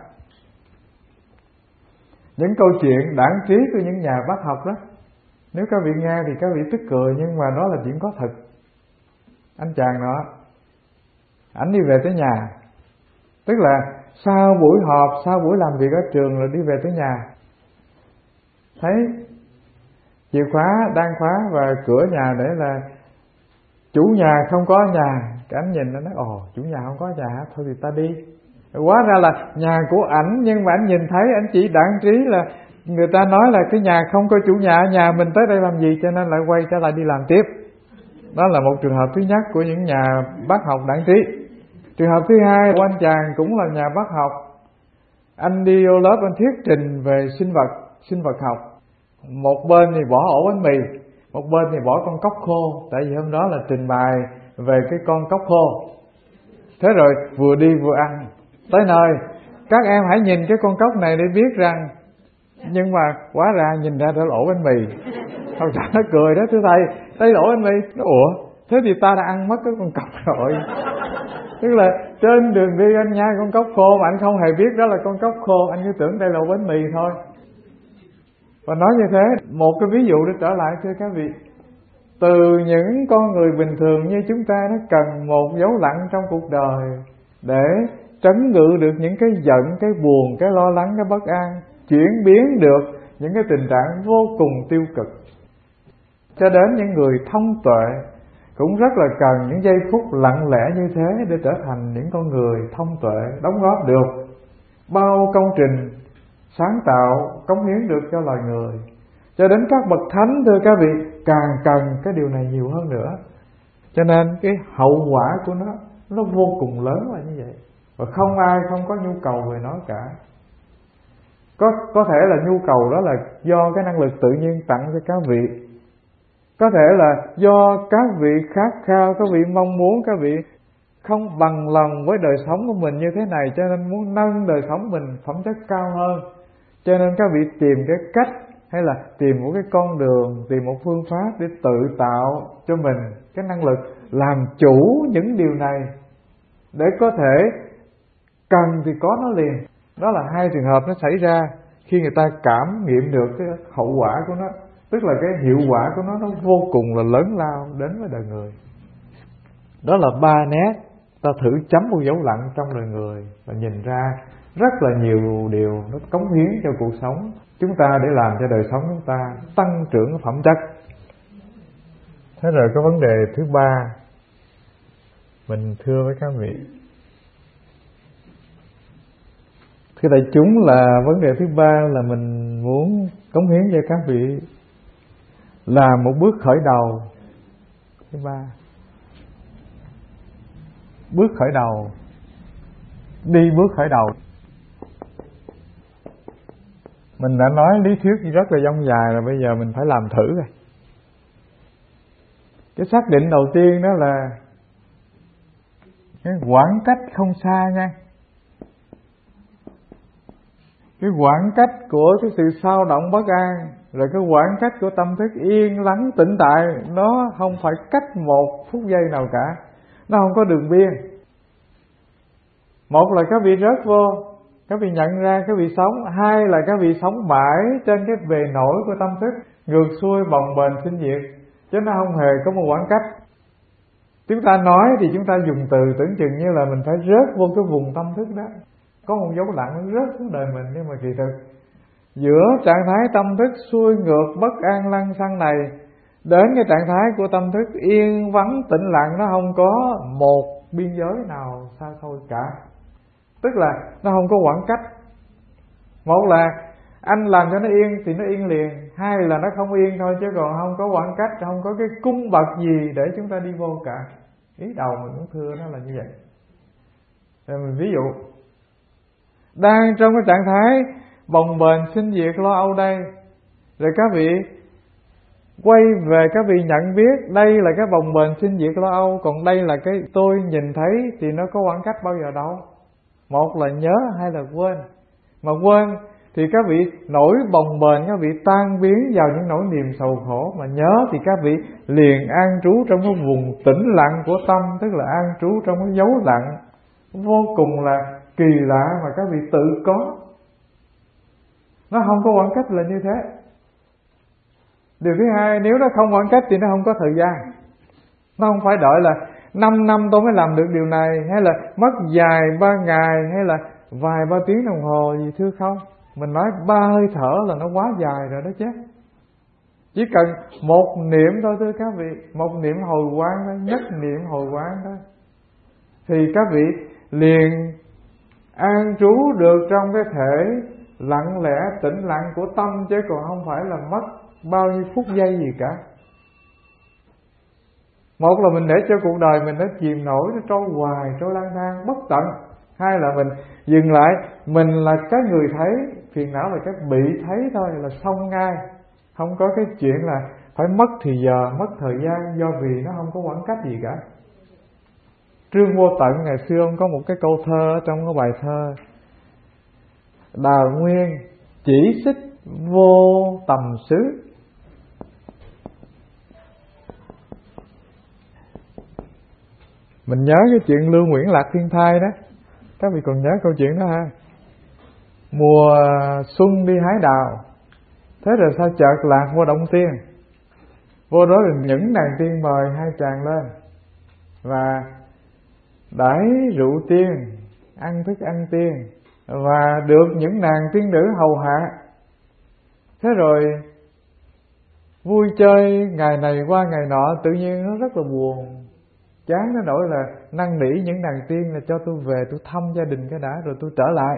Những câu chuyện đãng trí của những nhà bác học đó, nếu các vị nghe thì các vị tức cười, nhưng mà đó là chuyện có thật. Anh chàng đó, ảnh đi về tới nhà, tức là sau buổi họp, sau buổi làm việc ở trường rồi đi về tới nhà, thấy chìa khóa đang khóa và cửa nhà để là chủ nhà không có ở nhà. Cái ảnh nhìn nó nói, ồ, chủ nhà không có ở nhà, thôi thì ta đi. Hóa ra là nhà của ảnh, nhưng mà ảnh nhìn thấy, ảnh chỉ đãng trí là người ta nói là cái nhà không có chủ nhà, nhà mình tới đây làm gì, cho nên lại quay trở lại đi làm tiếp. Đó là một trường hợp thứ nhất của những nhà bác học đãng trí. Trường hợp thứ hai của anh chàng cũng là nhà bác học. Anh đi vô lớp, anh thuyết trình về sinh vật, sinh vật học. Một bên thì bỏ ổ bánh mì, một bên thì bỏ con cóc khô, tại vì hôm đó là trình bày về cái con cóc khô. Thế rồi vừa đi vừa ăn. Tới nơi, các em hãy nhìn cái con cóc này để biết rằng, nhưng mà hóa ra nhìn ra đó là ổ bánh mì. Thằng trả nó cười đó, thưa thầy, đây là ổ bánh mì. Nó ủa, thế thì ta đã ăn mất cái con cóc rồi. Tức là trên đường đi anh nhai con cóc khô mà anh không hề biết đó là con cóc khô, anh cứ tưởng đây là ổ bánh mì thôi. Và nói như thế, một cái ví dụ để trở lại thưa các vị, từ những con người bình thường như chúng ta, nó cần một dấu lặng trong cuộc đời để trấn ngự được những cái giận, cái buồn, cái lo lắng, cái bất an, chuyển biến được những cái tình trạng vô cùng tiêu cực. Cho đến những người thông tuệ cũng rất là cần những giây phút lặng lẽ như thế để trở thành những con người thông tuệ, đóng góp được bao công trình sáng tạo, cống hiến được cho loài người. Cho đến các bậc thánh, thưa các vị, càng cần cái điều này nhiều hơn nữa. Cho nên cái hậu quả của nó nó vô cùng lớn là như vậy, và không ai không có nhu cầu về nó cả. Có có thể là nhu cầu đó là do cái năng lực tự nhiên tặng cho các vị, có thể là do các vị khát khao, các vị mong muốn, các vị không bằng lòng với đời sống của mình như thế này, cho nên muốn nâng đời sống mình phẩm chất cao hơn, cho nên các vị tìm cái cách hay là tìm một cái con đường, tìm một phương pháp để tự tạo cho mình cái năng lực làm chủ những điều này, để có thể cần thì có nó liền. Đó là hai trường hợp nó xảy ra khi người ta cảm nghiệm được cái hậu quả của nó, tức là cái hiệu quả của nó nó vô cùng là lớn lao đến với đời người. Đó là ba nét ta thử chấm một dấu lặng trong đời người và nhìn ra rất là nhiều điều nó cống hiến cho cuộc sống chúng ta, để làm cho đời sống chúng ta tăng trưởng phẩm chất. Thế rồi cái vấn đề thứ ba mình thưa với các vị, thưa đại chúng, là vấn đề thứ ba là mình muốn cống hiến cho các vị là một bước khởi đầu. Thứ ba, bước khởi đầu, đi bước khởi đầu. Mình đã nói lý thuyết rất là dông dài rồi, bây giờ mình phải làm thử rồi. Cái xác định đầu tiên đó là cái khoảng cách không xa nha. Cái khoảng cách của cái sự xao động bất an, rồi cái khoảng cách của tâm thức yên lắng tĩnh tại, nó không phải cách một phút giây nào cả, nó không có đường biên. Một là các vị rớt vô, các vị nhận ra các vị sống. Hai là các vị sống mãi trên cái bề nổi của tâm thức, ngược xuôi bồng bềnh sinh diệt, chứ nó không hề có một khoảng cách. Chúng ta nói thì chúng ta dùng từ tưởng chừng như là mình phải rớt vô cái vùng tâm thức đó, có một dấu lặng nó rớt xuống đời mình. Nhưng mà kỳ thực giữa trạng thái tâm thức xuôi ngược bất an lăng xăng này đến cái trạng thái của tâm thức yên vắng tĩnh lặng, nó không có một biên giới nào xa xôi cả. Tức là nó không có khoảng cách. Một là anh làm cho nó yên thì nó yên liền, hai là nó không yên thôi, chứ còn không có khoảng cách, không có cái cung bậc gì để chúng ta đi vô cả. Ý đầu mình cũng thưa nó là như vậy. Rồi mình ví dụ, đang trong cái trạng thái bồng bềnh sinh diệt lo âu đây, rồi các vị quay về các vị nhận biết đây là cái bồng bềnh sinh diệt lo âu, còn đây là cái tôi nhìn thấy, thì nó có khoảng cách bao giờ đâu. Một là nhớ, hai là quên. Mà quên thì các vị nổi bồng bềnh, các vị tan biến vào những nỗi niềm sầu khổ. Mà nhớ thì các vị liền an trú trong cái vùng tĩnh lặng của tâm, tức là an trú trong cái dấu lặng vô cùng là kỳ lạ mà các vị tự có. Nó không có khoảng cách là như thế. Điều thứ hai, nếu nó không khoảng cách thì nó không có thời gian. Nó không phải đợi là năm năm tôi mới làm được điều này, hay là mất dài ba ngày, hay là vài ba tiếng đồng hồ gì, thưa không. Mình nói ba hơi thở là nó quá dài rồi đó chứ. Chỉ cần một niệm thôi thưa các vị, một niệm hồi quán thôi, nhất niệm hồi quán thôi, thì các vị liền an trú được trong cái thể lặng lẽ tĩnh lặng của tâm, chứ còn không phải là mất bao nhiêu phút giây gì cả. Một là mình để cho cuộc đời mình nó chìm nổi, nó trôi hoài, trôi lang thang bất tận. Hai là mình dừng lại, mình là cái người thấy, phiền não là cái bị thấy thôi, là xong ngay. Không có cái chuyện là phải mất thì giờ, mất thời gian, do vì nó không có khoảng cách gì cả. Trương Vô Tận ngày xưa ông có một cái câu thơ trong cái bài thơ: Đào nguyên chỉ xích vô tầm xứ. Mình nhớ cái chuyện Lưu Nguyễn Lạc Thiên Thai đó. Các vị còn nhớ câu chuyện đó ha? Mùa xuân đi hái đào, thế rồi sao chợt lạc vô Động Tiên. Vô đó là những nàng tiên mời hai chàng lên và đãi rượu tiên, ăn thức ăn tiên, và được những nàng tiên nữ hầu hạ. Thế rồi vui chơi ngày này qua ngày nọ, tự nhiên nó rất là buồn, chán nó nỗi là năn nỉ những nàng tiên là cho tôi về tôi thăm gia đình cái đã rồi tôi trở lại.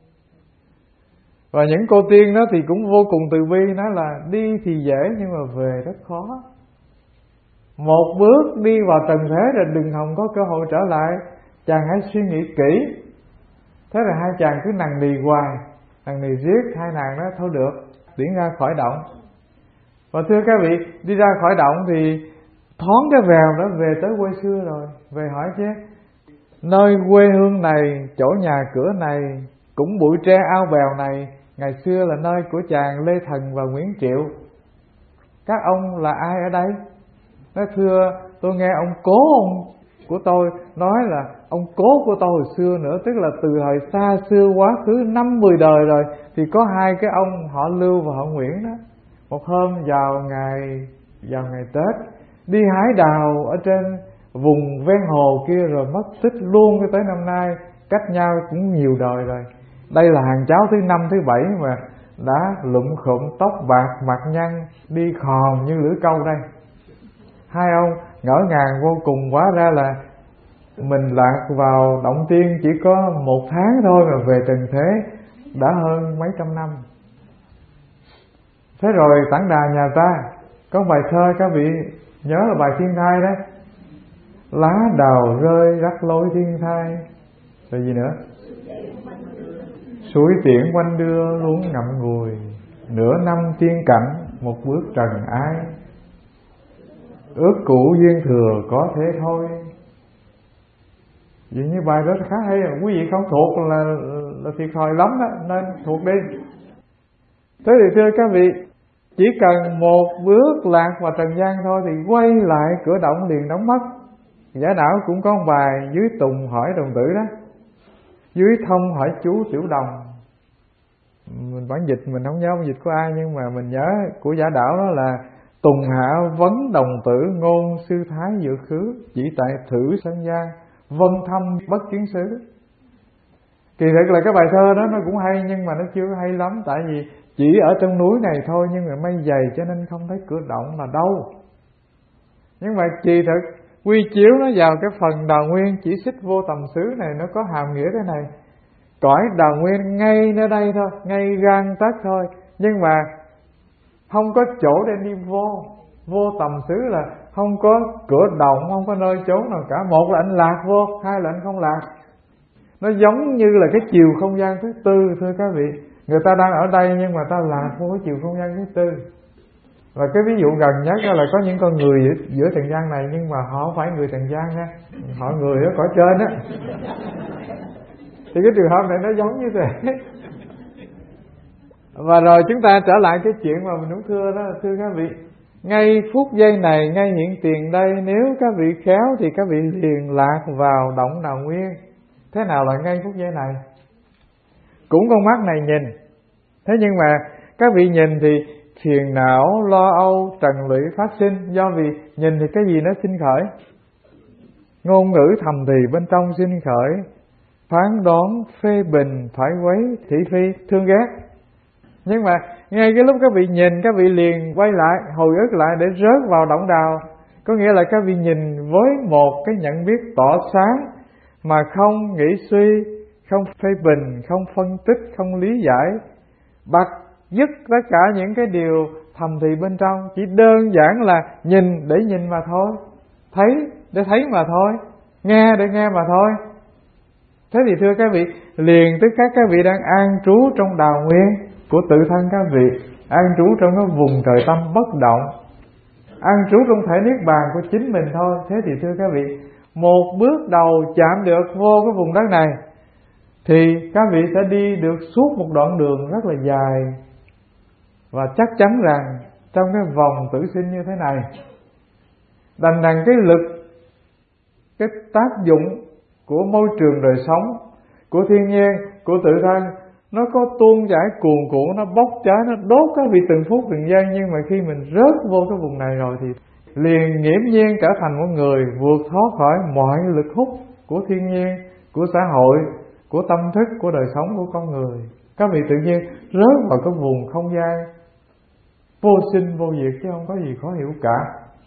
Và những cô tiên đó thì cũng vô cùng từ bi, nói là đi thì dễ nhưng mà về rất khó. Một bước đi vào trần thế rồi đừng hòng có cơ hội trở lại, chàng hãy suy nghĩ kỹ. Thế là hai chàng cứ nằng nì hoài, nằng nì riết, hai nàng đó thôi được, tiến ra khỏi động. Và thưa các vị, đi ra khỏi động thì thoáng cái vèo đã về tới quê xưa rồi. Về hỏi chứ, nơi quê hương này, chỗ nhà cửa này, cũng bụi tre ao bèo này, ngày xưa là nơi của chàng Lê Thần và Nguyễn Triệu. Các ông là ai ở đây? Nói thưa, tôi nghe ông cố ông của tôi nói là ông cố của tôi hồi xưa nữa, tức là từ thời xa xưa quá khứ năm mười đời rồi, thì có hai cái ông họ Lưu và họ Nguyễn đó. Một hôm vào ngày vào ngày Tết đi hái đào ở trên vùng ven hồ kia rồi mất tích luôn cho tới năm nay, cách nhau cũng nhiều đời rồi. Đây là hàng cháu thứ năm thứ bảy mà đã lụm khụm, tóc bạc, mặt nhăn, đi khòm như lưỡi câu đây. Hai ông ngỡ ngàng vô cùng, hóa ra là mình lạc vào động tiên chỉ có một tháng thôi mà về trần thế đã hơn mấy trăm năm. Thế rồi tản đà nhà ta có bài thơ, các vị nhớ là bài Thiên Thai đó. Lá đào rơi rắc lối thiên thai, rồi gì nữa? Suối tiễn quanh đưa luôn ngậm ngùi, nửa năm tiên cảnh một bước trần ai. Ước cũ duyên thừa có thế thôi. Vì như bài đó khá hay, quý vị không thuộc là, là thiệt thòi lắm đó, nên thuộc đi. Thế thì thưa các vị, chỉ cần một bước lạc vào trần gian thôi thì quay lại cửa động liền đóng mất. Giả đảo cũng có một bài dưới Tùng hỏi đồng tử đó, dưới Thông hỏi chú Tiểu Đồng. Mình bản dịch mình không nhớ bản dịch của ai, nhưng mà mình nhớ của giả đảo đó là Tùng hạ vấn đồng tử, ngôn sư thái dự khứ, chỉ tại thử sân gian, vân thăm bất kiến xứ. Kỳ thực là cái bài thơ đó nó cũng hay, nhưng mà nó chưa hay lắm, tại vì chỉ ở trong núi này thôi, nhưng mà mây dày cho nên không thấy cửa động là đâu. Nhưng mà kỳ thực quy chiếu nó vào cái phần đào nguyên chỉ xích vô tầm xứ này, nó có hàm nghĩa thế này: cõi đào nguyên ngay nơi đây thôi, ngay gan tấc thôi, nhưng mà không có chỗ để đi vô. Vô tầm xứ là không có cửa động, không có nơi trốn nào cả. Một là anh lạc vô, hai là anh không lạc. Nó giống như là cái chiều không gian thứ tư, thưa các vị. Người ta đang ở đây nhưng mà ta lạc vô cái chiều không gian thứ tư. Và cái ví dụ gần nhất là có những con người giữa trần gian này, nhưng mà họ không phải người trần gian nha, họ người ở cõi trên á. Thì cái trường hợp này nó giống như thế. Và rồi chúng ta trở lại cái chuyện mà mình muốn thưa đó, thưa các vị, ngay phút giây này, ngay hiện tiền đây, nếu các vị khéo thì các vị liền lạc vào động đào nguyên. Thế nào là ngay phút giây này? Cũng con mắt này nhìn, thế nhưng mà các vị nhìn thì phiền não, lo âu, trần lụy phát sinh. Do vì nhìn thì cái gì nó sinh khởi? Ngôn ngữ thầm thì bên trong sinh khởi, phán đoán, phê bình, thoái quấy, thị phi, thương ghét. Nhưng mà ngay cái lúc các vị nhìn, các vị liền quay lại, hồi ức lại để rớt vào động đào. Có nghĩa là các vị nhìn với một cái nhận biết tỏ sáng, mà không nghĩ suy, không phê bình, không phân tích, không lý giải, bật dứt tất cả những cái điều thầm thì bên trong. Chỉ đơn giản là nhìn để nhìn mà thôi, thấy để thấy mà thôi, nghe để nghe mà thôi. Thế thì thưa các vị, liền tức khắc các vị đang an trú trong đào nguyên của tự thân các vị, an trú trong cái vùng trời tâm bất động, an trú trong thể niết bàn của chính mình thôi. Thế thì thưa các vị, một bước đầu chạm được vô cái vùng đất này thì các vị sẽ đi được suốt một đoạn đường rất là dài. Và chắc chắn rằng trong cái vòng tử sinh như thế này, đành rằng cái lực, cái tác dụng của môi trường đời sống, của thiên nhiên, của tự thân, nó có tuôn chảy cuồn cuộn, nó bốc cháy, nó đốt các vị từng phút từng giây. Nhưng mà khi mình rớt vô cái vùng này rồi thì liền nghiễm nhiên trở thành một người vượt thoát khỏi mọi lực hút của thiên nhiên, của xã hội, của tâm thức, của đời sống của con người. Các vị tự nhiên rớt vào cái vùng không gian vô sinh vô diệt, chứ không có gì khó hiểu cả.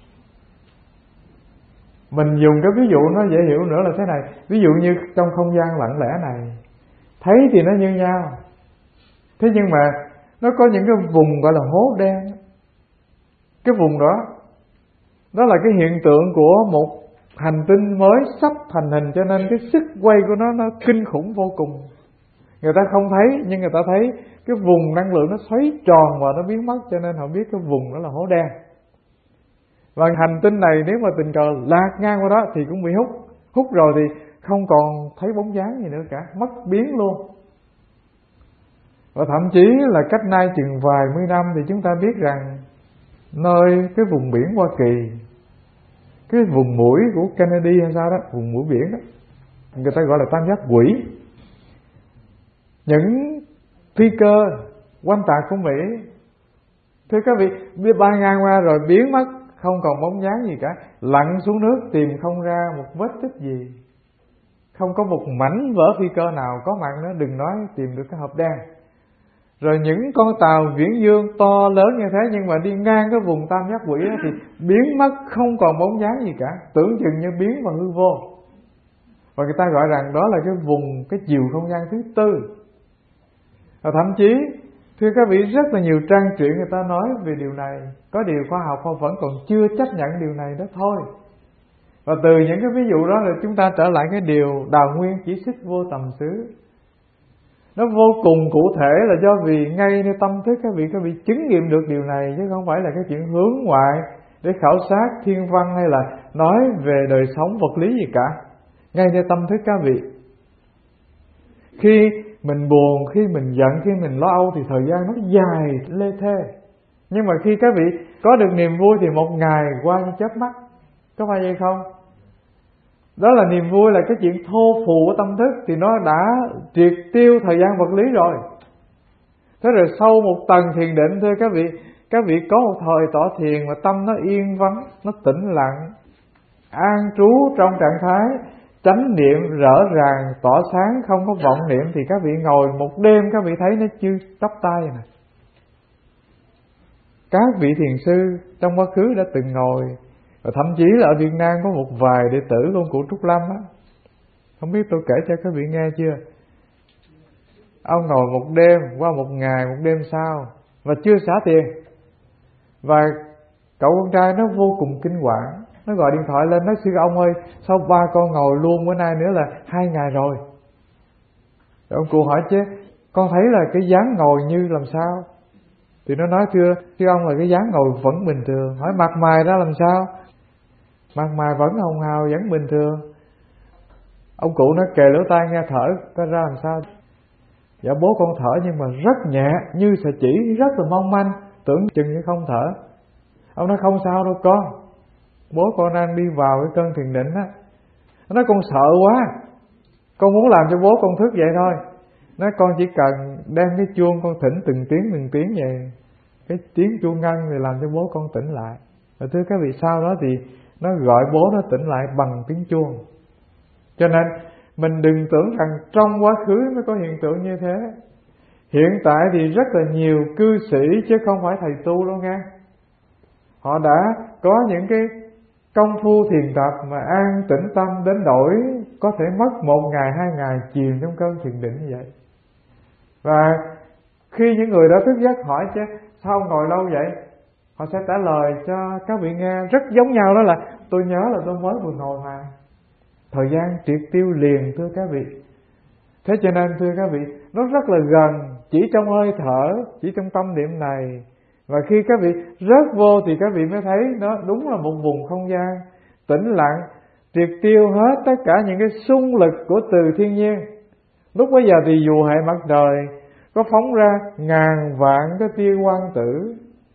Mình dùng cái ví dụ nó dễ hiểu nữa là thế này. Ví dụ như trong không gian lặng lẽ này, thấy thì nó như nhau, thế nhưng mà nó có những cái vùng gọi là hố đen. Cái vùng đó, đó là cái hiện tượng của một hành tinh mới sắp thành hình, cho nên cái sức quay của nó nó kinh khủng vô cùng. Người ta không thấy, nhưng người ta thấy cái vùng năng lượng nó xoáy tròn và nó biến mất, cho nên họ biết cái vùng đó là hố đen. Và hành tinh này nếu mà tình cờ lạc ngang qua đó thì cũng bị hút. Hút rồi thì không còn thấy bóng dáng gì nữa cả, mất biến luôn. Và thậm chí là cách nay chừng vài mươi năm thì chúng ta biết rằng nơi cái vùng biển Hoa Kỳ, cái vùng mũi của Kennedy hay sao đó, vùng mũi biển đó, người ta gọi là tam giác quỷ. Những phi cơ quanh tạc của Mỹ, thưa các vị, biết bay ngang qua rồi biến mất, không còn bóng dáng gì cả, lặn xuống nước tìm không ra một vết tích gì, không có một mảnh vỡ phi cơ nào có mặt nữa, đừng nói tìm được cái hộp đen. Rồi những con tàu viễn dương to lớn như thế nhưng mà đi ngang cái vùng tam giác quỷ đó thì biến mất, không còn bóng dáng gì cả, tưởng chừng như biến vào hư vô. Và người ta gọi rằng đó là cái vùng, cái chiều không gian thứ tư. Và thậm chí, thưa các vị, rất là nhiều trang truyện người ta nói về điều này. Có điều khoa học họ vẫn còn chưa chấp nhận điều này đó thôi. Và từ những cái ví dụ đó là chúng ta trở lại cái điều đào nguyên chỉ xích vô tầm xứ. Nó vô cùng cụ thể là do vì ngay nơi tâm thức các vị, các vị chứng nghiệm được điều này, chứ không phải là cái chuyện hướng ngoại để khảo sát thiên văn hay là nói về đời sống vật lý gì cả. Ngay nơi tâm thức các vị. Khi mình buồn, khi mình giận, khi mình lo âu thì thời gian nó dài lê thê. Nhưng mà khi các vị có được niềm vui thì một ngày qua như chớp mắt. Có phải vậy không? Đó là niềm vui, là cái chuyện thô phù của tâm thức thì nó đã triệt tiêu thời gian vật lý rồi. Thế rồi sau một tầng thiền định, thưa các vị, các vị có một thời tọa thiền mà tâm nó yên vắng, nó tĩnh lặng, an trú trong trạng thái chánh niệm rõ ràng, tỏ sáng, không có vọng niệm, thì các vị ngồi một đêm các vị thấy nó chưa tóc tay nè. Các vị thiền sư trong quá khứ đã từng ngồi, và thậm chí là ở Việt Nam có một vài đệ tử luôn của Trúc Lâm á. Không biết tôi kể cho các vị nghe chưa? Ông ngồi một đêm, qua một ngày, một đêm sau, và chưa xả tiền. Và cậu con trai nó vô cùng kinh hoàng, nó gọi điện thoại lên nói: sư ông ơi, sao ba con ngồi luôn bữa nay nữa là hai ngày rồi. Rồi ông cụ hỏi chứ, con thấy là cái dáng ngồi như làm sao? Thì nó nói: thưa sư ông là cái dáng ngồi vẫn bình thường. Hỏi mặt mày ra làm sao? Mặt mày vẫn hồng hào, vẫn bình thường. Ông cụ nó kề lỗ tai nghe thở có ra làm sao? Dạ bố con thở nhưng mà rất nhẹ, như sợi chỉ, rất là mong manh, tưởng chừng như không thở. Ông nói: không sao đâu con, bố con đang đi vào cái cơn thiền định á. Nó nói: con sợ quá, con muốn làm cho bố con thức vậy thôi. Nói: con chỉ cần đem cái chuông con thỉnh từng tiếng từng tiếng vậy, cái tiếng chuông ngân thì làm cho bố con tỉnh lại. Và thưa các vị, sau đó thì nó gọi bố nó tỉnh lại bằng tiếng chuông. Cho nên mình đừng tưởng rằng trong quá khứ mới có hiện tượng như thế. Hiện tại thì rất là nhiều cư sĩ chứ không phải thầy tu đâu nghe. Họ đã có những cái công phu thiền tập mà an tĩnh tâm đến đổi có thể mất một ngày hai ngày chìm trong cơn thiền định như vậy. Và khi những người đã thức giấc hỏi chứ sao ngồi lâu vậy, họ sẽ trả lời cho các vị nghe rất giống nhau, đó là: tôi nhớ là tôi mới vừa ngồi mà. Thời gian triệt tiêu liền, thưa các vị. Thế cho nên thưa các vị, nó rất là gần, chỉ trong hơi thở, chỉ trong tâm niệm này. Và khi các vị rớt vô thì các vị mới thấy nó đúng là một vùng không gian tĩnh lặng, triệt tiêu hết tất cả những cái xung lực của từ thiên nhiên. Lúc bấy giờ thì dù hệ mặt trời có phóng ra ngàn vạn cái tia quang tử,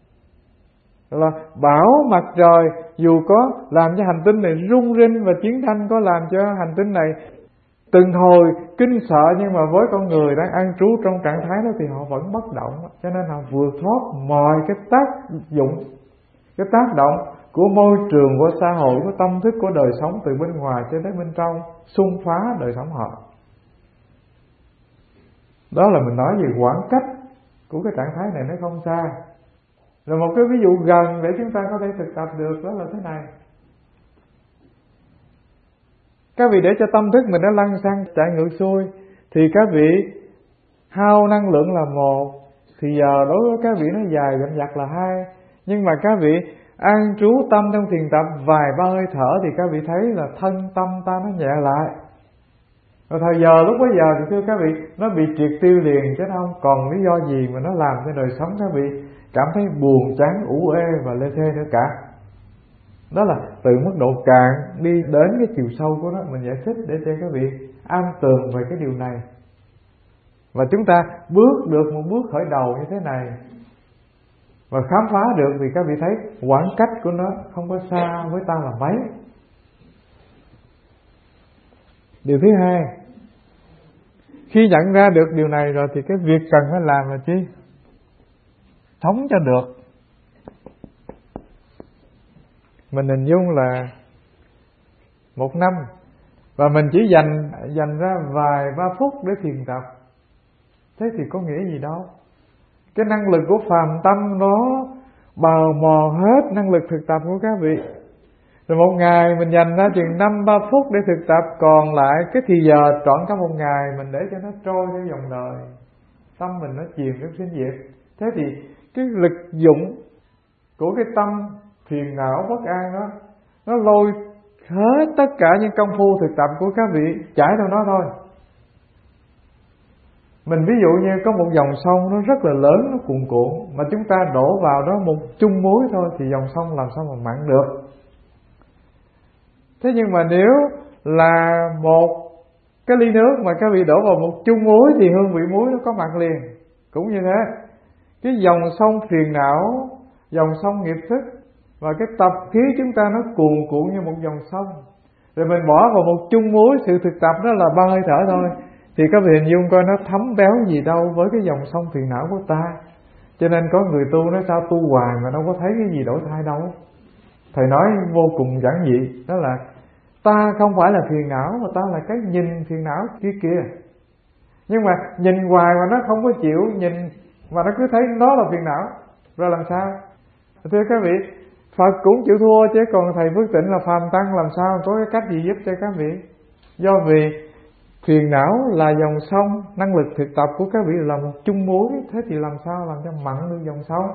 là bảo mặt trời dù có làm cho hành tinh này rung rinh, và chiến tranh có làm cho hành tinh này từng hồi kinh sợ, nhưng mà với con người đang an trú trong trạng thái đó thì họ vẫn bất động. Cho nên họ vượt thoát mọi cái tác dụng, cái tác động của môi trường, của xã hội, của tâm thức, của đời sống từ bên ngoài cho đến bên trong, xung phá đời sống họ. Đó là mình nói về khoảng cách của cái trạng thái này nó không xa. Rồi một cái ví dụ gần để chúng ta có thể thực tập được đó là thế này. Các vị để cho tâm thức mình nó lăn xăng chạy ngược xuôi thì các vị hao năng lượng là một, thì giờ đối với các vị nó dài dặm dặt là hai. Nhưng mà các vị an trú tâm trong thiền tập vài ba hơi thở thì các vị thấy là thân tâm ta nó nhẹ lại. Rồi thời giờ lúc bấy giờ thì thưa các vị, nó bị triệt tiêu liền, chứ nó không còn lý do gì mà nó làm cho đời sống các vị cảm thấy buồn chán ủ ê và lê thê nữa cả. Đó là từ mức độ cạn đi đến cái chiều sâu của nó, mình giải thích để cho các vị am tường về cái điều này. Và chúng ta bước được một bước khởi đầu như thế này và khám phá được thì các vị thấy khoảng cách của nó không có xa với ta là mấy. Điều thứ hai, khi nhận ra được điều này rồi thì cái việc cần phải làm là chi? Sống cho được. Mình hình dung là một năm và mình chỉ dành dành ra vài ba phút để thiền tập. Thế thì có nghĩa gì đâu. Cái năng lực của phàm tâm nó bào mòn hết năng lực thực tập của các vị. Rồi một ngày mình dành ra chừng năm ba phút để thực tập, còn lại cái thì giờ trọn cả một ngày mình để cho nó trôi theo dòng đời. Tâm mình nó chìm trong sinh diệt. Thế thì cái lực dụng của cái tâm phiền não bất an đó, nó lôi hết tất cả những công phu thực tập của các vị chảy theo nó thôi. Mình ví dụ như có một dòng sông nó rất là lớn, nó cuồn cuộn, mà chúng ta đổ vào đó một chung muối thôi thì dòng sông làm sao mà mặn được. Thế nhưng mà nếu là một cái ly nước mà các vị đổ vào một chung muối thì hương vị muối nó có mặn liền. Cũng như thế, cái dòng sông phiền não, dòng sông nghiệp thức và cái tập khí chúng ta nó cuồn cuộn như một dòng sông. Rồi mình bỏ vào một chung muối, sự thực tập đó là ba hơi thở thôi, thì các vị hình dung coi nó thấm béo gì đâu với cái dòng sông phiền não của ta. Cho nên có người tu nói sao tu hoài mà đâu có thấy cái gì đổi thay đâu. Thầy nói vô cùng giản dị, đó là ta không phải là phiền não mà ta là cái nhìn phiền não kia kìa. Nhưng mà nhìn hoài mà nó không có chịu nhìn, mà nó cứ thấy nó là phiền não, rồi làm sao? Thưa các vị, Phật cũng chịu thua chứ còn thầy Phước Tịnh là phàm tăng làm sao có cái cách gì giúp cho các vị. Do vì phiền não là dòng sông, năng lực thực tập của các vị là một chung muối, thế thì làm sao làm cho mặn được dòng sông?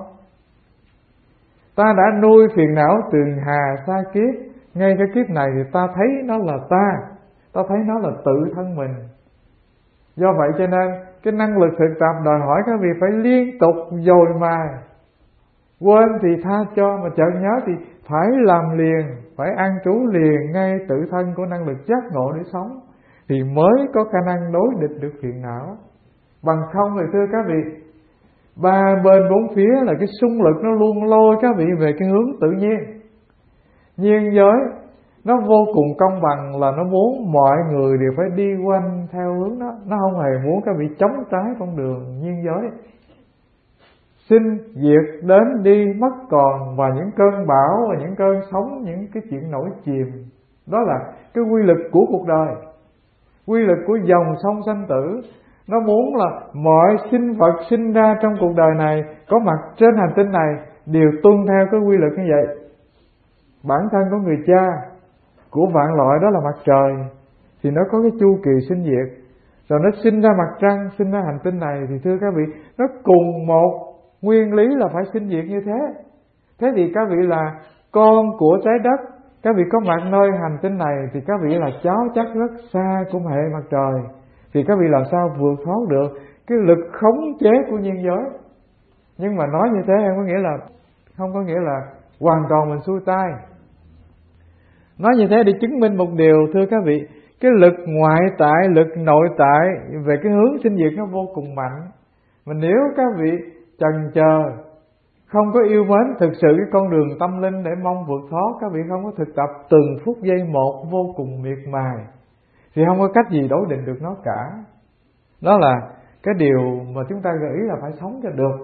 Ta đã nuôi phiền não từ hà xa kiếp, ngay cái kiếp này thì ta thấy nó là ta, ta thấy nó là tự thân mình. Do vậy cho nên cái năng lực thực tập đòi hỏi các vị phải liên tục dồi mài. Quên thì tha cho, mà chợt nhớ thì phải làm liền, phải an trú liền ngay tự thân của năng lực giác ngộ để sống, thì mới có khả năng đối địch được phiền não. Bằng không thì thưa các vị, ba bên bốn phía là cái xung lực nó luôn lôi các vị về cái hướng tự nhiên. Nhiên giới nó vô cùng công bằng, là nó muốn mọi người đều phải đi quanh theo hướng đó. Nó không hề muốn các vị chống trái con đường nhiên giới. Sinh diệt đến đi mất còn, và những cơn bão và những cơn sóng, những cái chuyện nổi chìm, đó là cái quy luật của cuộc đời, quy luật của dòng sông sanh tử. Nó muốn là mọi sinh vật sinh ra trong cuộc đời này, có mặt trên hành tinh này, đều tuân theo cái quy luật như vậy. Bản thân của người cha của vạn loại đó là mặt trời, thì nó có cái chu kỳ sinh diệt. Rồi nó sinh ra mặt trăng, sinh ra hành tinh này, thì thưa các vị, nó cùng một nguyên lý là phải sinh diệt như thế. Thế thì các vị là con của trái đất, các vị có mặt nơi hành tinh này, thì các vị là cháu chắc rất xa của hệ mặt trời, thì các vị làm sao vượt thoát được cái lực khống chế của nhiên giới. Nhưng mà nói như thế em có nghĩa là không có nghĩa là hoàn toàn mình xuôi tay. Nói như thế để chứng minh một điều thưa các vị, cái lực ngoại tại, lực nội tại về cái hướng sinh diệt nó vô cùng mạnh. Mà nếu các vị chần chờ, không có yêu mến thực sự cái con đường tâm linh để mong vượt thoát, các vị không có thực tập từng phút giây một vô cùng miệt mài, thì không có cách gì đối định được nó cả. Đó là cái điều mà chúng ta gợi ý là phải sống cho được.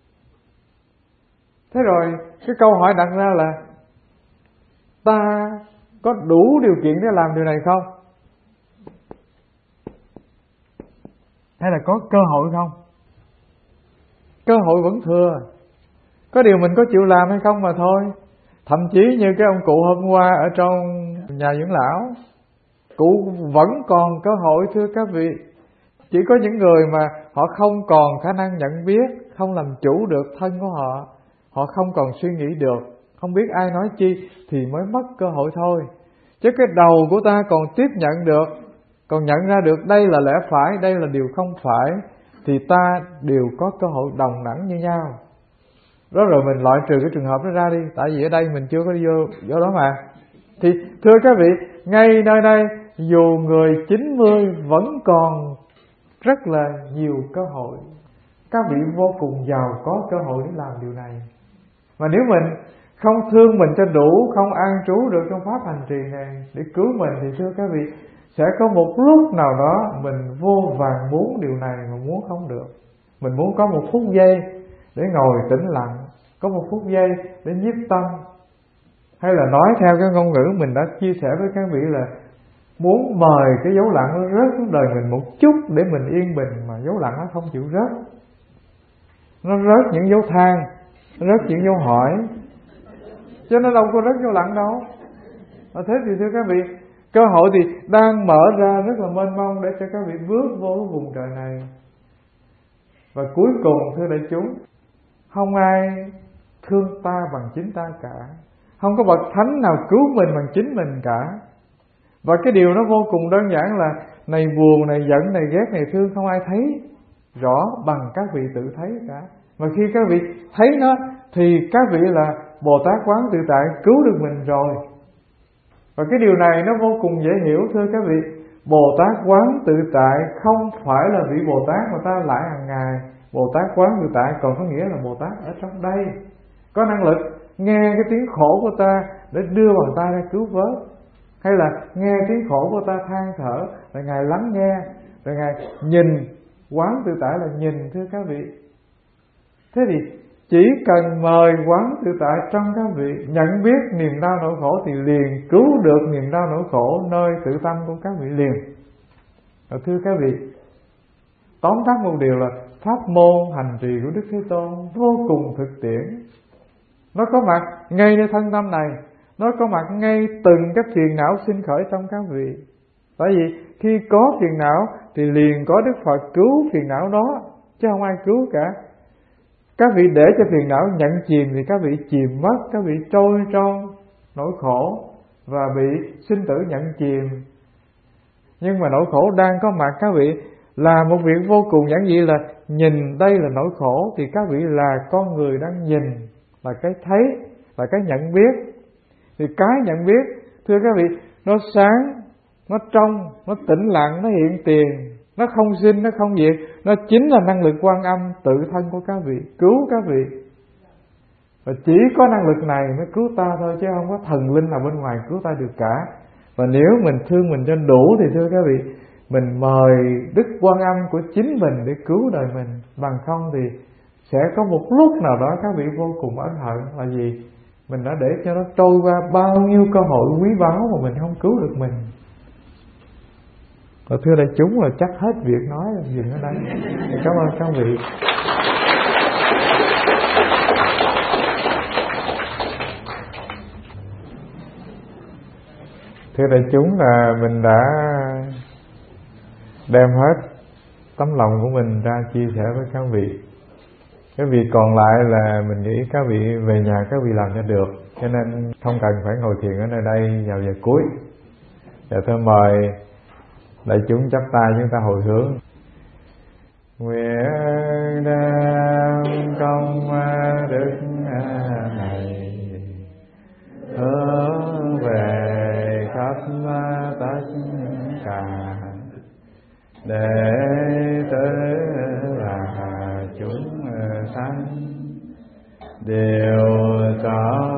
Thế rồi cái câu hỏi đặt ra là ta có đủ điều kiện để làm điều này không? hay là có cơ hội không? Cơ hội vẫn thừa, có điều mình có chịu làm hay không mà thôi. Thậm chí như cái ông cụ hôm qua ở trong nhà dưỡng lão, cụ vẫn còn cơ hội thưa các vị. Chỉ có những người mà họ không còn khả năng nhận biết, không làm chủ được thân của họ, họ không còn suy nghĩ được, không biết ai nói chi thì mới mất cơ hội thôi. Chứ cái đầu của ta còn tiếp nhận được, còn nhận ra được đây là lẽ phải, đây là điều không phải, thì ta đều có cơ hội đồng đẳng như nhau. Đó rồi mình loại trừ cái trường hợp đó ra đi, tại vì ở đây mình chưa có vô, vô đó mà. Thì thưa các vị, ngay nơi đây dù người chín mươi vẫn còn rất là nhiều cơ hội. Các vị vô cùng giàu có cơ hội để làm điều này. Mà nếu mình không thương mình cho đủ, không an trú được trong pháp hành trì này để cứu mình, thì thưa các vị, sẽ có một lúc nào đó mình vô vàng muốn điều này mà muốn không được. Mình muốn có một phút giây để ngồi tĩnh lặng, có một phút giây để nhiếp tâm, hay là nói theo cái ngôn ngữ mình đã chia sẻ với các vị là muốn mời cái dấu lặng nó rớt xuống đời mình một chút để mình yên bình, mà dấu lặng nó không chịu rớt. Nó rớt những dấu than, nó rớt những dấu hỏi, chứ nó đâu có rớt dấu lặng đâu. Và thế thì thưa các vị, cơ hội thì đang mở ra rất là mênh mông để cho các vị bước vô cái vùng trời này. Và cuối cùng thưa đại chúng, không ai thương ta bằng chính ta cả, không có bậc thánh nào cứu mình bằng chính mình cả. Và cái điều nó vô cùng đơn giản là này buồn, này giận, này ghét, này thương không ai thấy rõ bằng các vị tự thấy cả. Mà khi các vị thấy nó thì các vị là Bồ Tát Quán Tự Tại cứu được mình rồi. Và cái điều này nó vô cùng dễ hiểu thưa các vị. Bồ Tát Quán Tự Tại không phải là vị Bồ Tát mà ta lại hàng ngày. Bồ Tát Quán Tự Tại còn có nghĩa là Bồ Tát ở trong đây, có năng lực nghe cái tiếng khổ của ta để đưa bàn tay ra cứu vớt, hay là nghe tiếng khổ của ta than thở, rồi Ngài lắng nghe, rồi Ngài nhìn. Quán Tự Tại là nhìn thưa các vị. Thế thì chỉ cần mời Quán Tự Tại trong các vị nhận biết niềm đau nỗi khổ thì liền cứu được niềm đau nỗi khổ nơi tự tâm của các vị liền. Và thưa các vị, tóm tắt một điều là pháp môn hành trì của Đức Thế Tôn vô cùng thực tiễn. Nó có mặt ngay nơi thân tâm này, nó có mặt ngay từng cái phiền não sinh khởi trong các vị. Tại vì khi có phiền não thì liền có Đức Phật cứu phiền não đó, chứ không ai cứu cả. Các vị để cho phiền não nhận chìm thì các vị chìm mất, các vị trôi trong nỗi khổ và bị sinh tử nhận chìm. Nhưng mà nỗi khổ đang có mặt, các vị làm một việc vô cùng giản dị là nhìn đây là nỗi khổ, thì các vị là con người đang nhìn, là cái thấy, là cái nhận biết. Thì cái nhận biết thưa các vị, nó sáng, nó trong, nó tĩnh lặng, nó hiện tiền, nó không sinh, nó không diệt. Nó chính là năng lực Quan Âm tự thân của các vị, cứu các vị. Và chỉ có năng lực này mới cứu ta thôi, chứ không có thần linh nào bên ngoài cứu ta được cả. Và nếu mình thương mình cho đủ thì thưa các vị, mình mời Đức Quan Âm của chính mình để cứu đời mình. Bằng không thì sẽ có một lúc nào đó các vị vô cùng ân hận là gì? Mình đã để cho nó trôi qua bao nhiêu cơ hội quý báu mà mình không cứu được mình. Và thưa đại chúng là chắc hết việc nói rồi, dừng ở đây. Cảm ơn các vị. Thưa đại chúng là mình đã đem hết tấm lòng của mình ra chia sẻ với các vị. Cái việc còn lại là mình nghĩ các vị về nhà các vị làm cho được, cho nên không cần phải ngồi thiền ở nơi đây vào giờ cuối. Giờ tôi mời đại chúng chắp tay chúng ta hồi hướng. Nguyện đem công đức này hướng về khắp tất cả đệ tử là chúng sanh đều có